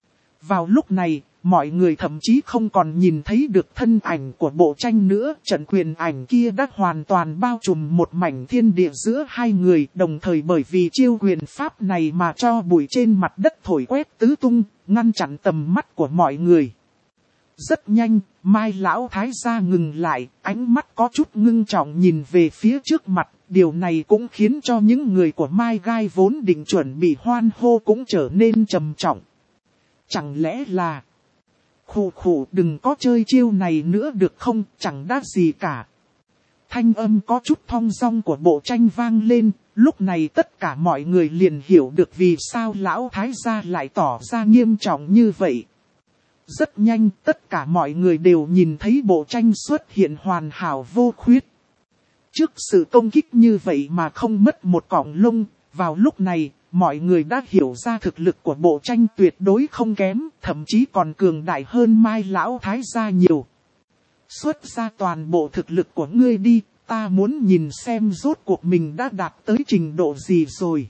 Vào lúc này, mọi người thậm chí không còn nhìn thấy được thân ảnh của Bộ Tranh nữa, trận quyền ảnh kia đã hoàn toàn bao trùm một mảnh thiên địa giữa hai người, đồng thời bởi vì chiêu quyền pháp này mà cho bụi trên mặt đất thổi quét tứ tung, ngăn chặn tầm mắt của mọi người. Rất nhanh, Mai lão thái gia ngừng lại, ánh mắt có chút ngưng trọng nhìn về phía trước mặt, điều này cũng khiến cho những người của Mai Gai vốn định chuẩn bị hoan hô cũng trở nên trầm trọng. Chẳng lẽ là... Khủ khủ, đừng có chơi chiêu này nữa được không, chẳng đắt gì cả. Thanh âm có chút thong dong của Bộ Tranh vang lên, lúc này tất cả mọi người liền hiểu được vì sao lão thái gia lại tỏ ra nghiêm trọng như vậy. Rất nhanh, tất cả mọi người đều nhìn thấy Bộ Tranh xuất hiện hoàn hảo vô khuyết. Trước sự công kích như vậy mà không mất một cọng lông, vào lúc này, mọi người đã hiểu ra thực lực của Bộ Tranh tuyệt đối không kém, thậm chí còn cường đại hơn Mai lão thái gia nhiều. Xuất ra toàn bộ thực lực của ngươi đi, ta muốn nhìn xem rốt cuộc mình đã đạt tới trình độ gì rồi.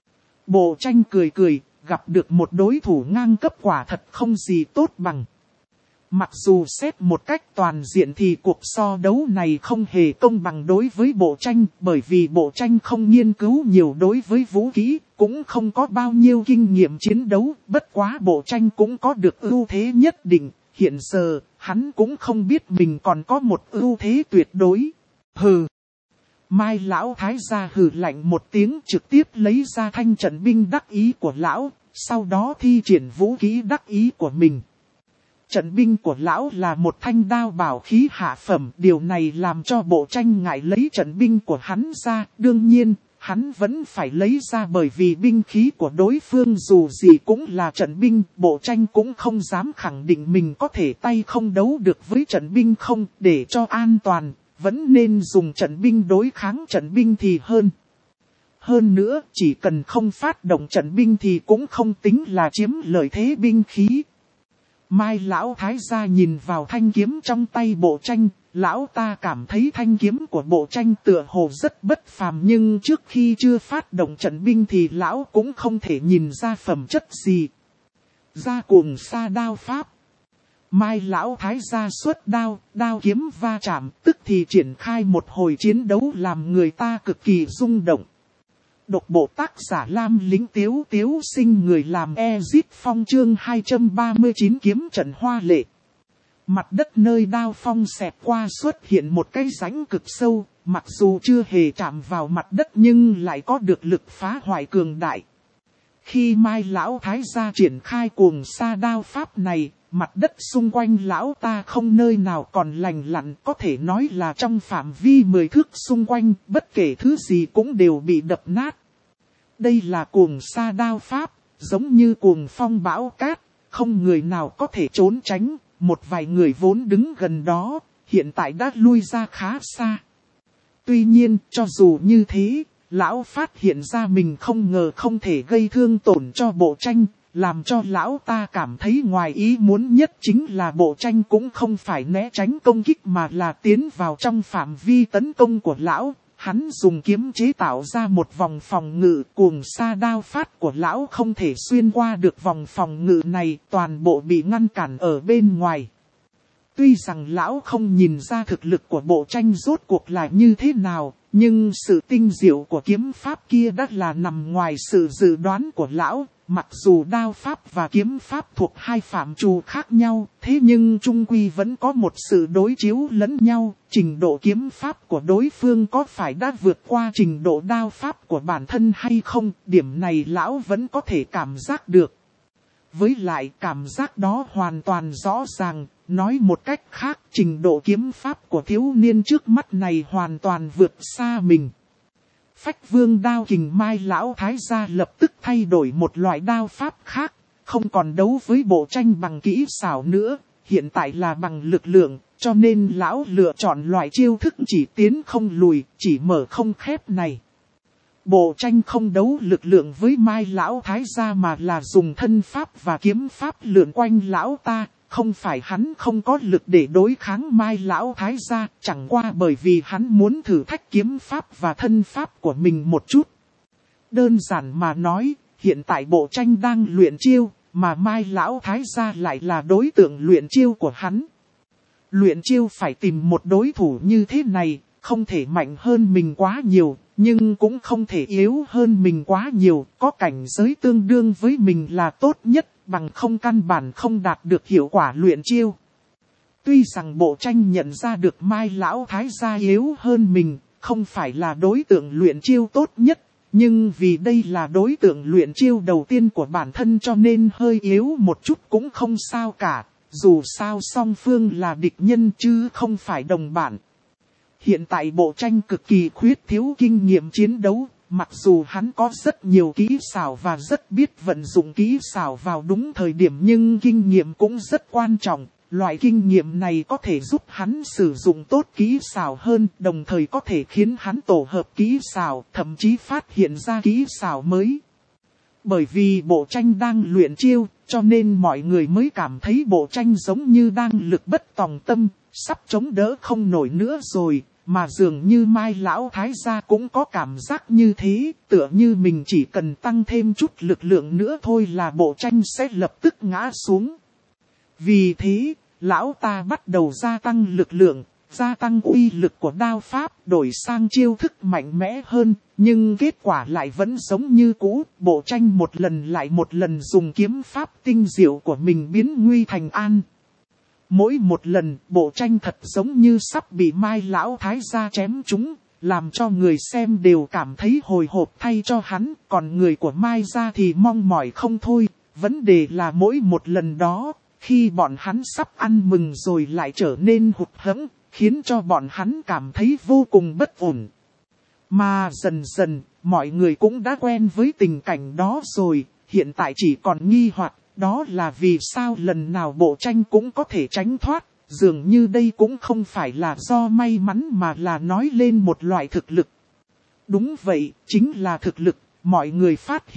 Bộ Tranh cười cười, gặp được một đối thủ ngang cấp quả thật không gì tốt bằng. Mặc dù xét một cách toàn diện thì cuộc so đấu này không hề công bằng đối với Bộ Tranh, bởi vì Bộ Tranh không nghiên cứu nhiều đối với vũ khí, cũng không có bao nhiêu kinh nghiệm chiến đấu, bất quá Bộ Tranh cũng có được ưu thế nhất định, hiện giờ, hắn cũng không biết mình còn có một ưu thế tuyệt đối. Hừ! Mai lão thái gia hừ lạnh một tiếng trực tiếp lấy ra thanh trận binh đắc ý của lão, sau đó thi triển vũ khí đắc ý của mình. Trận binh của lão là một thanh đao bảo khí hạ phẩm, điều này làm cho Bộ Tranh ngại lấy trận binh của hắn ra, đương nhiên, hắn vẫn phải lấy ra bởi vì binh khí của đối phương dù gì cũng là trận binh, Bộ Tranh cũng không dám khẳng định mình có thể tay không đấu được với trận binh không, để cho an toàn, vẫn nên dùng trận binh đối kháng trận binh thì hơn. Hơn nữa, chỉ cần không phát động trận binh thì cũng không tính là chiếm lợi thế binh khí. Mai lão thái gia nhìn vào thanh kiếm trong tay Bộ Tranh, lão ta cảm thấy thanh kiếm của Bộ Tranh tựa hồ rất bất phàm, nhưng trước khi chưa phát động trận binh thì lão cũng không thể nhìn ra phẩm chất gì. Ra cuồng sa đao pháp. Mai lão thái gia xuất đao, đao kiếm va chạm, tức thì triển khai một hồi chiến đấu làm người ta cực kỳ rung động. Độc bộ tác giả Lam Lĩnh Tiếu Tiếu Sinh, người làm Ezit Phong, chương hai trăm ba mươi chín kiếm trận hoa lệ. Mặt đất nơi đao phong xẹt qua xuất hiện một cái rãnh cực sâu, mặc dù chưa hề chạm vào mặt đất nhưng lại có được lực phá hoại cường đại. Khi Mai lão thái gia triển khai cuồng sa đao pháp này, mặt đất xung quanh lão ta không nơi nào còn lành lặn, có thể nói là trong phạm vi mười thước xung quanh, bất kể thứ gì cũng đều bị đập nát. Đây là cuồng sa đao pháp, giống như cuồng phong bão cát, không người nào có thể trốn tránh, một vài người vốn đứng gần đó, hiện tại đã lui ra khá xa. Tuy nhiên, cho dù như thế, lão phát hiện ra mình không ngờ không thể gây thương tổn cho Bộ Tranh. Làm cho lão ta cảm thấy ngoài ý muốn nhất chính là Bộ Tranh cũng không phải né tránh công kích mà là tiến vào trong phạm vi tấn công của lão. Hắn dùng kiếm chế tạo ra một vòng phòng ngự, cuồng sa đao phát của lão không thể xuyên qua được vòng phòng ngự này, toàn bộ bị ngăn cản ở bên ngoài. Tuy rằng lão không nhìn ra thực lực của Bộ Tranh rốt cuộc là như thế nào, nhưng sự tinh diệu của kiếm pháp kia đã là nằm ngoài sự dự đoán của lão. Mặc dù đao pháp và kiếm pháp thuộc hai phạm trù khác nhau, thế nhưng chung quy vẫn có một sự đối chiếu lẫn nhau. Trình độ kiếm pháp của đối phương có phải đã vượt qua trình độ đao pháp của bản thân hay không, điểm này lão vẫn có thể cảm giác được. Với lại cảm giác đó hoàn toàn rõ ràng, nói một cách khác, trình độ kiếm pháp của thiếu niên trước mắt này hoàn toàn vượt xa mình. Phách vương đao kình Mai lão thái gia lập tức thay đổi một loại đao pháp khác, không còn đấu với Bộ Tranh bằng kỹ xảo nữa, hiện tại là bằng lực lượng, cho nên lão lựa chọn loại chiêu thức chỉ tiến không lùi, chỉ mở không khép này. Bộ Tranh không đấu lực lượng với Mai lão thái gia mà là dùng thân pháp và kiếm pháp lượn quanh lão ta. Không phải hắn không có lực để đối kháng Mai lão thái gia, chẳng qua bởi vì hắn muốn thử thách kiếm pháp và thân pháp của mình một chút. Đơn giản mà nói, hiện tại Bộ Tranh đang luyện chiêu, mà Mai lão thái gia lại là đối tượng luyện chiêu của hắn. Luyện chiêu phải tìm một đối thủ như thế này, không thể mạnh hơn mình quá nhiều, nhưng cũng không thể yếu hơn mình quá nhiều, có cảnh giới tương đương với mình là tốt nhất. Bằng không căn bản không đạt được hiệu quả luyện chiêu. Tuy rằng Bộ Tranh nhận ra được Mai lão thái gia yếu hơn mình, không phải là đối tượng luyện chiêu tốt nhất, nhưng vì đây là đối tượng luyện chiêu đầu tiên của bản thân cho nên hơi yếu một chút cũng không sao cả, dù sao song phương là địch nhân chứ không phải đồng bạn. Hiện tại Bộ Tranh cực kỳ khuyết thiếu kinh nghiệm chiến đấu. Mặc dù hắn có rất nhiều kỹ xảo và rất biết vận dụng kỹ xảo vào đúng thời điểm nhưng kinh nghiệm cũng rất quan trọng. Loại kinh nghiệm này có thể giúp hắn sử dụng tốt kỹ xảo hơn, đồng thời có thể khiến hắn tổ hợp kỹ xảo, thậm chí phát hiện ra kỹ xảo mới. Bởi vì Bộ Tranh đang luyện chiêu, cho nên mọi người mới cảm thấy Bộ Tranh giống như đang lực bất tòng tâm, sắp chống đỡ không nổi nữa rồi. Mà dường như Mai lão thái gia cũng có cảm giác như thế, tựa như mình chỉ cần tăng thêm chút lực lượng nữa thôi là Bộ Tranh sẽ lập tức ngã xuống. Vì thế, lão ta bắt đầu gia tăng lực lượng, gia tăng uy lực của đao pháp, đổi sang chiêu thức mạnh mẽ hơn, nhưng kết quả lại vẫn giống như cũ. Bộ Tranh một lần lại một lần dùng kiếm pháp tinh diệu của mình biến nguy thành an. Mỗi một lần, Bộ Tranh thật giống như sắp bị Mai lão thái gia chém trúng, làm cho người xem đều cảm thấy hồi hộp thay cho hắn, còn người của Mai gia thì mong mỏi không thôi. Vấn đề là mỗi một lần đó, khi bọn hắn sắp ăn mừng rồi lại trở nên hụt hẫng, khiến cho bọn hắn cảm thấy vô cùng bất ổn. Mà dần dần, mọi người cũng đã quen với tình cảnh đó rồi, hiện tại chỉ còn nghi hoặc. Đó là vì sao lần nào Bộ Tranh cũng có thể tránh thoát, dường như đây cũng không phải là do may mắn mà là nói lên một loại thực lực. Đúng vậy, chính là thực lực, mọi người phát hiện,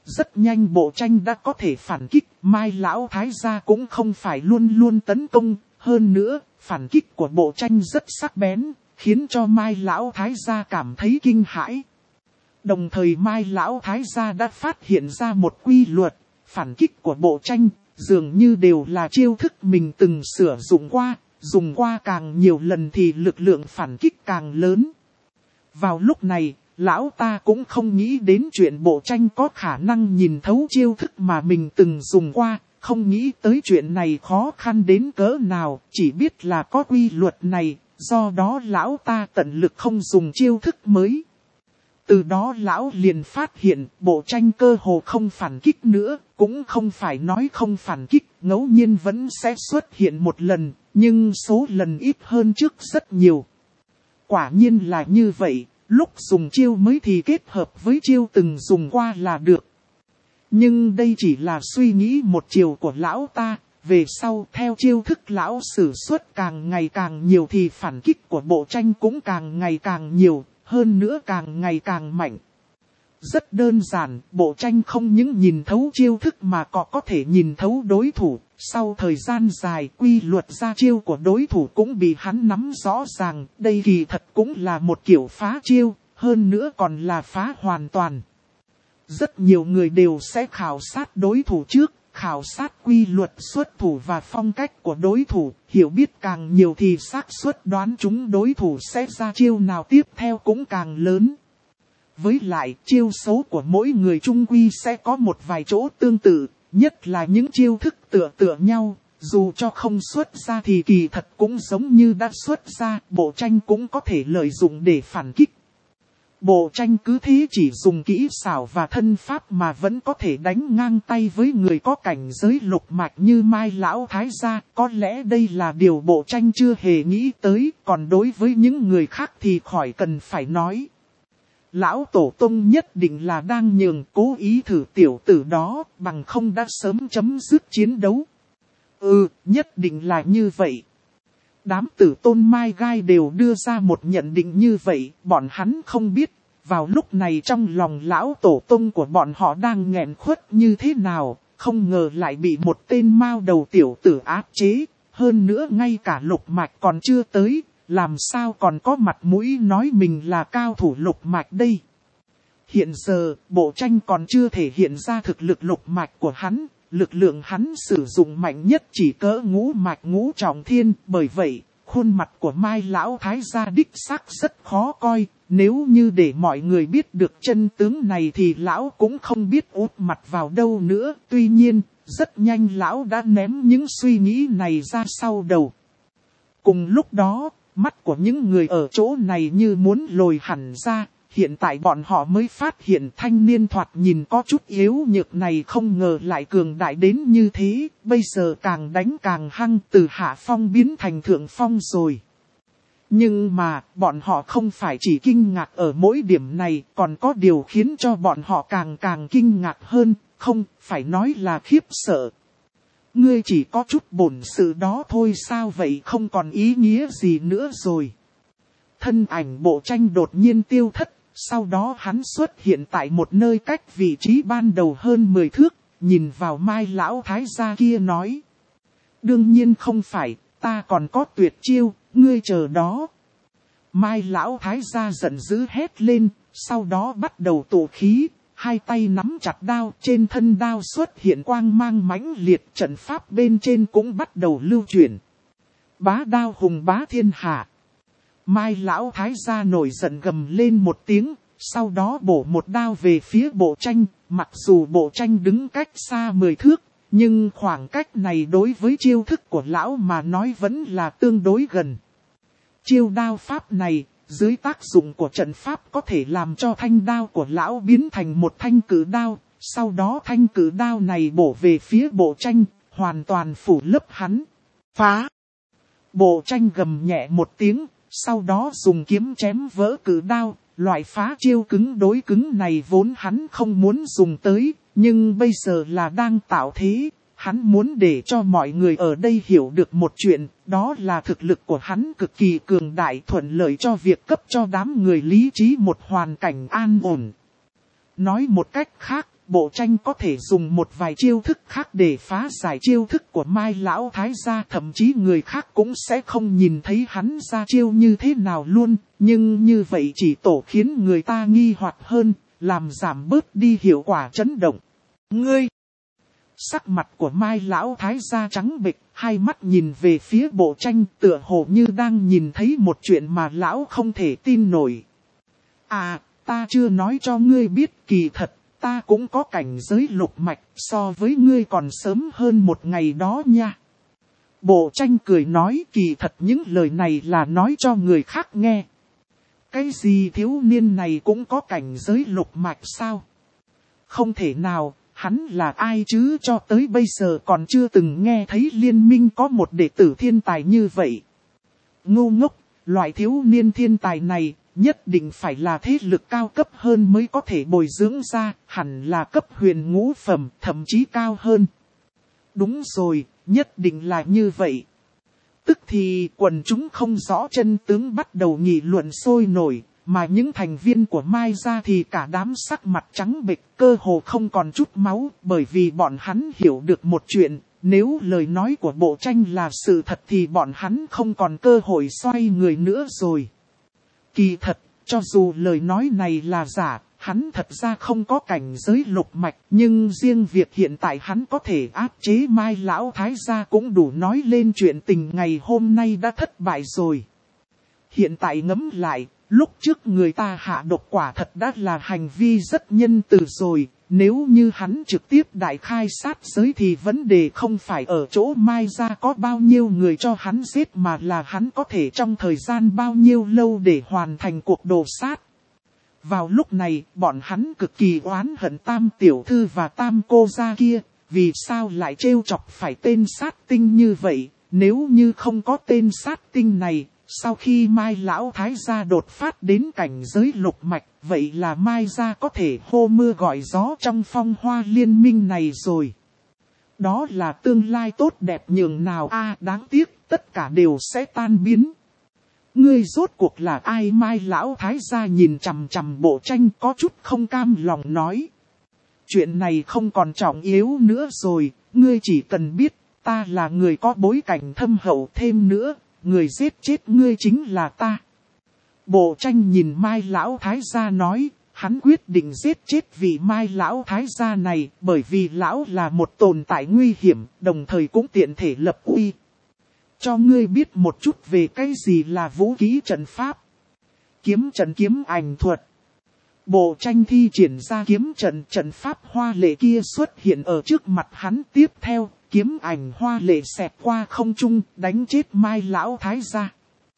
Rất nhanh bộ tranh đã có thể phản kích, Mai Lão Thái gia cũng không phải luôn luôn tấn công, hơn nữa, phản kích của bộ tranh rất sắc bén, khiến cho Mai Lão Thái gia cảm thấy kinh hãi. Đồng thời Mai Lão Thái gia đã phát hiện ra một quy luật, phản kích của bộ tranh, dường như đều là chiêu thức mình từng sử dụng qua, dùng qua càng nhiều lần thì lực lượng phản kích càng lớn. Vào lúc này, lão ta cũng không nghĩ đến chuyện bộ tranh có khả năng nhìn thấu chiêu thức mà mình từng dùng qua, không nghĩ tới chuyện này khó khăn đến cỡ nào, chỉ biết là có quy luật này, do đó lão ta tận lực không dùng chiêu thức mới. Từ đó lão liền phát hiện bộ tranh cơ hồ không phản kích nữa, cũng không phải nói không phản kích, ngẫu nhiên vẫn sẽ xuất hiện một lần, nhưng số lần ít hơn trước rất nhiều. Quả nhiên là như vậy, lúc dùng chiêu mới thì kết hợp với chiêu từng dùng qua là được. Nhưng đây chỉ là suy nghĩ một chiều của lão ta, về sau theo chiêu thức lão sử xuất càng ngày càng nhiều thì phản kích của bộ tranh cũng càng ngày càng nhiều. Hơn nữa càng ngày càng mạnh. Rất đơn giản, bộ tranh không những nhìn thấu chiêu thức mà còn có thể nhìn thấu đối thủ. Sau thời gian dài, quy luật ra chiêu của đối thủ cũng bị hắn nắm rõ ràng. Đây kỳ thật cũng là một kiểu phá chiêu, hơn nữa còn là phá hoàn toàn. Rất nhiều người đều sẽ khảo sát đối thủ trước, khảo sát quy luật xuất thủ và phong cách của đối thủ, hiểu biết càng nhiều thì xác suất đoán chúng đối thủ sẽ ra chiêu nào tiếp theo cũng càng lớn. Với lại, chiêu số của mỗi người chung quy sẽ có một vài chỗ tương tự, nhất là những chiêu thức tựa tựa nhau, dù cho không xuất ra thì kỳ thật cũng giống như đã xuất ra, bộ tranh cũng có thể lợi dụng để phản kích. Bộ tranh cứ thế chỉ dùng kỹ xảo và thân pháp mà vẫn có thể đánh ngang tay với người có cảnh giới lục mạch như Mai Lão Thái gia. Có lẽ đây là điều bộ tranh chưa hề nghĩ tới, còn đối với những người khác thì khỏi cần phải nói. Lão Tổ Tông nhất định là đang nhường cố ý thử tiểu tử đó, bằng không đã sớm chấm dứt chiến đấu. Ừ, nhất định là như vậy. Đám tử tôn Mai Gai đều đưa ra một nhận định như vậy, bọn hắn không biết, vào lúc này trong lòng lão tổ tông của bọn họ đang nghẹn khuất như thế nào, không ngờ lại bị một tên mao đầu tiểu tử áp chế, hơn nữa ngay cả lục mạch còn chưa tới, làm sao còn có mặt mũi nói mình là cao thủ lục mạch đây. Hiện giờ, bộ tranh còn chưa thể hiện ra thực lực lục mạch của hắn. Lực lượng hắn sử dụng mạnh nhất chỉ cỡ ngũ mạch ngũ trọng thiên, bởi vậy, khuôn mặt của Mai Lão Thái gia đích xác rất khó coi, nếu như để mọi người biết được chân tướng này thì Lão cũng không biết út mặt vào đâu nữa, tuy nhiên, rất nhanh Lão đã ném những suy nghĩ này ra sau đầu. Cùng lúc đó, mắt của những người ở chỗ này như muốn lồi hẳn ra. Hiện tại bọn họ mới phát hiện thanh niên thoạt nhìn có chút yếu nhược này không ngờ lại cường đại đến như thế, bây giờ càng đánh càng hăng từ hạ phong biến thành thượng phong rồi. Nhưng mà, bọn họ không phải chỉ kinh ngạc ở mỗi điểm này, còn có điều khiến cho bọn họ càng càng kinh ngạc hơn, không, phải nói là khiếp sợ. Ngươi chỉ có chút bổn sự đó thôi sao vậy không còn ý nghĩa gì nữa rồi. Thân ảnh bộ tranh đột nhiên tiêu thất. Sau đó hắn xuất hiện tại một nơi cách vị trí ban đầu hơn mười thước, nhìn vào Mai Lão Thái gia kia nói. Đương nhiên không phải, ta còn có tuyệt chiêu, ngươi chờ đó. Mai Lão Thái gia giận dữ hét lên, sau đó bắt đầu tụ khí, hai tay nắm chặt đao, trên thân đao xuất hiện quang mang mãnh liệt, trận pháp bên trên cũng bắt đầu lưu chuyển. Bá đao hùng bá thiên hạ. Mai Lão Thái gia nổi giận gầm lên một tiếng, sau đó bổ một đao về phía bộ tranh, mặc dù bộ tranh đứng cách xa mười thước, nhưng khoảng cách này đối với chiêu thức của lão mà nói vẫn là tương đối gần. Chiêu đao pháp này, dưới tác dụng của trận pháp có thể làm cho thanh đao của lão biến thành một thanh cử đao, sau đó thanh cử đao này bổ về phía bộ tranh, hoàn toàn phủ lấp hắn. Phá! Bộ tranh gầm nhẹ một tiếng. Sau đó dùng kiếm chém vỡ cử đao, loại phá chiêu cứng đối cứng này vốn hắn không muốn dùng tới, nhưng bây giờ là đang tạo thế, hắn muốn để cho mọi người ở đây hiểu được một chuyện, đó là thực lực của hắn cực kỳ cường đại thuận lợi cho việc cấp cho đám người lý trí một hoàn cảnh an ổn. Nói một cách khác, Bộ tranh có thể dùng một vài chiêu thức khác để phá giải chiêu thức của Mai Lão Thái gia, thậm chí người khác cũng sẽ không nhìn thấy hắn ra chiêu như thế nào luôn, nhưng như vậy chỉ tổ khiến người ta nghi hoặc hơn, làm giảm bớt đi hiệu quả chấn động. Ngươi! Sắc mặt của Mai Lão Thái gia trắng bệch, hai mắt nhìn về phía bộ tranh tựa hồ như đang nhìn thấy một chuyện mà Lão không thể tin nổi. À, ta chưa nói cho ngươi biết, kỳ thật, ta cũng có cảnh giới lục mạch, so với ngươi còn sớm hơn một ngày đó nha. Bộ tranh cười nói, kỳ thật những lời này là nói cho người khác nghe. Cái gì thiếu niên này cũng có cảnh giới lục mạch sao? Không thể nào, hắn là ai chứ, cho tới bây giờ còn chưa từng nghe thấy liên minh có một đệ tử thiên tài như vậy. Ngu ngốc, loại thiếu niên thiên tài này, nhất định phải là thế lực cao cấp hơn mới có thể bồi dưỡng ra, hẳn là cấp huyền ngũ phẩm, thậm chí cao hơn. Đúng rồi, nhất định là như vậy. Tức thì quần chúng không rõ chân tướng bắt đầu nghị luận sôi nổi, mà những thành viên của Mai gia thì cả đám sắc mặt trắng bệch, cơ hồ không còn chút máu, bởi vì bọn hắn hiểu được một chuyện, nếu lời nói của bộ tranh là sự thật thì bọn hắn không còn cơ hội xoay người nữa rồi. Kỳ thật, cho dù lời nói này là giả, hắn thật ra không có cảnh giới lục mạch, nhưng riêng việc hiện tại hắn có thể áp chế Mai Lão Thái gia cũng đủ nói lên chuyện tình ngày hôm nay đã thất bại rồi. Hiện tại ngẫm lại, lúc trước người ta hạ độc quả thật đã là hành vi rất nhân từ rồi, nếu như hắn trực tiếp đại khai sát giới thì vấn đề không phải ở chỗ Mai gia có bao nhiêu người cho hắn giết mà là hắn có thể trong thời gian bao nhiêu lâu để hoàn thành cuộc đồ sát. Vào lúc này, bọn hắn cực kỳ oán hận Tam tiểu thư và Tam cô gia kia, vì sao lại trêu chọc phải tên sát tinh như vậy, nếu như không có tên sát tinh này. Sau khi Mai Lão Thái gia đột phát đến cảnh giới lục mạch, vậy là Mai gia có thể hô mưa gọi gió trong phong hoa liên minh này rồi. Đó là tương lai tốt đẹp nhường nào a à, đáng tiếc, tất cả đều sẽ tan biến. Ngươi rốt cuộc là ai? Mai Lão Thái gia nhìn chằm chằm bộ tranh có chút không cam lòng nói. Chuyện này không còn trọng yếu nữa rồi, ngươi chỉ cần biết, ta là người có bối cảnh thâm hậu, thêm nữa. Người giết chết ngươi chính là ta. Bộ tranh nhìn Mai Lão Thái gia nói, hắn quyết định giết chết vị Mai Lão Thái gia này, bởi vì Lão là một tồn tại nguy hiểm, đồng thời cũng tiện thể lập uy. Cho ngươi biết một chút về cái gì là vũ khí trận pháp. Kiếm trận kiếm ảnh thuật. Bộ tranh thi triển ra kiếm trận trận pháp hoa lệ kia xuất hiện ở trước mặt hắn, tiếp theo. Kiếm ảnh hoa lệ xẹt qua không trung, đánh chết Mai Lão Thái gia.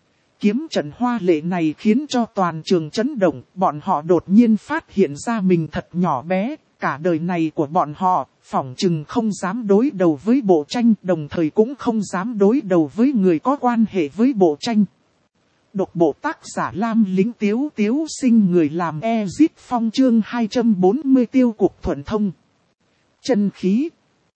Kiếm trận hoa lệ này khiến cho toàn trường chấn động, bọn họ đột nhiên phát hiện ra mình thật nhỏ bé, cả đời này của bọn họ, phỏng chừng không dám đối đầu với bộ tranh, đồng thời cũng không dám đối đầu với người có quan hệ với bộ tranh. Độc bộ tác giả Lam Lính Tiếu Tiếu sinh, người làm Ezit Phong, chương hai trăm bốn mươi tiêu cục thuận thông. Chân khí.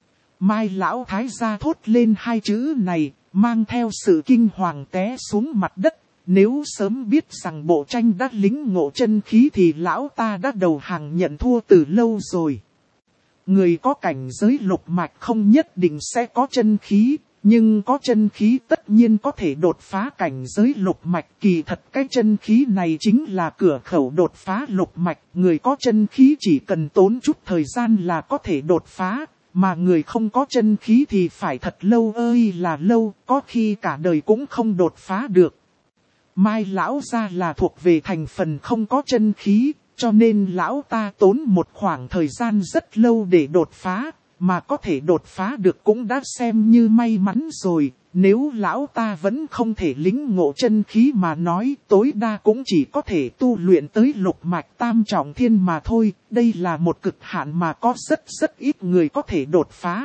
Mai Lão Thái gia thốt lên hai chữ này, mang theo sự kinh hoàng té xuống mặt đất. Nếu sớm biết rằng bộ tranh đã lính ngộ chân khí thì lão ta đã đầu hàng nhận thua từ lâu rồi. Người có cảnh giới lục mạch không nhất định sẽ có chân khí, nhưng có chân khí tất nhiên có thể đột phá cảnh giới lục mạch. Kỳ thật cái chân khí này chính là cửa khẩu đột phá lục mạch. Người có chân khí chỉ cần tốn chút thời gian là có thể đột phá. Mà người không có chân khí thì phải thật lâu ơi là lâu, có khi cả đời cũng không đột phá được. Mai Lão gia là thuộc về thành phần không có chân khí, cho nên lão ta tốn một khoảng thời gian rất lâu để đột phá, mà có thể đột phá được cũng đã xem như may mắn rồi. Nếu lão ta vẫn không thể lĩnh ngộ chân khí mà nói, tối đa cũng chỉ có thể tu luyện tới lục mạch tam trọng thiên mà thôi. Đây là một cực hạn mà có rất rất ít người có thể đột phá.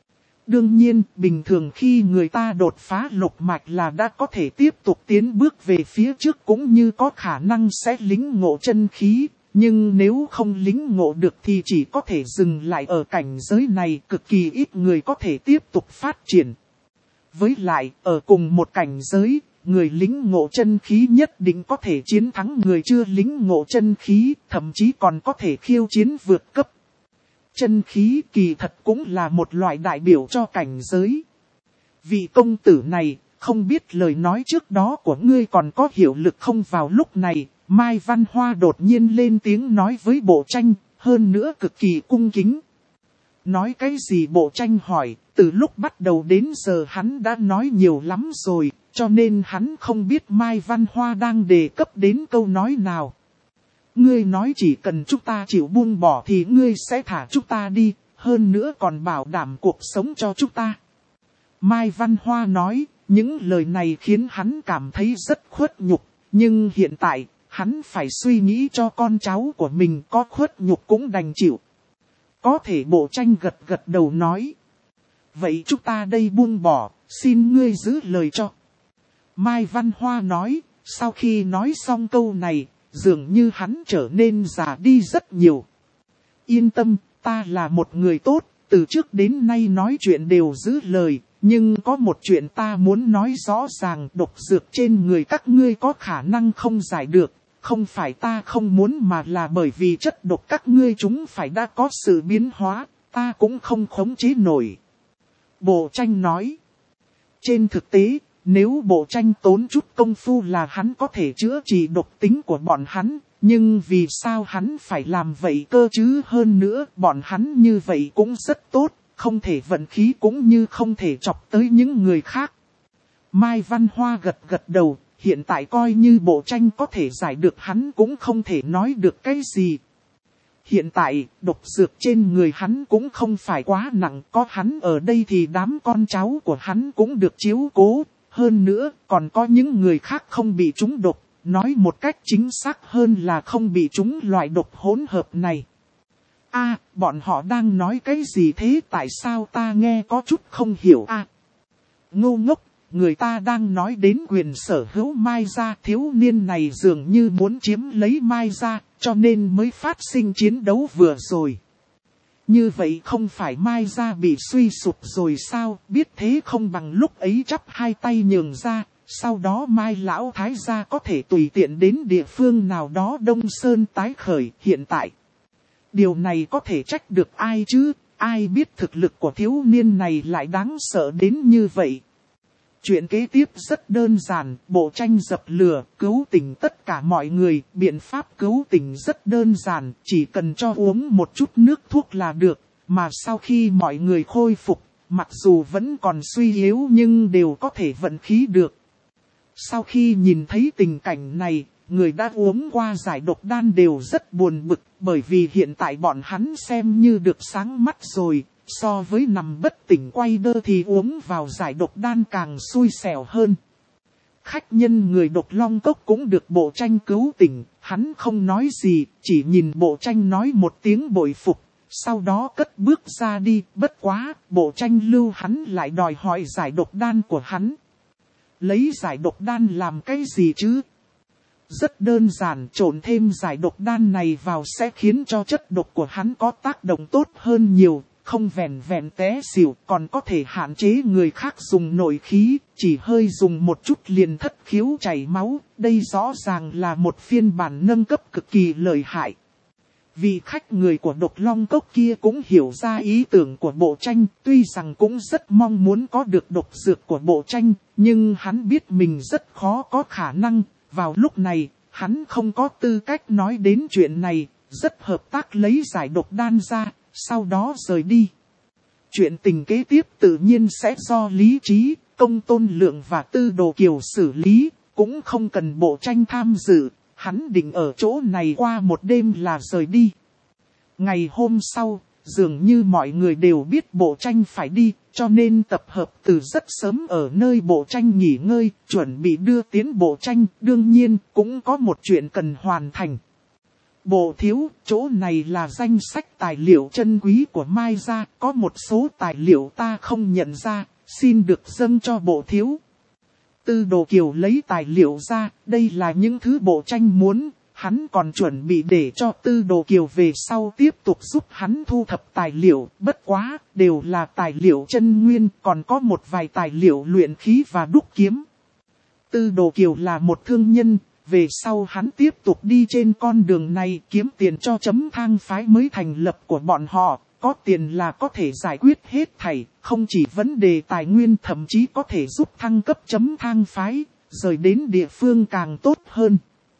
Đương nhiên, bình thường khi người ta đột phá lục mạch là đã có thể tiếp tục tiến bước về phía trước, cũng như có khả năng sẽ lĩnh ngộ chân khí. Nhưng nếu không lĩnh ngộ được thì chỉ có thể dừng lại ở cảnh giới này, cực kỳ ít người có thể tiếp tục phát triển. Với lại, ở cùng một cảnh giới, người lĩnh ngộ chân khí nhất định có thể chiến thắng người chưa lĩnh ngộ chân khí, thậm chí còn có thể khiêu chiến vượt cấp. Chân khí kỳ thật cũng là một loại đại biểu cho cảnh giới. Vị công tử này, không biết lời nói trước đó của ngươi còn có hiệu lực không? Vào lúc này, Mai Văn Hoa đột nhiên lên tiếng nói với Bộ Tranh, hơn nữa cực kỳ cung kính. Nói cái gì? Bộ Tranh hỏi, từ lúc bắt đầu đến giờ hắn đã nói nhiều lắm rồi, cho nên hắn không biết Mai Văn Hoa đang đề cấp đến câu nói nào. Ngươi nói chỉ cần chúng ta chịu buông bỏ thì ngươi sẽ thả chúng ta đi, hơn nữa còn bảo đảm cuộc sống cho chúng ta. Mai Văn Hoa nói, những lời này khiến hắn cảm thấy rất khuất nhục, nhưng hiện tại, hắn phải suy nghĩ cho con cháu của mình, có khuất nhục cũng đành chịu. Có thể Bộ Tranh gật gật đầu nói. Vậy chúng ta đây buông bỏ, xin ngươi giữ lời cho. Mai Văn Hoa nói, sau khi nói xong câu này, dường như hắn trở nên già đi rất nhiều. Yên tâm, ta là một người tốt, từ trước đến nay nói chuyện đều giữ lời, nhưng có một chuyện ta muốn nói rõ ràng, độc dược trên người các ngươi có khả năng không giải được, không phải ta không muốn mà là bởi vì chất độc các ngươi chúng phải đã có sự biến hóa, ta cũng không khống chế nổi. Bộ Tranh nói, trên thực tế, nếu Bộ Tranh tốn chút công phu là hắn có thể chữa trị độc tính của bọn hắn, nhưng vì sao hắn phải làm vậy cơ chứ? Hơn nữa, bọn hắn như vậy cũng rất tốt, không thể vận khí cũng như không thể chọc tới những người khác. Mai Văn Hoa gật gật đầu, hiện tại coi như Bộ Tranh có thể giải được hắn cũng không thể nói được cái gì. Hiện tại, độc dược trên người hắn cũng không phải quá nặng, có hắn ở đây thì đám con cháu của hắn cũng được chiếu cố. Hơn nữa, còn có những người khác không bị trúng độc, nói một cách chính xác hơn là không bị trúng loại độc hỗn hợp này. A, à, bọn họ đang nói cái gì thế? Tại sao ta nghe có chút không hiểu a? À, ngu ngốc, người ta đang nói đến quyền sở hữu Mai gia, thiếu niên này dường như muốn chiếm lấy Mai gia, cho nên mới phát sinh chiến đấu vừa rồi. Như vậy không phải Mai gia bị suy sụp rồi sao? Biết thế không bằng lúc ấy chắp hai tay nhường ra, sau đó Mai lão thái gia có thể tùy tiện đến địa phương nào đó Đông Sơn tái khởi. Hiện tại, điều này có thể trách được ai chứ? Ai biết thực lực của thiếu niên này lại đáng sợ đến như vậy? Chuyện kế tiếp rất đơn giản, Bộ Tranh dập lửa, cứu tỉnh tất cả mọi người, biện pháp cứu tỉnh rất đơn giản, chỉ cần cho uống một chút nước thuốc là được, mà sau khi mọi người khôi phục, mặc dù vẫn còn suy yếu nhưng đều có thể vận khí được. Sau khi nhìn thấy tình cảnh này, người đã uống qua giải độc đan đều rất buồn bực, bởi vì hiện tại bọn hắn xem như được sáng mắt rồi. So với nằm bất tỉnh quay đơ thì uống vào giải độc đan càng xui xẻo hơn. Khách nhân người Độc Long Cốc cũng được Bộ Tranh cứu tỉnh, hắn không nói gì, chỉ nhìn Bộ Tranh nói một tiếng bội phục, sau đó cất bước ra đi. Bất quá, Bộ Tranh lưu hắn lại đòi hỏi giải độc đan của hắn. Lấy giải độc đan làm cái gì chứ? Rất đơn giản, trộn thêm giải độc đan này vào sẽ khiến cho chất độc của hắn có tác động tốt hơn nhiều. Không vẹn vẹn té xỉu, còn có thể hạn chế người khác dùng nội khí, chỉ hơi dùng một chút liền thất khiếu chảy máu, đây rõ ràng là một phiên bản nâng cấp cực kỳ lợi hại. Vị khách người của Độc Long Cốc kia cũng hiểu ra ý tưởng của Bộ Tranh, tuy rằng cũng rất mong muốn có được độc dược của Bộ Tranh, nhưng hắn biết mình rất khó có khả năng, vào lúc này, hắn không có tư cách nói đến chuyện này, rất hợp tác lấy giải độc đan ra. Sau đó rời đi. Chuyện tình kế tiếp tự nhiên sẽ do Lý Trí, Công Tôn Lượng và Tư Đồ Kiều xử lý, cũng không cần Bộ Tranh tham dự, hắn định ở chỗ này qua một đêm là rời đi. Ngày hôm sau, dường như mọi người đều biết Bộ Tranh phải đi, cho nên tập hợp từ rất sớm ở nơi Bộ Tranh nghỉ ngơi, chuẩn bị đưa tiến Bộ Tranh, đương nhiên cũng có một chuyện cần hoàn thành. Bộ thiếu, chỗ này là danh sách tài liệu chân quý của Mai gia, có một số tài liệu ta không nhận ra, xin được dâng cho Bộ thiếu. Tư Đồ Kiều lấy tài liệu ra, đây là những thứ Bộ Tranh muốn, hắn còn chuẩn bị để cho Tư Đồ Kiều về sau tiếp tục giúp hắn thu thập tài liệu, bất quá, đều là tài liệu chân nguyên, còn có một vài tài liệu luyện khí và đúc kiếm. Tư Đồ Kiều là một thương nhân. Về sau hắn tiếp tục đi trên con đường này kiếm tiền cho Chấm Thang phái mới thành lập của bọn họ, có tiền là có thể giải quyết hết thảy, không chỉ vấn đề tài nguyên thậm chí có thể giúp thăng cấp chấm thang phái, rời đến địa phương càng tốt hơn.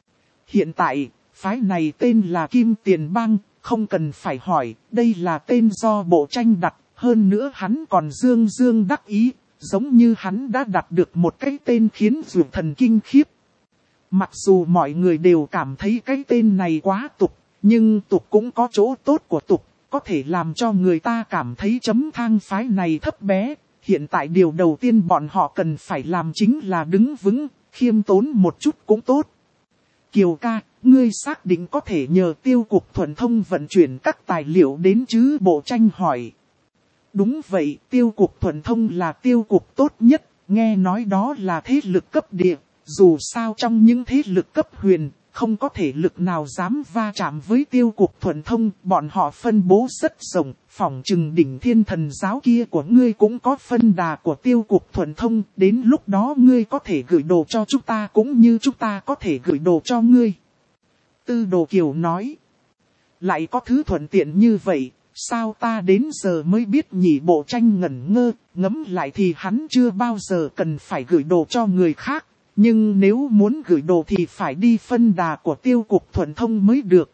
Hiện tại, phái này tên là Kim Tiền Bang, không cần phải hỏi, đây là tên do bộ tranh đặt, hơn nữa hắn còn dương dương đắc ý, giống như hắn đã đặt được một cái tên khiến dụ thần kinh khiếp. Mặc dù mọi người đều cảm thấy cái tên này quá tục, nhưng tục cũng có chỗ tốt của tục, có thể làm cho người ta cảm thấy chấm thang phái này thấp bé. Hiện tại điều đầu tiên bọn họ cần phải làm chính là đứng vững, khiêm tốn một chút cũng tốt. Kiều ca, ngươi xác định có thể nhờ tiêu cục thuần thông vận chuyển các tài liệu đến chứ, bộ tranh hỏi. Đúng vậy, tiêu cục thuần thông là tiêu cục tốt nhất, nghe nói đó là thế lực cấp địa, dù sao trong những thế lực cấp huyền, không có thể lực nào dám va chạm với tiêu cục thuần thông, bọn họ phân bố rất rộng, phỏng chừng đỉnh thiên thần giáo kia của ngươi cũng có phân đà của tiêu cục thuần thông, đến lúc đó ngươi có thể gửi đồ cho chúng ta cũng như chúng ta có thể gửi đồ cho ngươi. Tư Đồ Kiều nói, lại có thứ thuận tiện như vậy, sao ta đến giờ mới biết nhỉ, bộ tranh ngẩn ngơ, ngẫm lại thì hắn chưa bao giờ cần phải gửi đồ cho người khác. Nhưng nếu muốn gửi đồ thì phải đi phân đà của tiêu cục thuần thông mới được.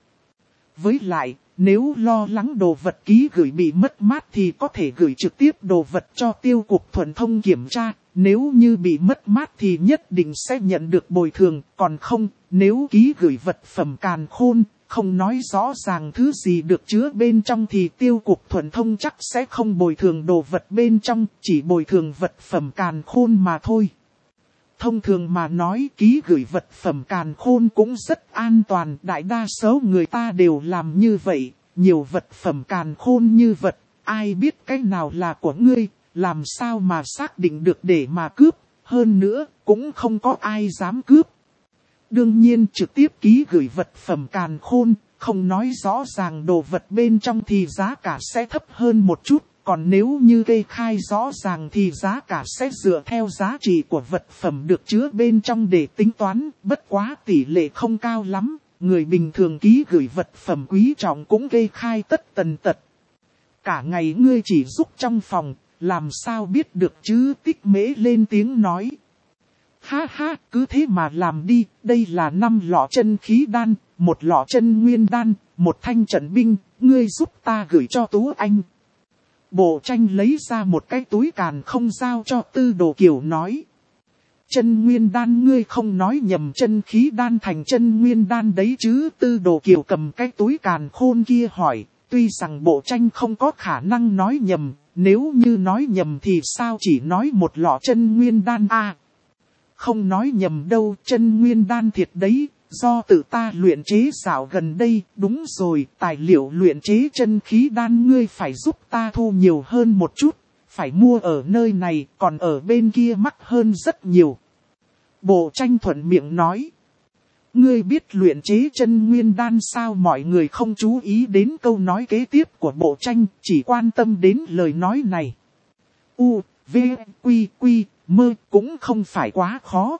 Với lại, nếu lo lắng đồ vật ký gửi bị mất mát thì có thể gửi trực tiếp đồ vật cho tiêu cục thuần thông kiểm tra. Nếu như bị mất mát thì nhất định sẽ nhận được bồi thường. Còn không, nếu ký gửi vật phẩm càn khôn, không nói rõ ràng thứ gì được chứa bên trong thì tiêu cục thuần thông chắc sẽ không bồi thường đồ vật bên trong, chỉ bồi thường vật phẩm càn khôn mà thôi. Thông thường mà nói ký gửi vật phẩm càn khôn cũng rất an toàn, đại đa số người ta đều làm như vậy, nhiều vật phẩm càn khôn như vật, ai biết cái nào là của ngươi, làm sao mà xác định được để mà cướp, hơn nữa cũng không có ai dám cướp. Đương nhiên trực tiếp ký gửi vật phẩm càn khôn, không nói rõ ràng đồ vật bên trong thì giá cả sẽ thấp hơn một chút. Còn nếu như kê khai rõ ràng thì giá cả sẽ dựa theo giá trị của vật phẩm được chứa bên trong để tính toán, bất quá tỷ lệ không cao lắm, người bình thường ký gửi vật phẩm quý trọng cũng kê khai tất tần tật. Cả ngày ngươi chỉ giúp trong phòng, làm sao biết được chứ, Tích Mễ lên tiếng nói. Ha ha, cứ thế mà làm đi, đây là năm lọ chân khí đan, một lọ chân nguyên đan, một thanh trận binh, ngươi giúp ta gửi cho Tú Anh. Bộ tranh lấy ra một cái túi càn không giao cho Tư Đồ Kiều nói. Chân nguyên đan, ngươi không nói nhầm chân khí đan thành chân nguyên đan đấy chứ, Tư Đồ Kiều cầm cái túi càn khôn kia hỏi. Tuy rằng bộ tranh không có khả năng nói nhầm, nếu như nói nhầm thì sao chỉ nói một lọ chân nguyên đan à? Không nói nhầm đâu, chân nguyên đan thiệt đấy. Do tự ta luyện chế xảo gần đây, đúng rồi, tài liệu luyện chế chân khí đan ngươi phải giúp ta thu nhiều hơn một chút, phải mua ở nơi này, còn ở bên kia mắc hơn rất nhiều. Bộ tranh thuận miệng nói, ngươi biết luyện chế chân nguyên đan sao? Mọi người không chú ý đến câu nói kế tiếp của bộ tranh, chỉ quan tâm đến lời nói này. U, V, Quy, Quy, Mơ cũng không phải quá khó.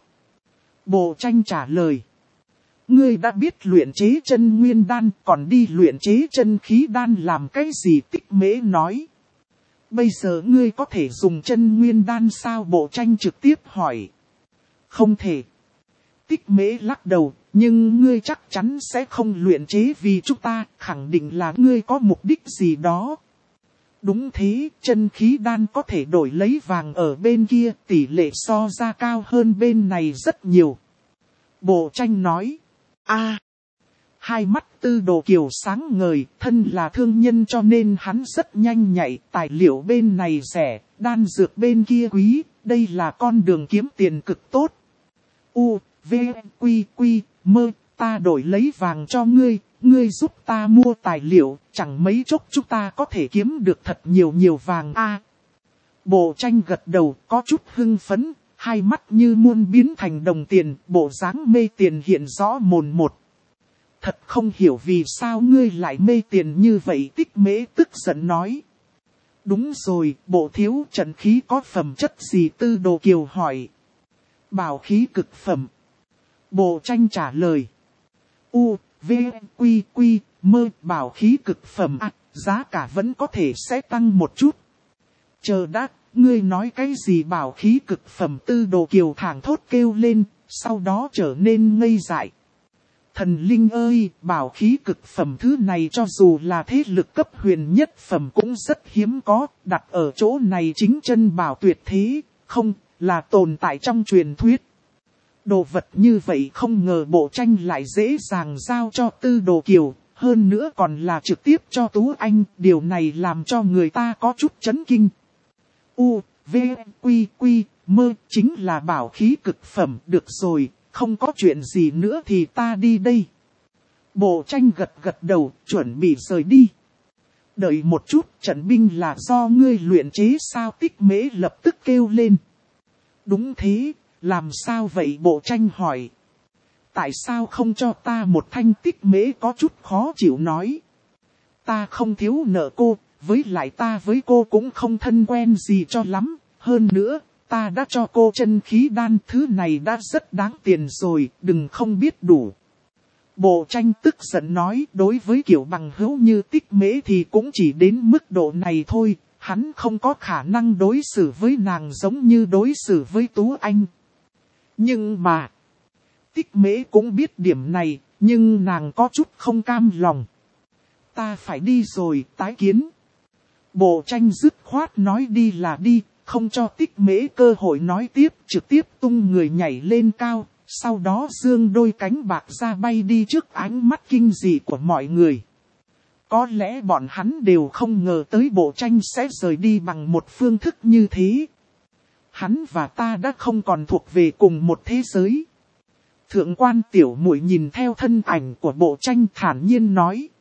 Bộ tranh trả lời. Ngươi đã biết luyện chế chân nguyên đan, còn đi luyện chế chân khí đan làm cái gì? Tích Mễ nói. Bây giờ ngươi có thể dùng chân nguyên đan sao? Bộ tranh trực tiếp hỏi. Không thể. Tích Mễ lắc đầu, nhưng ngươi chắc chắn sẽ không luyện chế vì chúng ta, khẳng định là ngươi có mục đích gì đó. Đúng thế, chân khí đan có thể đổi lấy vàng ở bên kia, tỷ lệ so ra cao hơn bên này rất nhiều. Bộ tranh nói. A, hai mắt Tư Đồ Kiều sáng ngời, thân là thương nhân cho nên hắn rất nhanh nhạy, tài liệu bên này rẻ, đan dược bên kia quý, đây là con đường kiếm tiền cực tốt. U, V, Quy, Quy, Mơ, ta đổi lấy vàng cho ngươi, ngươi giúp ta mua tài liệu, chẳng mấy chốc chúng ta có thể kiếm được thật nhiều nhiều vàng a. Bộ tranh gật đầu, có chút hưng phấn. Hai mắt như muôn biến thành đồng tiền, bộ dáng mê tiền hiện rõ mồn một. Thật không hiểu vì sao ngươi lại mê tiền như vậy, Tích Mễ tức giận nói. Đúng rồi, bộ thiếu trận khí có phẩm chất gì? Tư Đồ Kiều hỏi. Bảo khí cực phẩm. Bộ tranh trả lời. U, V, Quy, Quy, Mơ, bảo khí cực phẩm. À, giá cả vẫn có thể sẽ tăng một chút. Chờ đã, ngươi nói cái gì bảo khí cực phẩm? Tư Đồ Kiều thảng thốt kêu lên, sau đó trở nên ngây dại. Thần linh ơi, bảo khí cực phẩm thứ này cho dù là thế lực cấp huyền nhất phẩm cũng rất hiếm có, đặt ở chỗ này chính chân bảo tuyệt thế, không, là tồn tại trong truyền thuyết. Đồ vật như vậy không ngờ Bộ Tranh lại dễ dàng giao cho Tư Đồ Kiều, hơn nữa còn là trực tiếp cho Tú Anh, điều này làm cho người ta có chút chấn kinh. U, V, Quy, Quy, Mơ chính là bảo khí cực phẩm, được rồi, không có chuyện gì nữa thì ta đi đây. Bộ Tranh gật gật đầu, chuẩn bị rời đi. Đợi một chút, trận binh là do ngươi luyện chế sao? Tích Mễ lập tức kêu lên. Đúng thế, làm sao vậy? Bộ Tranh hỏi. Tại sao không cho ta một thanh? Tích Mễ có chút khó chịu nói. Ta không thiếu nợ cô, với lại ta với cô cũng không thân quen gì cho lắm, hơn nữa, ta đã cho cô chân khí đan, thứ này đã rất đáng tiền rồi, đừng không biết đủ. Bộ Tranh tức giận nói, đối với kiểu bằng hữu như Tích Mễ thì cũng chỉ đến mức độ này thôi, hắn không có khả năng đối xử với nàng giống như đối xử với Tú Anh. Nhưng mà, Tích Mễ cũng biết điểm này, nhưng nàng có chút không cam lòng. Ta phải đi rồi, tái kiến. Bộ Tranh dứt khoát nói đi là đi, không cho Tích Mễ cơ hội nói tiếp, trực tiếp tung người nhảy lên cao, sau đó giương đôi cánh bạc ra bay đi trước ánh mắt kinh dị của mọi người. Có lẽ bọn hắn đều không ngờ tới Bộ Tranh sẽ rời đi bằng một phương thức như thế. Hắn và ta đã không còn thuộc về cùng một thế giới. Thượng quan Tiểu Muội nhìn theo thân ảnh của Bộ Tranh thản nhiên nói.